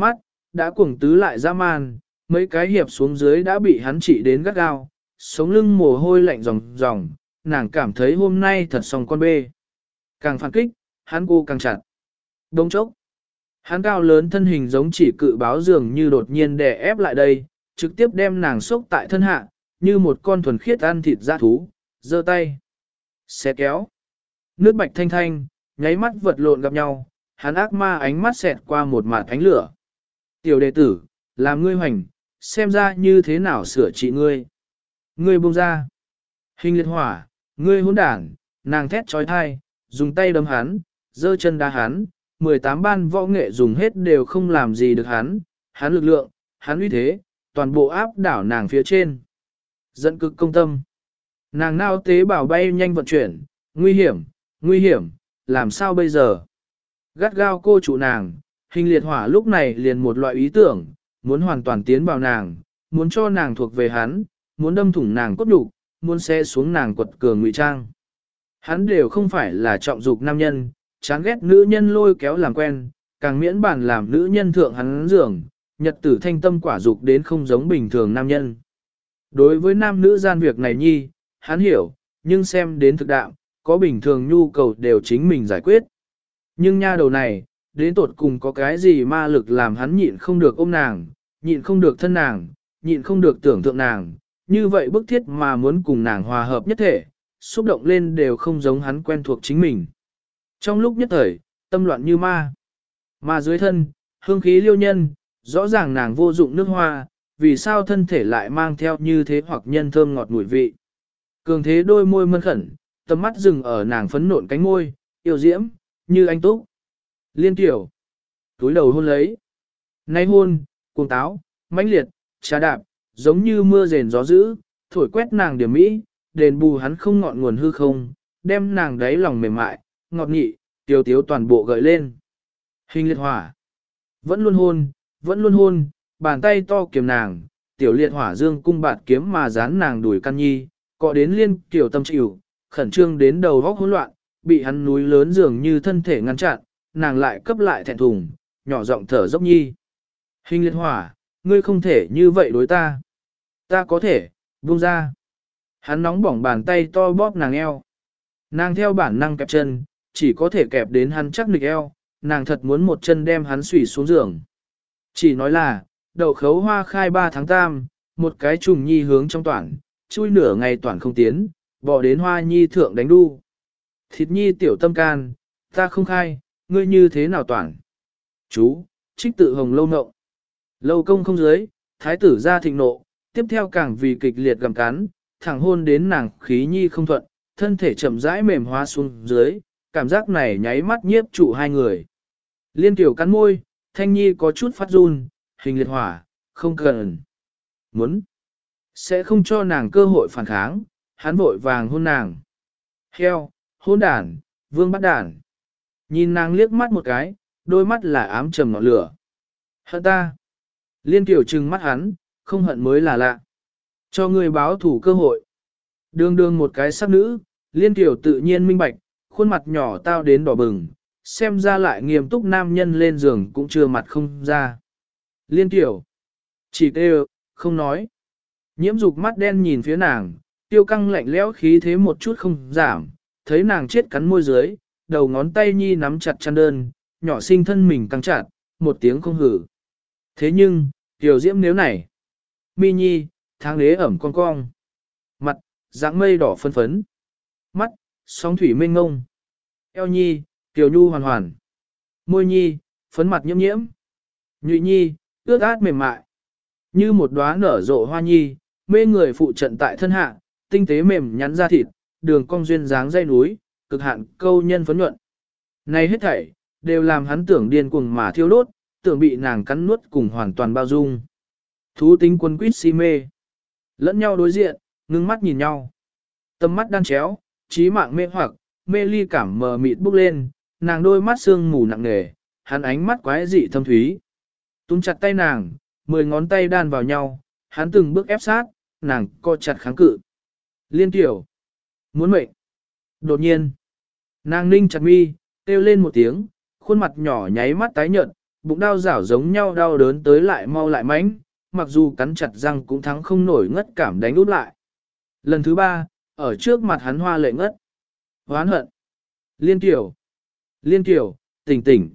đã cuồng tứ lại dã man, mấy cái hiệp xuống dưới đã bị hắn trị đến gắt gao, sống lưng mồ hôi lạnh ròng ròng, nàng cảm thấy hôm nay thật xong con bê. Càng phản kích, hắn cô càng chặt. Đông chốc. Hắn cao lớn thân hình giống chỉ cự báo dường như đột nhiên đè ép lại đây, trực tiếp đem nàng xốc tại thân hạ, như một con thuần khiết ăn thịt dã thú, giơ tay. Xé kéo. Nước bạch thanh thanh, nháy mắt vật lộn gặp nhau, hắn ác ma ánh mắt xẹt qua một mạt ánh lửa. Tiểu đệ tử, làm ngươi hoành, xem ra như thế nào sửa trị ngươi. Ngươi buông ra. Hình liệt hỏa, ngươi hỗn đản, nàng thét trói thai, dùng tay đấm hắn, giơ chân đá hắn, mười tám ban võ nghệ dùng hết đều không làm gì được hắn, hắn lực lượng, hắn uy thế, toàn bộ áp đảo nàng phía trên. Dẫn cực công tâm. Nàng nao tế bảo bay nhanh vận chuyển, nguy hiểm, nguy hiểm, làm sao bây giờ? Gắt gao cô trụ nàng, hình liệt hỏa lúc này liền một loại ý tưởng, muốn hoàn toàn tiến vào nàng, muốn cho nàng thuộc về hắn, muốn đâm thủng nàng cốt đục, muốn xe xuống nàng quật cường ngụy trang. Hắn đều không phải là trọng dục nam nhân, chán ghét nữ nhân lôi kéo làm quen, càng miễn bản làm nữ nhân thượng hắn giường, nhật tử thanh tâm quả dục đến không giống bình thường nam nhân. Đối với nam nữ gian việc này nhi, hắn hiểu, nhưng xem đến thực đạo, có bình thường nhu cầu đều chính mình giải quyết. Nhưng nha đầu này, đến tột cùng có cái gì ma lực làm hắn nhịn không được ôm nàng, nhịn không được thân nàng, nhịn không được tưởng tượng nàng, như vậy bức thiết mà muốn cùng nàng hòa hợp nhất thể, xúc động lên đều không giống hắn quen thuộc chính mình. Trong lúc nhất thời, tâm loạn như ma. Mà dưới thân, hương khí liêu nhân, rõ ràng nàng vô dụng nước hoa, vì sao thân thể lại mang theo như thế hoặc nhân thơm ngọt mùi vị. Cường thế đôi môi mân khẩn, tầm mắt dừng ở nàng phấn nộn cánh môi, yêu diễm, như anh túc. Liên tiểu, túi đầu hôn lấy. Nay hôn, cuồng táo, mãnh liệt, trà đạp, giống như mưa rền gió dữ, thổi quét nàng điểm mỹ, đền bù hắn không ngọn nguồn hư không, đem nàng đáy lòng mềm mại, ngọt nhị, tiêu tiếu toàn bộ gợi lên. Hình liệt hỏa, vẫn luôn hôn, vẫn luôn hôn, bàn tay to kiềm nàng, tiểu liệt hỏa dương cung bạt kiếm mà dán nàng đuổi căn nhi, cọ đến liên tiểu tâm chịu, khẩn trương đến đầu vóc hỗn loạn, bị hắn núi lớn dường như thân thể ngăn chặn, nàng lại cấp lại thẹn thùng, nhỏ giọng thở dốc nhi. Hình liệt hỏa, ngươi không thể như vậy đối ta. Ta có thể, buông ra. Hắn nóng bỏng bàn tay to bóp nàng eo. Nàng theo bản năng kẹp chân, chỉ có thể kẹp đến hắn chắc nịch eo, nàng thật muốn một chân đem hắn xủy xuống giường. Chỉ nói là, đậu khấu hoa khai ba tháng tam, một cái trùng nhi hướng trong toàn, chui nửa ngày toàn không tiến, bỏ đến hoa nhi thượng đánh đu. Thịt nhi tiểu tâm can, ta không khai, ngươi như thế nào toàn? Chú, trích tự hồng lâu nộng. Lâu công không dưới, thái tử ra thịnh nộ, tiếp theo càng vì kịch liệt gặm cắn, thẳng hôn đến nàng khí nhi không thuận, thân thể chậm rãi mềm hóa xuống dưới, cảm giác này nháy mắt nhiếp trụ hai người. Liên tiểu cắn môi, thanh nhi có chút phát run, hình liệt hỏa, không cần. Muốn. Sẽ không cho nàng cơ hội phản kháng, hắn vội vàng hôn nàng. Heo, hôn đản, vương bắt đản. Nhìn nàng liếc mắt một cái, đôi mắt là ám trầm ngọn lửa. Hận ta. Liên tiểu trừng mắt hắn, không hận mới là lạ. Cho người báo thủ cơ hội. Đường đường một cái sắc nữ, liên tiểu tự nhiên minh bạch, khuôn mặt nhỏ tao đến đỏ bừng, xem ra lại nghiêm túc nam nhân lên giường cũng chưa mặt không ra. Liên tiểu. Chỉ kêu, không nói. Nhiễm dục mắt đen nhìn phía nàng, tiêu căng lạnh lẽo khí thế một chút không giảm, thấy nàng chết cắn môi dưới, đầu ngón tay nhi nắm chặt chăn đơn, nhỏ sinh thân mình căng chặt, một tiếng không hử. Thế nhưng, tiểu diễm nếu này, mi nhi, tháng đế ẩm con cong, mặt, dáng mây đỏ phân phấn, mắt, sóng thủy mênh ngông, eo nhi, tiểu nhu hoàn hoàn, môi nhi, phấn mặt nhiễm nhiễm, nhụy nhi, ướt át mềm mại, như một đóa nở rộ hoa nhi, mê người phụ trận tại thân hạ, tinh tế mềm nhắn da thịt, đường cong duyên dáng dây núi, cực hạn câu nhân phấn nhuận. Này hết thảy, đều làm hắn tưởng điên cuồng mà thiêu đốt, tưởng bị nàng cắn nuốt cùng hoàn toàn bao dung. Thú tính quân quýt si mê. Lẫn nhau đối diện, ngưng mắt nhìn nhau. Tâm mắt đan chéo, trí mạng mê hoặc, mê ly cảm mờ mịt bốc lên, nàng đôi mắt sương mù nặng nề, hắn ánh mắt quái dị thâm thúy. Túm chặt tay nàng, mười ngón tay đan vào nhau, hắn từng bước ép sát, nàng co chặt kháng cự. Liên tiểu. Muốn mệnh. Đột nhiên. Nàng ninh chặt mi, kêu lên một tiếng, khuôn mặt nhỏ nháy mắt tái nhợt, Bụng đau rảo giống nhau đau đớn tới lại mau lại mãnh, mặc dù cắn chặt răng cũng thắng không nổi ngất cảm đánh út lại. Lần thứ ba, ở trước mặt hắn hoa lệ ngất. Hoán hận. Liên tiểu. Liên tiểu, tỉnh tỉnh.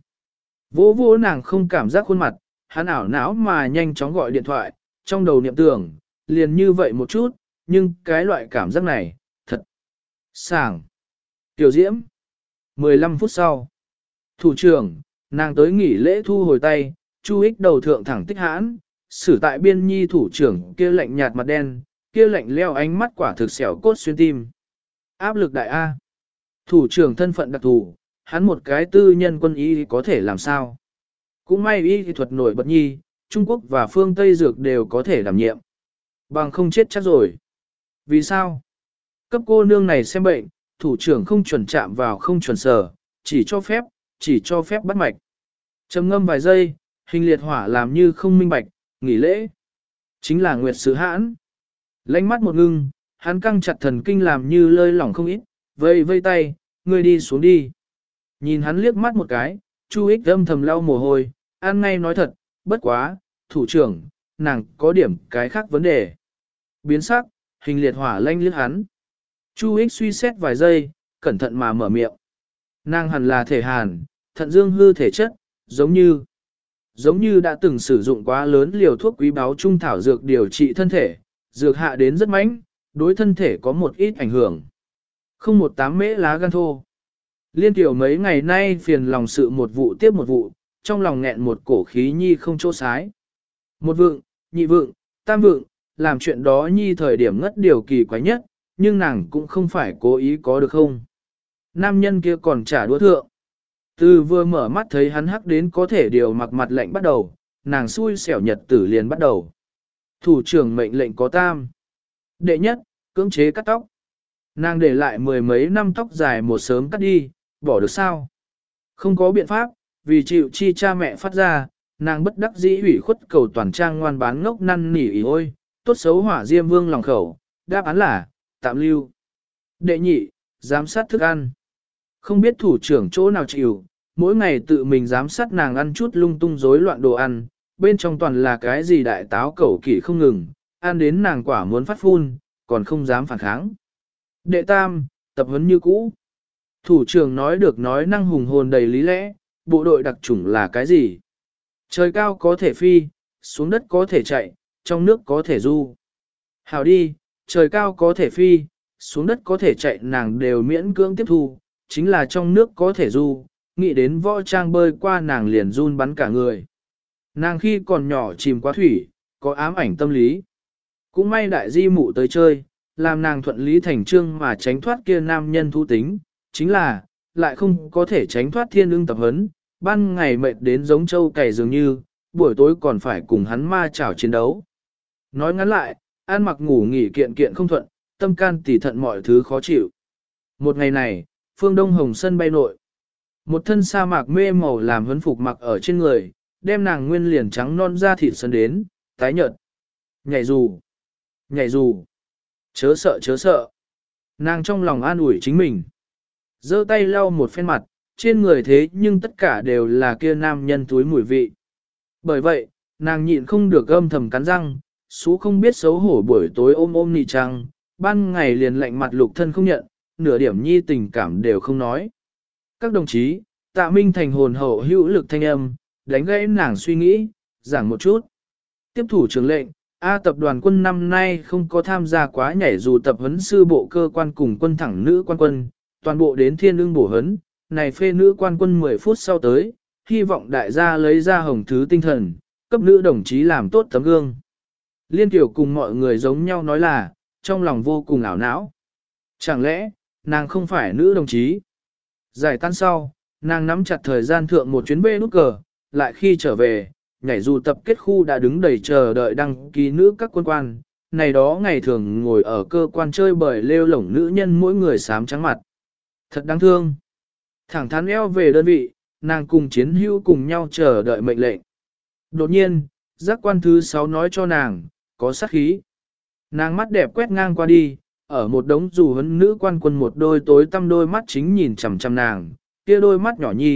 Vỗ vỗ nàng không cảm giác khuôn mặt, hắn ảo não mà nhanh chóng gọi điện thoại, trong đầu niệm tưởng, liền như vậy một chút, nhưng cái loại cảm giác này, thật sảng. Tiểu diễm. mười lăm phút sau. Thủ trưởng, nàng tới nghỉ lễ thu hồi tay, Chu Ích đầu thượng thẳng tích hãn, xử tại biên nhi thủ trưởng kia lạnh nhạt mặt đen, kia lạnh leo ánh mắt quả thực xẻo cốt xuyên tim. Áp lực đại A. Thủ trưởng thân phận đặc thù, hắn một cái tư nhân quân y có thể làm sao? Cũng may y thuật nổi bật nhi, Trung Quốc và phương Tây dược đều có thể đảm nhiệm. Bằng không chết chắc rồi. Vì sao? Cấp cô nương này xem bệnh, thủ trưởng không chuẩn chạm vào không chuẩn sở, chỉ cho phép, chỉ cho phép bắt mạch. Trầm ngâm vài giây, hình liệt hỏa làm như không minh bạch, nghỉ lễ. Chính là nguyệt sự hãn. Lánh mắt một ngưng, hắn căng chặt thần kinh làm như lơi lỏng không ít, vây vây tay, ngươi đi xuống đi. Nhìn hắn liếc mắt một cái, Chu Ích âm thầm lau mồ hôi, ăn ngay nói thật, bất quá, thủ trưởng, nàng có điểm cái khác vấn đề. Biến sắc, hình liệt hỏa lanh liếc hắn. Chu Ích suy xét vài giây, cẩn thận mà mở miệng. Nàng hẳn là thể hàn, thận dương hư thể chất, giống như, giống như đã từng sử dụng quá lớn liều thuốc quý báu trung thảo dược điều trị thân thể, dược hạ đến rất mãnh, đối thân thể có một ít ảnh hưởng. Không một tám mễ lá gan thô. Liên tiểu mấy ngày nay phiền lòng sự một vụ tiếp một vụ, trong lòng nghẹn một cổ khí nhi không chỗ sái. Một vượng, nhị vượng, tam vượng, làm chuyện đó nhi thời điểm ngất điều kỳ quái nhất, nhưng nàng cũng không phải cố ý có được không. Nam nhân kia còn trả đũa thượng. Từ vừa mở mắt thấy hắn hắc đến có thể điều mặc mặt lệnh bắt đầu, nàng xui xẻo nhật tử liền bắt đầu. Thủ trưởng mệnh lệnh có tam. Đệ nhất, cưỡng chế cắt tóc. Nàng để lại mười mấy năm tóc dài một sớm cắt đi, bỏ được sao? Không có biện pháp, vì chịu chi cha mẹ phát ra, nàng bất đắc dĩ hủy khuất cầu toàn trang ngoan bán ngốc năn nỉ ỉ ôi, tốt xấu hỏa diêm vương lòng khẩu, đáp án là, tạm lưu. Đệ nhị, giám sát thức ăn. Không biết thủ trưởng chỗ nào chịu, mỗi ngày tự mình giám sát nàng ăn chút lung tung rối loạn đồ ăn, bên trong toàn là cái gì đại táo cẩu kỷ không ngừng, ăn đến nàng quả muốn phát phun, còn không dám phản kháng. Đệ tam, tập huấn như cũ. Thủ trưởng nói được nói năng hùng hồn đầy lý lẽ, bộ đội đặc chủng là cái gì? Trời cao có thể phi, xuống đất có thể chạy, trong nước có thể du. Hào đi, trời cao có thể phi, xuống đất có thể chạy nàng đều miễn cưỡng tiếp thu, chính là trong nước có thể du, nghĩ đến võ trang bơi qua nàng liền run bắn cả người. Nàng khi còn nhỏ chìm quá thủy, có ám ảnh tâm lý. Cũng may đại di mụ tới chơi, làm nàng thuận lý thành trương mà tránh thoát kia nam nhân thu tính, chính là, lại không có thể tránh thoát thiên ưng tập huấn, ban ngày mệt đến giống trâu cày dường như, buổi tối còn phải cùng hắn ma chảo chiến đấu. Nói ngắn lại, ăn mặc ngủ nghỉ kiện kiện không thuận, tâm can tỉ thận mọi thứ khó chịu. Một ngày này, phương đông hồng sân bay nội. Một thân sa mạc mê màu làm huấn phục mặc ở trên người, đem nàng nguyên liền trắng non da thịt sân đến, tái nhợt. Nhảy dù, nhảy dù, chớ sợ chớ sợ. Nàng trong lòng an ủi chính mình. Giơ tay lau một phen mặt, trên người thế nhưng tất cả đều là kia nam nhân túi mùi vị. Bởi vậy, nàng nhịn không được âm thầm cắn răng, xú không biết xấu hổ buổi tối ôm ôm nị trăng, ban ngày liền lạnh mặt lục thân không nhận, nửa điểm nhi tình cảm đều không nói. Các đồng chí, Tạ Minh Thành hồn hậu hữu lực thanh âm, đánh gãy nàng suy nghĩ, giảng một chút. Tiếp thủ trưởng lệnh, A tập đoàn quân năm nay không có tham gia quá nhảy dù tập huấn sư bộ cơ quan cùng quân thẳng nữ quan quân, toàn bộ đến thiên ưng bổ huấn, này phê nữ quan quân mười phút sau tới, hy vọng đại gia lấy ra hồng thứ tinh thần, cấp nữ đồng chí làm tốt tấm gương. Liên tiểu cùng mọi người giống nhau nói là, trong lòng vô cùng ảo não. Chẳng lẽ, nàng không phải nữ đồng chí? Giải tan sau, nàng nắm chặt thời gian thượng một chuyến bê nút cờ, lại khi trở về, nhảy dù tập kết khu đã đứng đầy chờ đợi đăng ký nữ các quân quan, này đó ngày thường ngồi ở cơ quan chơi bời lêu lổng nữ nhân mỗi người xám trắng mặt. Thật đáng thương. Thẳng thắn eo về đơn vị, nàng cùng chiến hữu cùng nhau chờ đợi mệnh lệnh. Đột nhiên, giác quan thứ sáu nói cho nàng, có sát khí. Nàng mắt đẹp quét ngang qua đi, ở một đống dù huấn nữ quan quân một đôi tối tăm đôi mắt chính nhìn chằm chằm nàng, kia đôi mắt nhỏ nhi,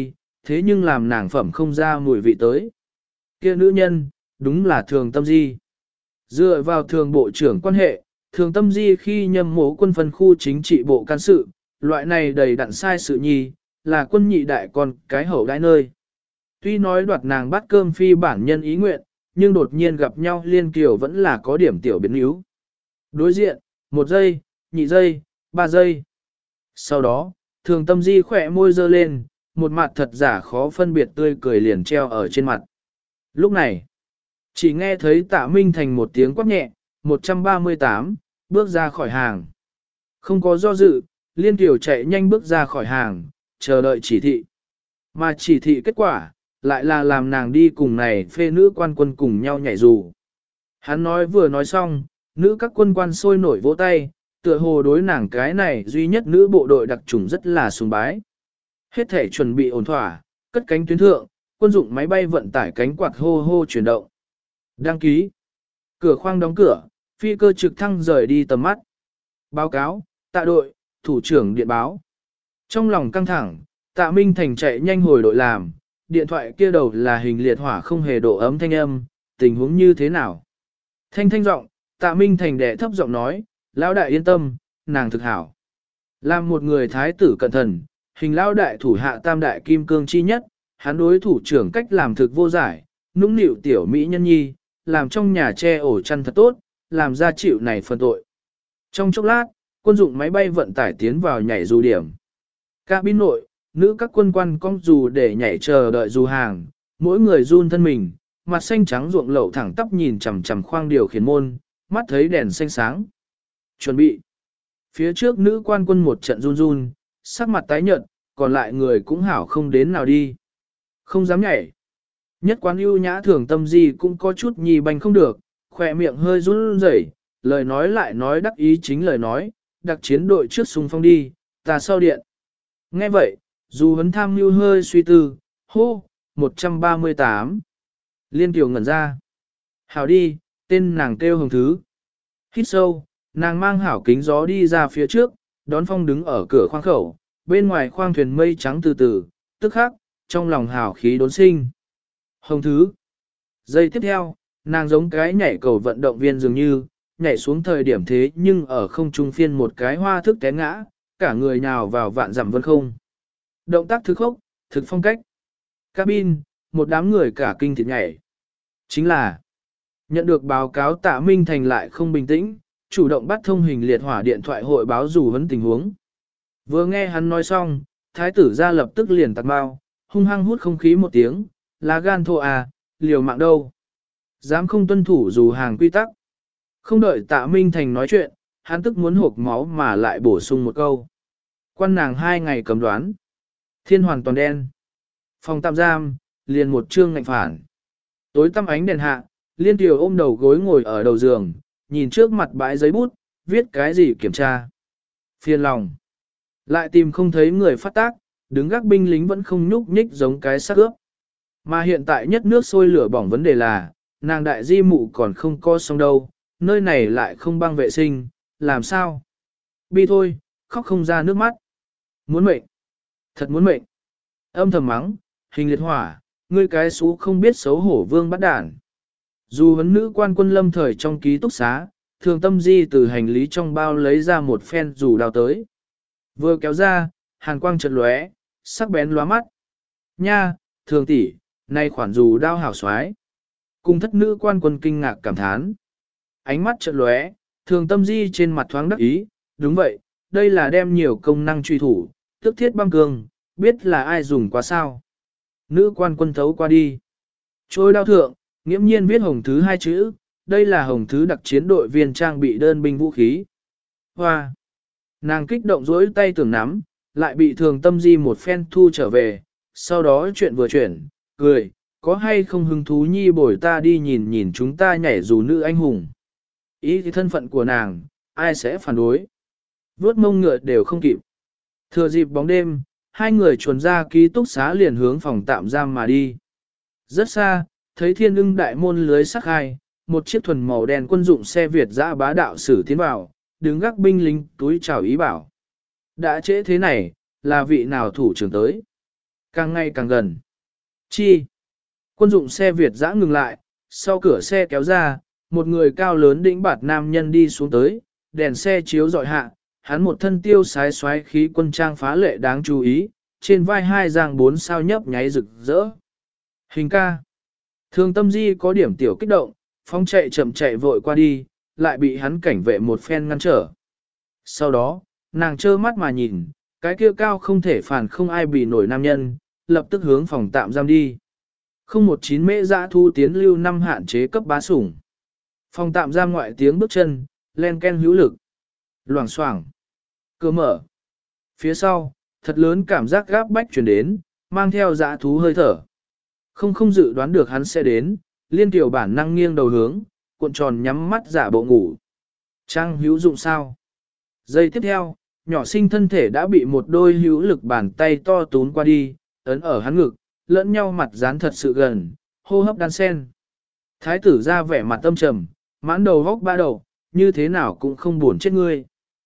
thế nhưng làm nàng phẩm không ra mùi vị tới. Kia nữ nhân, đúng là Thường Tâm Di. Dựa vào thường bộ trưởng quan hệ, Thường Tâm Di khi nhâm mố quân phân khu chính trị bộ can sự, loại này đầy đặn sai sự nhi, là quân nhị đại con cái hậu đãi nơi. Tuy nói đoạt nàng bắt cơm phi bản nhân ý nguyện, nhưng đột nhiên gặp nhau liên kiều vẫn là có điểm tiểu biến yếu. Đối diện, một giây, nhị giây, ba giây. Sau đó, Thường Tâm Di khỏe môi dơ lên, một mặt thật giả khó phân biệt tươi cười liền treo ở trên mặt. Lúc này, chỉ nghe thấy Tạ Minh Thành một tiếng quát nhẹ, một trăm ba mươi tám, bước ra khỏi hàng. Không có do dự, Liên Kiều chạy nhanh bước ra khỏi hàng, chờ đợi chỉ thị. Mà chỉ thị kết quả, lại là làm nàng đi cùng này phê nữ quan quân cùng nhau nhảy dù. Hắn nói vừa nói xong, nữ các quân quan sôi nổi vỗ tay, tựa hồ đối nàng cái này duy nhất nữ bộ đội đặc trùng rất là sùng bái. Hết thể chuẩn bị ổn thỏa, cất cánh tuyến thượng, quân dụng máy bay vận tải cánh quạt hô hô chuyển động. Đăng ký. Cửa khoang đóng cửa, phi cơ trực thăng rời đi tầm mắt. Báo cáo, Tạ đội, thủ trưởng điện báo. Trong lòng căng thẳng, Tạ Minh Thành chạy nhanh hồi đội làm, điện thoại kia đầu là hình liệt hỏa không hề độ ấm thanh âm, tình huống như thế nào. Thanh thanh giọng, Tạ Minh Thành đẻ thấp giọng nói, lão đại yên tâm, nàng thực hảo. Làm một người thái tử cẩn thận, hình lão đại thủ hạ tam đại kim cương chi nhất, hắn đối thủ trưởng cách làm thực vô giải, nũng nịu tiểu mỹ nhân nhi, làm trong nhà che ổ chăn thật tốt, làm ra chịu này phân tội. Trong chốc lát, quân dụng máy bay vận tải tiến vào nhảy dù điểm. Cabin nội, nữ các quân quan cong dù để nhảy chờ đợi dù hàng, mỗi người run thân mình, mặt xanh trắng ruộng lậu thẳng tắp nhìn chằm chằm khoang điều khiển môn, mắt thấy đèn xanh sáng. Chuẩn bị. Phía trước nữ quan quân một trận run run, sắc mặt tái nhợt, còn lại người cũng hảo không đến nào đi. Không dám nhảy. Nhất quán ưu nhã Thường Tâm Di cũng có chút nhì bành không được, khỏe miệng hơi run rẩy, lời nói lại nói đắc ý chính lời nói, đặc chiến đội trước xung phong đi, ta sau điện. Nghe vậy, dù vấn tham mưu hơi suy tư, hô, một trăm ba mươi tám. Liên Kiều ngẩn ra. Hảo đi, tên nàng kêu Hồng Thứ. Hít sâu, nàng mang hảo kính gió đi ra phía trước, đón phong đứng ở cửa khoang khẩu, bên ngoài khoang thuyền mây trắng từ từ, tức khắc, trong lòng hảo khí đốn sinh. Hồng Thứ. Giây tiếp theo, nàng giống cái nhảy cầu vận động viên dường như, nhảy xuống thời điểm thế nhưng ở không trung phiên một cái hoa thức té ngã, cả người nhào vào vạn dặm vân không. Động tác thực khốc, thực phong cách. Cabin, một đám người cả kinh thịt nhảy. Chính là, nhận được báo cáo Tạ Minh Thành lại không bình tĩnh, chủ động bắt thông hình liệt hỏa điện thoại hội báo dù vấn tình huống. Vừa nghe hắn nói xong, thái tử ra lập tức liền tạt bao, hung hăng hút không khí một tiếng, lá gan thô à, liều mạng đâu. Dám không tuân thủ dù hàng quy tắc. Không đợi Tạ Minh Thành nói chuyện, hắn tức muốn hộp máu mà lại bổ sung một câu. Quan nàng hai ngày cầm đoán. Thiên hoàn toàn đen. Phòng tạm giam, liền một chương ngạnh phản. Tối tăm ánh đèn hạ, Liên Kiều ôm đầu gối ngồi ở đầu giường, nhìn trước mặt bãi giấy bút, viết cái gì kiểm tra. Phiền lòng. Lại tìm không thấy người phát tác, đứng gác binh lính vẫn không nhúc nhích giống cái xác ướp. Mà hiện tại nhất nước sôi lửa bỏng vấn đề là, nàng đại di mụ còn không co xong đâu, nơi này lại không băng vệ sinh, làm sao? Bi thôi, khóc không ra nước mắt. Muốn mệnh. Thật muốn mệnh. Âm thầm mắng, hình liệt hỏa, ngươi cái xú không biết xấu hổ vương bắt đản. Dù vấn nữ quan quân lâm thời trong ký túc xá, Thường Tâm Di từ hành lý trong bao lấy ra một phen dù đào tới. Vừa kéo ra, hàn quang chợt lóe, sắc bén lóa mắt. Nha, Thường tỷ, nay khoản dù đao hảo xoái. Cùng thất nữ quan quân kinh ngạc cảm thán. Ánh mắt chợt lóe, Thường Tâm Di trên mặt thoáng đắc ý, đúng vậy, đây là đem nhiều công năng truy thủ, tức thiết băng cường, biết là ai dùng quá sao. Nữ quan quân thấu qua đi. Trôi đao thượng, nghiễm nhiên viết Hồng Thứ hai chữ, đây là Hồng Thứ đặc chiến đội viên trang bị đơn binh vũ khí. Hoa! Nàng kích động dỗi tay tưởng nắm, lại bị Thường Tâm Di một phen thu trở về, sau đó chuyện vừa chuyển, cười, có hay không hứng thú nhi bồi ta đi nhìn nhìn chúng ta nhảy dù nữ anh hùng. Ý thì thân phận của nàng, ai sẽ phản đối. Vuốt mông ngựa đều không kịp. Thừa dịp bóng đêm, hai người chuồn ra ký túc xá liền hướng phòng tạm giam mà đi. Rất xa, thấy thiên ưng đại môn lưới sắc hai, một chiếc thuần màu đen quân dụng xe Việt dã bá đạo sử tiến vào, đứng gác binh lính túi chào ý bảo. Đã trễ thế này, là vị nào thủ trưởng tới. càng ngày càng gần. Chi? Quân dụng xe Việt dã ngừng lại, sau cửa xe kéo ra, một người cao lớn đĩnh bạt nam nhân đi xuống tới, đèn xe chiếu dọi hạ, hắn một thân tiêu sái xoáy khí quân trang phá lệ đáng chú ý, trên vai hai giang bốn sao nhấp nháy rực rỡ. Hình ca. Thường tâm di có điểm tiểu kích động, phóng chạy chậm chạy vội qua đi, lại bị hắn cảnh vệ một phen ngăn trở. Sau đó, nàng trơ mắt mà nhìn, cái kia cao không thể phản không ai bị nổi nam nhân, lập tức hướng phòng tạm giam đi. Không một chín mễ dã thu tiến lưu năm hạn chế cấp bá sủng. Phòng tạm giam ngoại tiếng bước chân, len ken hữu lực. Loảng xoảng. Cửa mở. Phía sau, thật lớn cảm giác gáp bách truyền đến, mang theo dã thú hơi thở. Không không dự đoán được hắn sẽ đến, liên tiểu bản năng nghiêng đầu hướng, cuộn tròn nhắm mắt giả bộ ngủ. Trang hữu dụng sao? Giây tiếp theo, nhỏ sinh thân thể đã bị một đôi hữu lực bàn tay to tún qua đi, ấn ở hắn ngực, lẫn nhau mặt dán thật sự gần, hô hấp đan sen. Thái tử ra vẻ mặt tâm trầm, mãn đầu góc ba đầu, như thế nào cũng không buồn chết ngươi.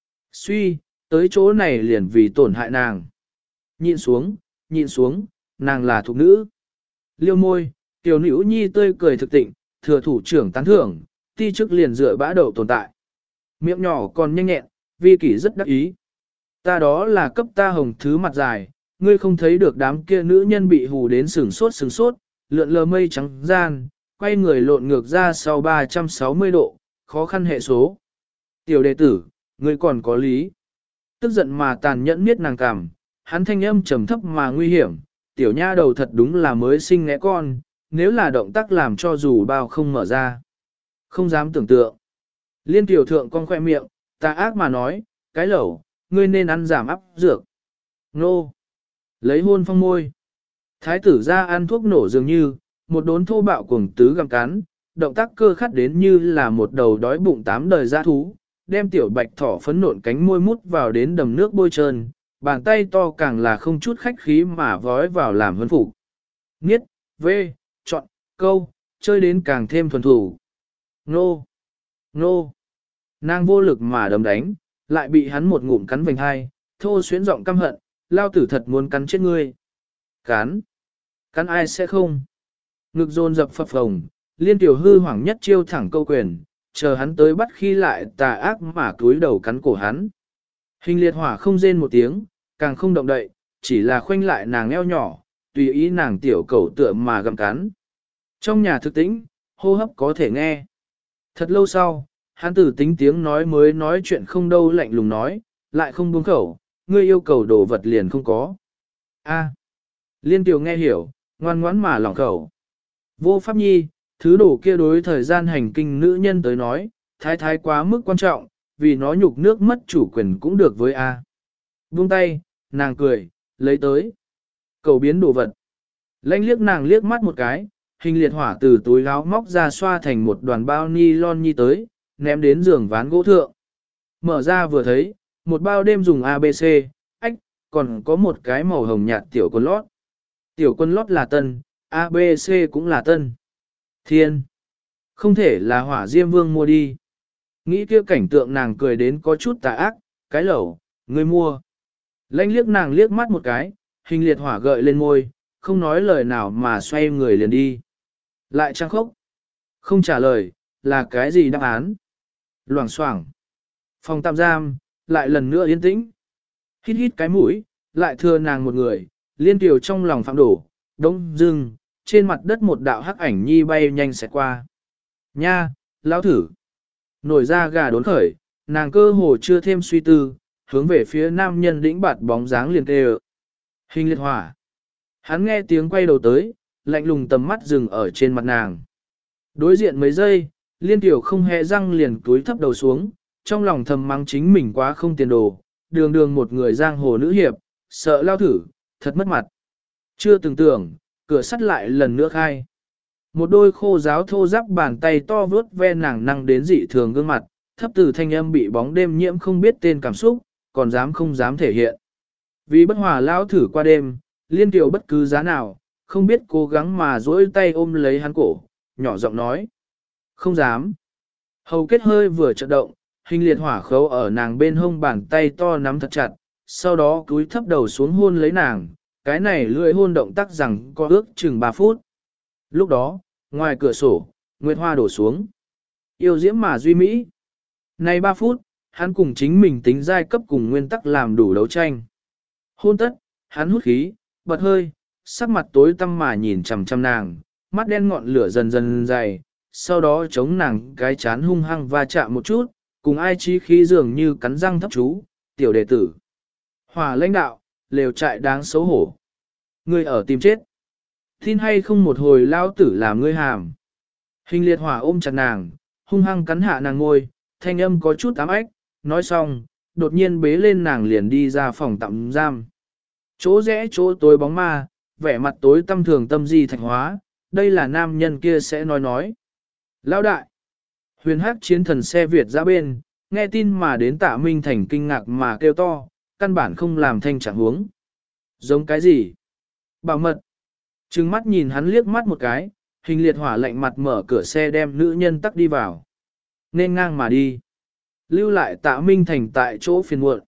Suy, tới chỗ này liền vì tổn hại nàng. Nhịn xuống, nhịn xuống, nàng là thục nữ. Liêu môi, tiểu nữ nhi tươi cười thực tịnh, thừa thủ trưởng tán thưởng, ti chức liền dựa bã đầu tồn tại. Miệng nhỏ còn nhanh nhẹn, vi kỷ rất đắc ý. Ta đó là cấp ta hồng thứ mặt dài, ngươi không thấy được đám kia nữ nhân bị hù đến sừng sốt sừng sốt, lượn lờ mây trắng gian, quay người lộn ngược ra sau ba trăm sáu mươi độ, khó khăn hệ số. Tiểu đệ tử, ngươi còn có lý. Tức giận mà tàn nhẫn miết nàng cảm, hắn thanh âm trầm thấp mà nguy hiểm, tiểu nha đầu thật đúng là mới sinh ngẽ con, nếu là động tác làm cho dù bao không mở ra. Không dám tưởng tượng. Liên tiểu thượng con khoe miệng, ta ác mà nói, cái lẩu, ngươi nên ăn giảm áp dược. Nô. Lấy hôn phong môi. Thái tử ra ăn thuốc nổ dường như, một đốn thô bạo cuồng tứ gặm cắn, động tác cơ khắt đến như là một đầu đói bụng tám đời dã thú, đem tiểu bạch thỏ phấn nộn cánh môi mút vào đến đầm nước bôi trơn, bàn tay to càng là không chút khách khí mà vói vào làm huấn phục. Niết, vê, chọn, câu, chơi đến càng thêm thuần thủ. Nô, nô, nàng vô lực mà đấm đánh, lại bị hắn một ngụm cắn vành hai, thô xuyến giọng căm hận, lao tử thật muốn cắn chết ngươi. Cắn, cắn ai sẽ không. Ngực dồn dập phập phồng, liên tiểu hư hoảng nhất chiêu thẳng câu quyền, chờ hắn tới bắt khi lại tà ác mà túi đầu cắn cổ hắn. Hình liệt hỏa không rên một tiếng, càng không động đậy, chỉ là khoanh lại nàng eo nhỏ, tùy ý nàng tiểu cầu tựa mà gặm cắn. Trong nhà thực tĩnh, hô hấp có thể nghe. Thật lâu sau, hắn tử tính tiếng nói mới nói chuyện không đâu lạnh lùng nói, lại không buông khẩu, ngươi yêu cầu đồ vật liền không có. A. Liên tiểu nghe hiểu, ngoan ngoãn mà lỏng khẩu. Vô pháp nhi, thứ đồ kia đối thời gian hành kinh nữ nhân tới nói, thái thái quá mức quan trọng, vì nó nhục nước mất chủ quyền cũng được với A. Buông tay, nàng cười, lấy tới. Cầu biến đồ vật. Lãnh liếc nàng liếc mắt một cái, hình liệt hỏa từ túi áo móc ra xoa thành một đoàn bao ni lon nhi tới, ném đến giường ván gỗ thượng. Mở ra vừa thấy, một bao đêm dùng a bê xê, ách, còn có một cái màu hồng nhạt tiểu quần lót. Tiểu quần lót là tân, a bê xê cũng là tân. Thiên! Không thể là hỏa diêm vương mua đi. Nghĩ kia cảnh tượng nàng cười đến có chút tà ác, cái lẩu, ngươi mua. Lãnh liếc nàng liếc mắt một cái, hình liệt hỏa gợi lên môi, không nói lời nào mà xoay người liền đi. Lại trang khốc. Không trả lời, là cái gì đáp án? Loảng xoảng. Phòng tạm giam, lại lần nữa yên tĩnh. Hít hít cái mũi, lại thừa nàng một người, liên tiểu trong lòng phạm đổ, đông dưng, trên mặt đất một đạo hắc ảnh nhi bay nhanh xẹt qua. Nha, lão thử. Nổi ra gà đốn khởi, nàng cơ hồ chưa thêm suy tư, hướng về phía nam nhân đĩnh bạt bóng dáng liền kêu. Hình liệt hỏa. Hắn nghe tiếng quay đầu tới, lạnh lùng tầm mắt dừng ở trên mặt nàng. Đối diện mấy giây, liên tiểu không hề răng liền túi thấp đầu xuống, trong lòng thầm mắng chính mình quá không tiền đồ, đường đường một người giang hồ nữ hiệp, sợ lao thử, thật mất mặt. Chưa từng tưởng, cửa sắt lại lần nữa khai. Một đôi khô giáo thô ráp bàn tay to vướt ve nàng năng đến dị thường gương mặt, thấp từ thanh âm bị bóng đêm nhiễm không biết tên cảm xúc, còn dám không dám thể hiện. Vì bất hòa lao thử qua đêm, liên tiểu bất cứ giá nào, không biết cố gắng mà duỗi tay ôm lấy hắn cổ, nhỏ giọng nói. Không dám. Hầu kết hơi vừa chợt động, hình liệt hỏa khấu ở nàng bên hông bàn tay to nắm thật chặt, sau đó cúi thấp đầu xuống hôn lấy nàng, cái này lưỡi hôn động tác rằng có ước chừng ba phút. Lúc đó, ngoài cửa sổ, Nguyệt Hoa đổ xuống. Yêu diễm mà duy mỹ. Này ba phút, hắn cùng chính mình tính giai cấp cùng nguyên tắc làm đủ đấu tranh. Hôn tất, hắn hút khí, bật hơi, sắc mặt tối tăm mà nhìn chằm chằm nàng, mắt đen ngọn lửa dần dần dày, sau đó chống nàng cái chán hung hăng va chạm một chút, cùng ai chí khí dường như cắn răng thấp chú, tiểu đệ tử. Hỏa lãnh đạo, lều trại đáng xấu hổ. Ngươi ở tìm chết. Tin hay không một hồi lao tử làm ngươi hàm. Hình liệt hỏa ôm chặt nàng, hung hăng cắn hạ nàng ngôi, thanh âm có chút ám ách, nói xong, đột nhiên bế lên nàng liền đi ra phòng tạm giam. Chỗ rẽ chỗ tối bóng ma, vẻ mặt tối tâm thường tâm di thạch hóa, đây là nam nhân kia sẽ nói nói. Lão đại, huyền hắc chiến thần xe Việt ra bên, nghe tin mà đến Tạ Minh Thành kinh ngạc mà kêu to, căn bản không làm thanh trạng huống. Giống cái gì? Bảo mật. Trừng mắt nhìn hắn liếc mắt một cái, hình liệt hỏa lạnh mặt mở cửa xe đem nữ nhân tắc đi vào. Nên ngang mà đi. Lưu lại Tạ Minh Thành tại chỗ phiền muộn.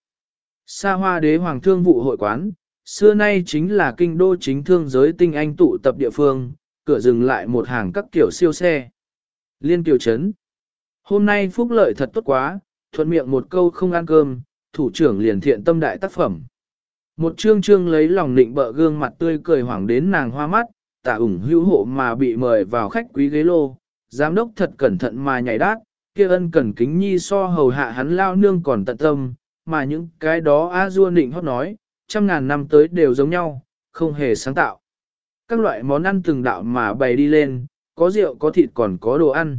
Sa Hoa Đế Hoàng Thương vụ hội quán, xưa nay chính là kinh đô chính thương giới tinh anh tụ tập địa phương, cửa dừng lại một hàng các kiểu siêu xe. Liên Kiều Trấn. Hôm nay phúc lợi thật tốt quá, thuận miệng một câu không ăn cơm, thủ trưởng liền thiện tâm đại tác phẩm. Một trương trương lấy lòng nịnh bợ gương mặt tươi cười hoảng đến nàng hoa mắt, Tạ ủng hữu hộ mà bị mời vào khách quý ghế lô, giám đốc thật cẩn thận mà nhảy đát, kia ân cần kính nhi so hầu hạ hắn lao nương còn tận tâm, mà những cái đó a dua nịnh hót nói, trăm ngàn năm tới đều giống nhau, không hề sáng tạo. Các loại món ăn từng đạo mà bày đi lên, có rượu có thịt còn có đồ ăn.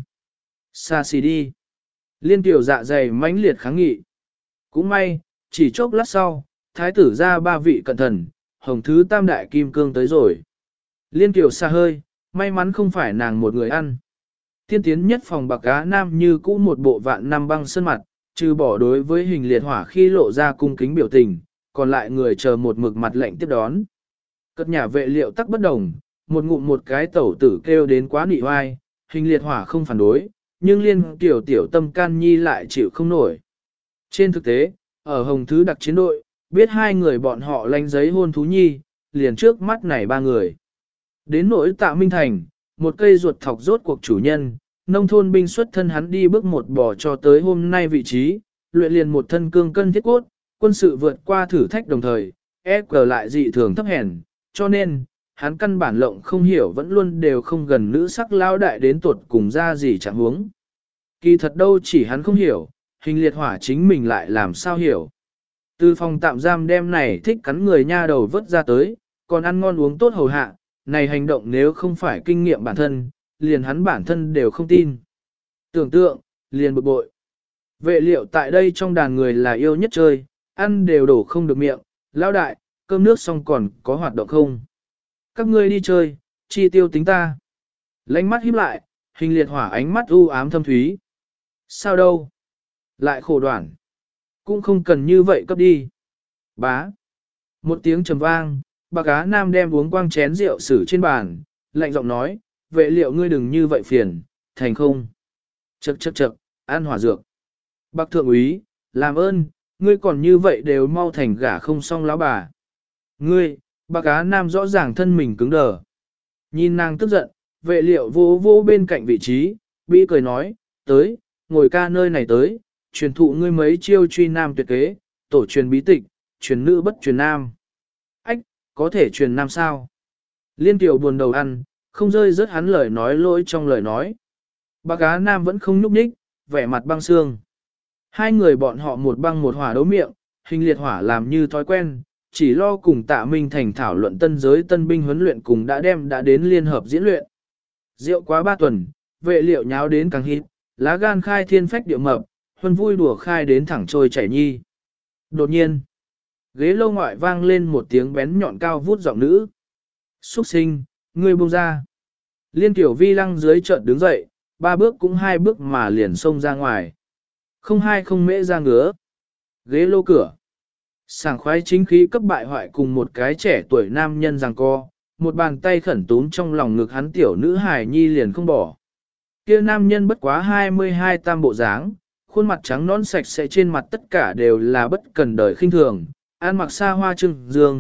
Xa xì đi. Liên tiểu dạ dày mãnh liệt kháng nghị. Cũng may, chỉ chốc lát sau, thái tử ra ba vị cận thần, hồng thứ tam đại kim cương tới rồi. Liên tiểu xa hơi, may mắn không phải nàng một người ăn. Tiên tiến nhất phòng bạc á nam như cũ một bộ vạn năm băng sơn mặt, trừ bỏ đối với hình liệt hỏa khi lộ ra cung kính biểu tình, còn lại người chờ một mực mặt lệnh tiếp đón. Cất nhà vệ liệu tắc bất đồng, một ngụm một cái tẩu tử kêu đến quá nị oai, hình liệt hỏa không phản đối, nhưng liên tiểu tiểu tâm can nhi lại chịu không nổi. Trên thực tế, ở hồng thứ đặc chiến đội, biết hai người bọn họ lánh giấy hôn thú nhi, liền trước mắt này ba người. Đến nỗi Tạ Minh Thành, một cây ruột thọc rốt cuộc chủ nhân, nông thôn binh xuất thân hắn đi bước một bò cho tới hôm nay vị trí, luyện liền một thân cương cân thiết cốt, quân sự vượt qua thử thách đồng thời, ép cờ lại dị thường thấp hèn, cho nên, hắn căn bản lộng không hiểu vẫn luôn đều không gần nữ sắc lao đại đến tuột cùng ra gì chẳng huống. Kỳ thật đâu chỉ hắn không hiểu, hình liệt hỏa chính mình lại làm sao hiểu. Từ phòng tạm giam đem này thích cắn người nha đầu vớt ra tới, còn ăn ngon uống tốt hầu hạ, này hành động nếu không phải kinh nghiệm bản thân, liền hắn bản thân đều không tin. Tưởng tượng, liền bực bội. Vệ liệu tại đây trong đàn người là yêu nhất chơi, ăn đều đổ không được miệng, lão đại, cơm nước xong còn có hoạt động không? Các ngươi đi chơi, chi tiêu tính ta. Lánh mắt híp lại, hình liệt hỏa ánh mắt u ám thâm thúy. Sao đâu? Lại khổ đoạn. Cũng không cần như vậy cấp đi. Bá. Một tiếng trầm vang, bạc á nam đem uống quang chén rượu xử trên bàn, lạnh giọng nói, vệ liệu ngươi đừng như vậy phiền, thành không. Chậc chậc chậc, ăn hỏa dược. Bạc thượng úy, làm ơn, ngươi còn như vậy đều mau thành gả không xong lão bà. Ngươi, bạc á nam rõ ràng thân mình cứng đờ. Nhìn nàng tức giận, vệ liệu vô vô bên cạnh vị trí, bị cười nói, tới, ngồi ca nơi này tới, truyền thụ ngươi mấy chiêu truy nam tuyệt kế, tổ truyền bí tịch, truyền nữ bất truyền nam. Ách, có thể truyền nam sao? Liên tiểu buồn đầu ăn, không rơi rớt hắn lời nói lỗi trong lời nói. Bác á nam vẫn không nhúc nhích, vẻ mặt băng xương. Hai người bọn họ một băng một hỏa đấu miệng, hình liệt hỏa làm như thói quen, chỉ lo cùng Tạ Minh Thành thảo luận tân giới tân binh huấn luyện cùng đã đem đã đến liên hợp diễn luyện. Rượu quá ba tuần, vệ liệu nháo đến càng hít, lá gan khai thiên phách điệu mập, huân vui đùa khai đến thẳng trôi chảy nhi. Đột nhiên, ghế lâu ngoại vang lên một tiếng bén nhọn cao vút giọng nữ. Xuất sinh, ngươi buông ra. Liên tiểu vi lăng dưới chợt đứng dậy, ba bước cũng hai bước mà liền xông ra ngoài. Không hai không mễ ra ngứa. Ghế lô cửa. Sảng khoái chính khí cấp bại hoại cùng một cái trẻ tuổi nam nhân giằng co, một bàn tay khẩn túm trong lòng ngực hắn tiểu nữ hài nhi liền không bỏ. Kia nam nhân bất quá hai mươi hai tam bộ dáng, khuôn mặt trắng nõn sạch sẽ trên mặt tất cả đều là bất cần đời khinh thường, ăn mặc xa hoa trưng dương,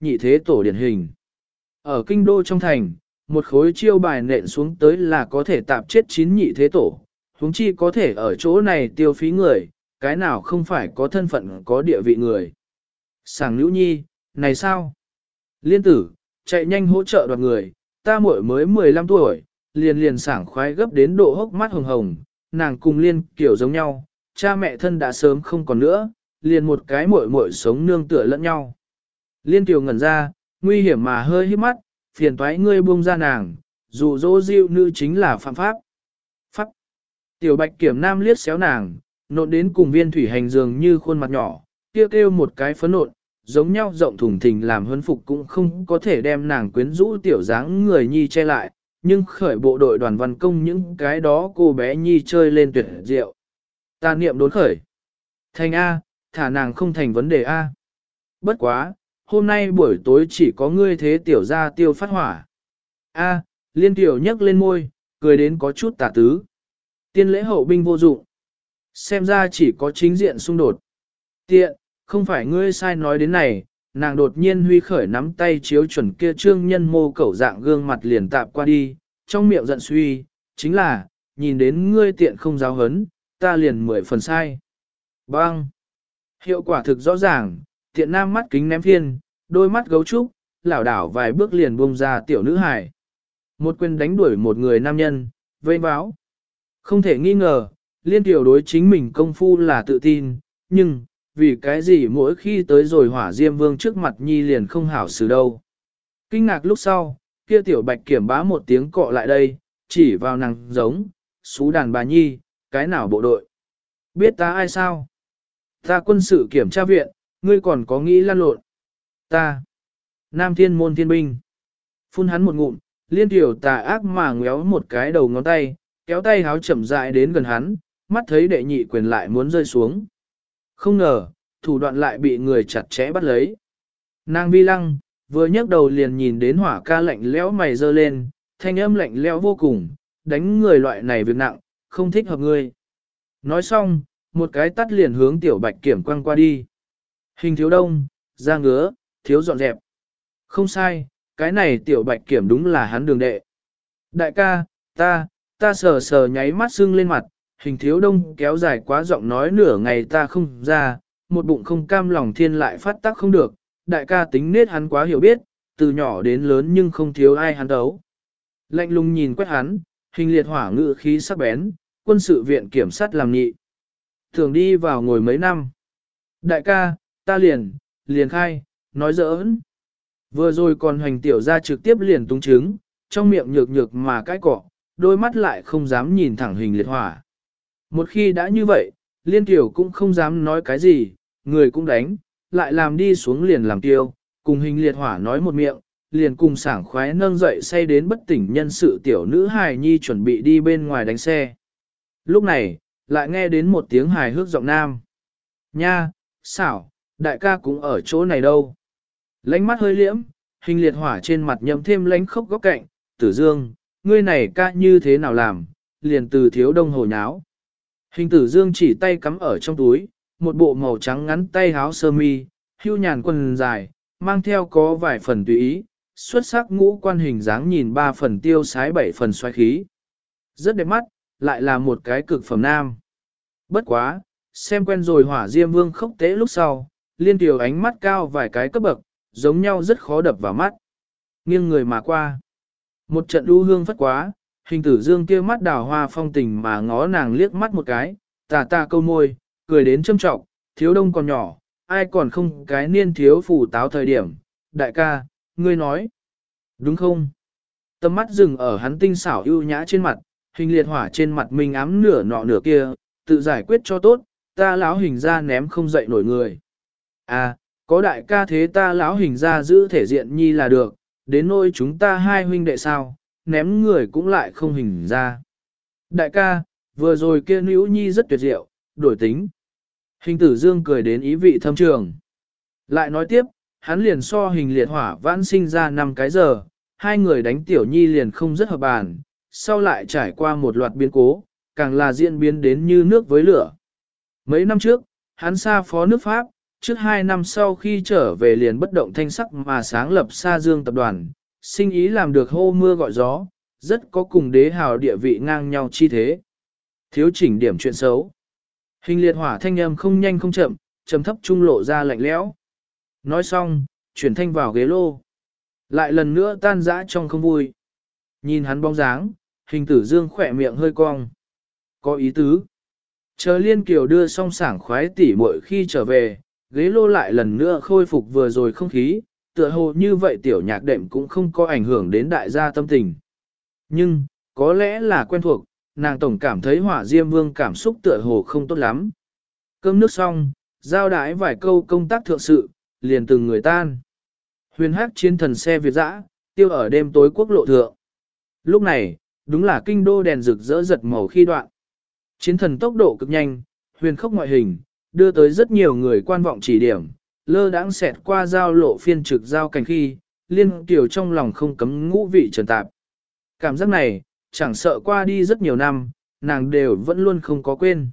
nhị thế tổ điển hình. Ở kinh đô trong thành, một khối chiêu bài nện xuống tới là có thể tạp chết chín nhị thế tổ, huống chi có thể ở chỗ này tiêu phí người, cái nào không phải có thân phận có địa vị người. Sảng Nữ Nhi, này sao? Liên tử, chạy nhanh hỗ trợ đoạt người, ta muội mới mười lăm tuổi, liền liền sảng khoái gấp đến độ hốc mắt hồng hồng, nàng cùng Liên kiểu giống nhau, cha mẹ thân đã sớm không còn nữa, liền một cái muội muội sống nương tựa lẫn nhau. Liên tiểu ngẩn ra, nguy hiểm mà hơi hít mắt, phiền toái ngươi buông ra nàng, dù dỗ dịu nữ chính là phạm pháp. Pháp. Tiểu bạch kiểm nam liếc xéo nàng, nộn đến cùng viên thủy hành dường như khuôn mặt nhỏ, kêu kêu một cái phấn nộn, giống nhau rộng thùng thình làm huấn phục cũng không có thể đem nàng quyến rũ tiểu dáng người nhi che lại, nhưng khởi bộ đội đoàn văn công những cái đó cô bé nhi chơi lên tuyệt diệu. Ta niệm đốn khởi. Thành A, thả nàng không thành vấn đề A. Bất quá, hôm nay buổi tối chỉ có ngươi thế tiểu ra tiêu phát hỏa. A, liên tiểu nhấc lên môi, cười đến có chút tà tứ. Tiên lễ hậu binh vô dụng. Xem ra chỉ có chính diện xung đột. Tiện, không phải ngươi sai nói đến này, nàng đột nhiên huy khởi nắm tay chiếu chuẩn kia trương nhân mô cẩu dạng gương mặt liền tạp qua đi, trong miệng giận suy, chính là, nhìn đến ngươi tiện không giáo hấn, ta liền mười phần sai. Bang! Hiệu quả thực rõ ràng, tiện nam mắt kính ném phiên, đôi mắt gấu trúc, lảo đảo vài bước liền buông ra tiểu nữ hài. Một quyền đánh đuổi một người nam nhân, vây báo. Không thể nghi ngờ, liên tiểu đối chính mình công phu là tự tin, nhưng, vì cái gì mỗi khi tới rồi hỏa diêm vương trước mặt nhi liền không hảo xử đâu. Kinh ngạc lúc sau, kia tiểu bạch kiểm bá một tiếng cọ lại đây, chỉ vào nàng giống, xú đàn bà nhi, cái nào bộ đội. Biết ta ai sao? Ta quân sự kiểm tra viện, ngươi còn có nghĩ lan lộn. Ta, Nam Thiên môn thiên binh. Phun hắn một ngụm, liên tiểu tà ác mà ngéo một cái đầu ngón tay, kéo tay háo chậm rãi đến gần hắn, mắt thấy đệ nhị quyền lại muốn rơi xuống. Không ngờ, thủ đoạn lại bị người chặt chẽ bắt lấy. Nàng vi lăng, vừa nhấc đầu liền nhìn đến hỏa ca lạnh lẽo mày dơ lên, thanh âm lạnh lẽo vô cùng, đánh người loại này việc nặng, không thích hợp ngươi. Nói xong, một cái tắt liền hướng tiểu bạch kiểm quăng qua đi. Hình thiếu đông, da ngứa, thiếu dọn dẹp. Không sai, cái này tiểu bạch kiểm đúng là hắn đường đệ. Đại ca, ta, ta sờ sờ nháy mắt sưng lên mặt, hình thiếu đông kéo dài quá giọng nói nửa ngày ta không ra, một bụng không cam lòng thiên lại phát tác không được, đại ca tính nết hắn quá hiểu biết, từ nhỏ đến lớn nhưng không thiếu ai hắn đấu. Lạnh lùng nhìn quét hắn, hình liệt hỏa ngự khí sắc bén, quân sự viện kiểm sát làm nhị. Thường đi vào ngồi mấy năm. Đại ca, ta liền, liền khai, nói giỡn. Vừa rồi còn hoành tiểu ra trực tiếp liền tung trứng, trong miệng nhược nhược mà cái cọ, đôi mắt lại không dám nhìn thẳng hình liệt hỏa. Một khi đã như vậy, liên tiểu cũng không dám nói cái gì, người cũng đánh, lại làm đi xuống liền làm tiêu, cùng hình liệt hỏa nói một miệng, liền cùng sảng khoái nâng dậy say đến bất tỉnh nhân sự tiểu nữ hài nhi chuẩn bị đi bên ngoài đánh xe. Lúc này, lại nghe đến một tiếng hài hước giọng nam. Nha, xảo, đại ca cũng ở chỗ này đâu. Lánh mắt hơi liễm, hình liệt hỏa trên mặt nhậm thêm lánh khốc góc cạnh, tử dương, ngươi này ca như thế nào làm, liền từ thiếu đông hồ nháo. Hình tử dương chỉ tay cắm ở trong túi, một bộ màu trắng ngắn tay háo sơ mi, hưu nhàn quần dài, mang theo có vài phần tùy ý, xuất sắc ngũ quan hình dáng nhìn ba phần tiêu sái bảy phần xoay khí. Rất đẹp mắt, lại là một cái cực phẩm nam. Bất quá, xem quen rồi hỏa diêm vương khốc tế lúc sau, liên tiểu ánh mắt cao vài cái cấp bậc, giống nhau rất khó đập vào mắt. Nghiêng người mà qua. Một trận đu hương phất quá, hình tử dương kia mắt đào hoa phong tình mà ngó nàng liếc mắt một cái, tà tà câu môi, cười đến châm trọng, thiếu đông còn nhỏ, ai còn không cái niên thiếu phủ táo thời điểm. Đại ca, ngươi nói. Đúng không? Tầm mắt dừng ở hắn tinh xảo ưu nhã trên mặt, hình liệt hỏa trên mặt mình ám nửa nọ nửa kia, tự giải quyết cho tốt, ta lão hình ra ném không dậy nổi người. À, có đại ca thế ta lão hình ra giữ thể diện nhi là được, đến nỗi chúng ta hai huynh đệ sao, ném người cũng lại không hình ra. Đại ca, vừa rồi kia nữ nhi rất tuyệt diệu, đổi tính. Hình tử dương cười đến ý vị thâm trường. Lại nói tiếp, hắn liền so hình liệt hỏa vãn sinh ra năm cái giờ, hai người đánh tiểu nhi liền không rất hợp bàn, sau lại trải qua một loạt biến cố, càng là diễn biến đến như nước với lửa. Mấy năm trước, hắn xa phó nước Pháp, trước hai năm sau khi trở về liền bất động thanh sắc mà sáng lập Sa Dương tập đoàn, sinh ý làm được hô mưa gọi gió, rất có cùng đế hào địa vị ngang nhau chi thế. Thiếu chỉnh điểm chuyện xấu. Hình liệt hỏa thanh âm không nhanh không chậm, trầm thấp trung lộ ra lạnh lẽo. Nói xong, chuyển thanh vào ghế lô. Lại lần nữa tan rã trong không vui. Nhìn hắn bóng dáng, hình tử dương khỏe miệng hơi cong. Có ý tứ. Chờ Liên Kiều đưa xong sảng khoái tỉ muội khi trở về, ghế lô lại lần nữa khôi phục vừa rồi không khí, tựa hồ như vậy tiểu nhạc đệm cũng không có ảnh hưởng đến đại gia tâm tình. Nhưng, có lẽ là quen thuộc, nàng tổng cảm thấy hỏa diêm vương cảm xúc tựa hồ không tốt lắm. Cơm nước xong, giao đái vài câu công tác thượng sự, liền từng người tan. Huyền hắc chiến thần xe Việt dã, tiêu ở đêm tối quốc lộ thượng. Lúc này, đúng là kinh đô đèn rực rỡ giật màu khi đoạn. Chiến thần tốc độ cực nhanh, huyền khốc ngoại hình, đưa tới rất nhiều người quan vọng chỉ điểm, lơ đãng xẹt qua giao lộ phiên trực giao cảnh khi, Liên Kiều trong lòng không cấm ngũ vị trần tạp. Cảm giác này, chẳng sợ qua đi rất nhiều năm, nàng đều vẫn luôn không có quên.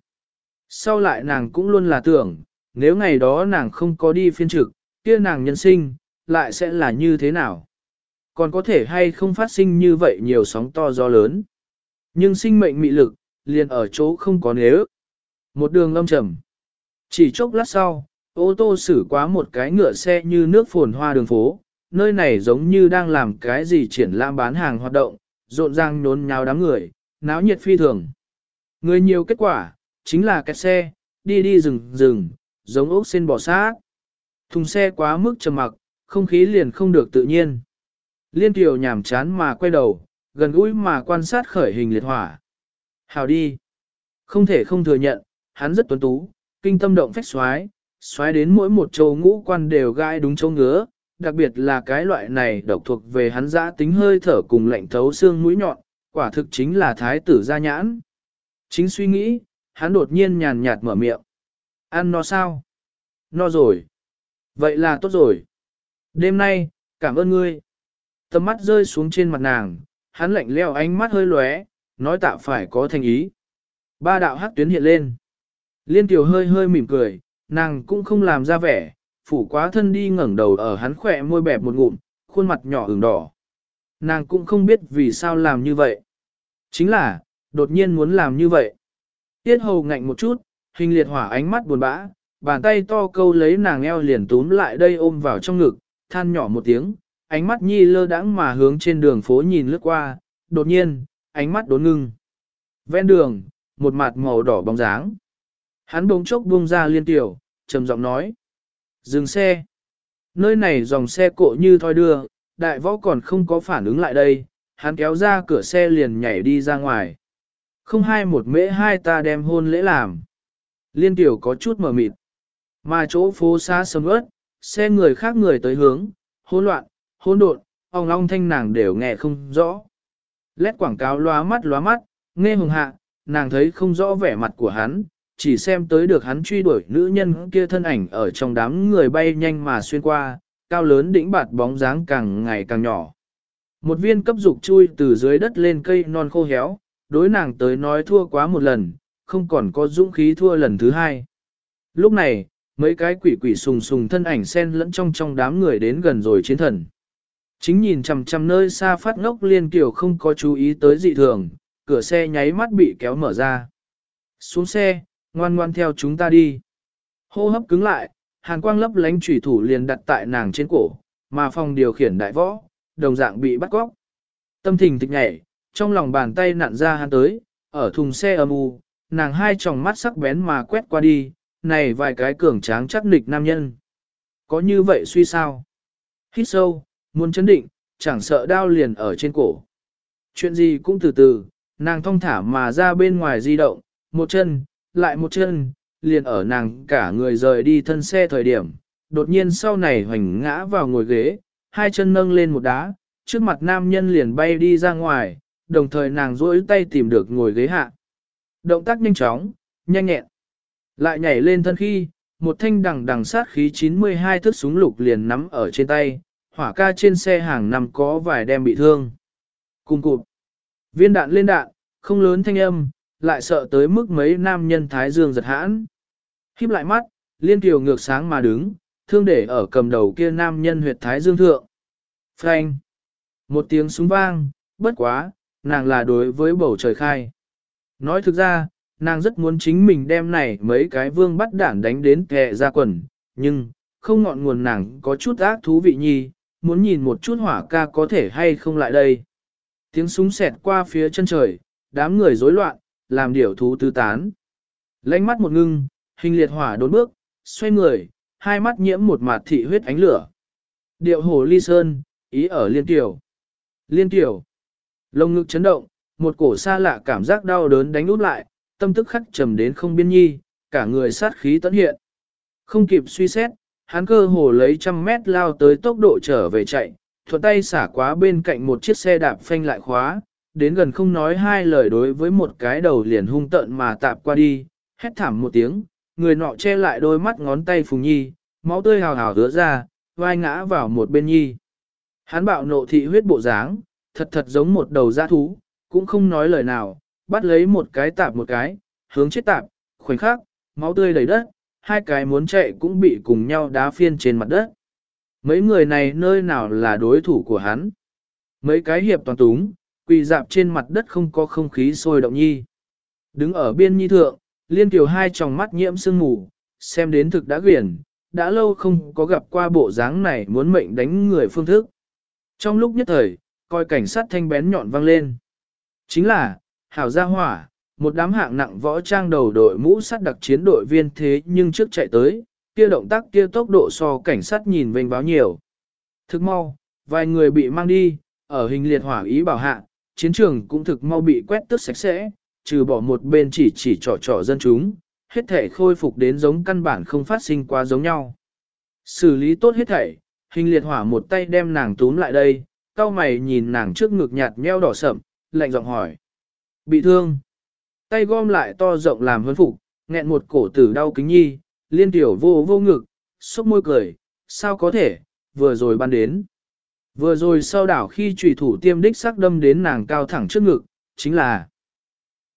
Sau lại nàng cũng luôn là tưởng, nếu ngày đó nàng không có đi phiên trực, kia nàng nhân sinh, lại sẽ là như thế nào? Còn có thể hay không phát sinh như vậy nhiều sóng to gió lớn? Nhưng sinh mệnh mị lực, liền ở chỗ không có nếu. Một đường lâm trầm. Chỉ chốc lát sau, ô tô xử quá một cái ngựa xe như nước phồn hoa đường phố, nơi này giống như đang làm cái gì triển lãm bán hàng hoạt động, rộn ràng nhốn nháo đám người, náo nhiệt phi thường. Người nhiều kết quả, chính là kẹt xe, đi đi rừng rừng, giống ốc sen bò sát. Thùng xe quá mức trầm mặc, không khí liền không được tự nhiên. Liên Kiều nhảm chán mà quay đầu, gần gũi mà quan sát khởi hình liệt hỏa. Hào đi. Không thể không thừa nhận, hắn rất tuấn tú, kinh tâm động phách xoái, xoái đến mỗi một châu ngũ quan đều gai đúng châu ngứa, đặc biệt là cái loại này độc thuộc về hắn dã tính hơi thở cùng lạnh thấu xương mũi nhọn, quả thực chính là thái tử gia nhãn. Chính suy nghĩ, hắn đột nhiên nhàn nhạt mở miệng. Ăn no sao? No rồi. Vậy là tốt rồi. Đêm nay, cảm ơn ngươi. Tầm mắt rơi xuống trên mặt nàng, hắn lạnh leo ánh mắt hơi lóe, nói tạ phải có thành ý. Ba đạo hắc tuyến hiện lên. Liên Kiều hơi hơi mỉm cười, nàng cũng không làm ra vẻ, phủ quá thân đi ngẩng đầu ở hắn khỏe môi bẹp một ngụm, khuôn mặt nhỏ ửng đỏ. Nàng cũng không biết vì sao làm như vậy. Chính là, đột nhiên muốn làm như vậy. Tiết hầu ngạnh một chút, hình liệt hỏa ánh mắt buồn bã, bàn tay to câu lấy nàng eo liền túm lại đây ôm vào trong ngực, than nhỏ một tiếng, ánh mắt nhi lơ đãng mà hướng trên đường phố nhìn lướt qua, đột nhiên, ánh mắt đốn ngưng. Ven đường, một mặt màu đỏ bóng dáng. Hắn bỗng chốc buông ra Liên Kiều, trầm giọng nói. Dừng xe. Nơi này dòng xe cộ như thoi đưa, đại võ còn không có phản ứng lại đây, hắn kéo ra cửa xe liền nhảy đi ra ngoài. Không hai một mễ hai ta đem hôn lễ làm. Liên Kiều có chút mở mịt. Mà chỗ phố xa sầm ớt, xe người khác người tới hướng, hỗn loạn, hỗn độn, ong long thanh nàng đều nghe không rõ. Lét quảng cáo lóa mắt lóa mắt, nghe hùng hạ, nàng thấy không rõ vẻ mặt của hắn, chỉ xem tới được hắn truy đuổi nữ nhân kia thân ảnh ở trong đám người bay nhanh mà xuyên qua, cao lớn đỉnh bạt bóng dáng càng ngày càng nhỏ. Một viên cấp dục chui từ dưới đất lên cây non khô héo, đối nàng tới nói thua quá một lần, không còn có dũng khí thua lần thứ hai. Lúc này, mấy cái quỷ quỷ sùng sùng thân ảnh xen lẫn trong trong đám người đến gần rồi chiến thần. Chính nhìn chằm chằm nơi xa phát ngốc Liên Kiều không có chú ý tới dị thường, cửa xe nháy mắt bị kéo mở ra. Xuống xe, ngoan ngoan theo chúng ta đi. Hô hấp cứng lại, hàn quang lấp lánh chủy thủ liền đặt tại nàng trên cổ, mà phòng điều khiển đại võ, đồng dạng bị bắt cóc. Tâm thình thịch nhảy, trong lòng bàn tay nặn ra hắn tới, ở thùng xe âm u, nàng hai tròng mắt sắc bén mà quét qua đi, này vài cái cường tráng chắc nịch nam nhân. Có như vậy suy sao? Hít sâu, muốn chấn định, chẳng sợ đau liền ở trên cổ. Chuyện gì cũng từ từ, nàng thong thả mà ra bên ngoài di động, một chân, lại một chân, liền ở nàng cả người rời đi thân xe thời điểm, đột nhiên sau này hoành ngã vào ngồi ghế, hai chân nâng lên một đá, trước mặt nam nhân liền bay đi ra ngoài, đồng thời nàng duỗi tay tìm được ngồi ghế hạ. Động tác nhanh chóng, nhanh nhẹn. Lại nhảy lên thân khi, một thanh đằng đằng sát khí chín mươi hai thước súng lục liền nắm ở trên tay, hỏa ca trên xe hàng năm có vài đem bị thương. Cùng cụt. Viên đạn lên đạn, không lớn thanh âm, lại sợ tới mức mấy nam nhân thái dương giật hãn. Híp lại mắt, Liên Kiều ngược sáng mà đứng, thương để ở cầm đầu kia nam nhân huyệt thái dương thượng. Phanh! Một tiếng súng vang, bất quá, nàng là đối với bầu trời khai. Nói thực ra, nàng rất muốn chính mình đem này mấy cái vương bắt đản đánh đến kẹ ra quần, nhưng, không ngọn nguồn nàng có chút ác thú vị nhi, muốn nhìn một chút hỏa ca có thể hay không lại đây. Tiếng súng xẹt qua phía chân trời, đám người rối loạn, làm điểu thú tứ tán. Lánh mắt một ngưng, hình liệt hỏa đốn bước, xoay người, hai mắt nhiễm một mạt thị huyết ánh lửa. Điệu hồ ly sơn, ý ở liên tiểu. Liên tiểu. Lông ngực chấn động, một cổ xa lạ cảm giác đau đớn đánh út lại, tâm tức khắc trầm đến không biên nhi, cả người sát khí tấn hiện. Không kịp suy xét, hắn cơ hồ lấy trăm mét lao tới tốc độ trở về chạy, thuận tay xả quá bên cạnh một chiếc xe đạp phanh lại khóa, đến gần không nói hai lời đối với một cái đầu liền hung tợn mà tạp qua đi, hét thảm một tiếng, người nọ che lại đôi mắt ngón tay Phùng Nhi, máu tươi hào hào rứa ra, vai ngã vào một bên Nhi. Hắn bạo nộ thị huyết bộ dáng, thật thật giống một đầu dã thú, cũng không nói lời nào, bắt lấy một cái tạp một cái, hướng chết tạp, khoảnh khắc, máu tươi đầy đất, hai cái muốn chạy cũng bị cùng nhau đá phiên trên mặt đất. Mấy người này nơi nào là đối thủ của hắn? Mấy cái hiệp toàn túng, quỳ dạp trên mặt đất không có không khí sôi động nhi. Đứng ở biên nhi thượng, Liên Kiều hai tròng mắt nhiễm sương mù, xem đến thực đã quyển, đã lâu không có gặp qua bộ dáng này muốn mệnh đánh người phương thức. Trong lúc nhất thời, coi cảnh sát thanh bén nhọn vang lên. Chính là, hảo gia hỏa, một đám hạng nặng võ trang đầu đội mũ sắt đặc chiến đội viên thế nhưng trước chạy tới, kia động tác kia tốc độ so cảnh sát nhìn vênh báo nhiều. Thực mau, vài người bị mang đi, ở hình liệt hỏa ý bảo hạ, chiến trường cũng thực mau bị quét tước sạch sẽ, trừ bỏ một bên chỉ chỉ trò trò dân chúng, hết thể khôi phục đến giống căn bản không phát sinh quá giống nhau. Xử lý tốt hết thảy, hình liệt hỏa một tay đem nàng túm lại đây, cau mày nhìn nàng trước ngực nhạt nheo đỏ sậm, lạnh giọng hỏi. Bị thương. Tay gom lại to rộng làm huấn phục, nghẹn một cổ tử đau kính nhi, Liên Tiểu vô vô ngực, xúc môi cười, sao có thể, vừa rồi ban đến. Vừa rồi sau đảo khi trùy thủ tiêm đích sắc đâm đến nàng cao thẳng trước ngực, chính là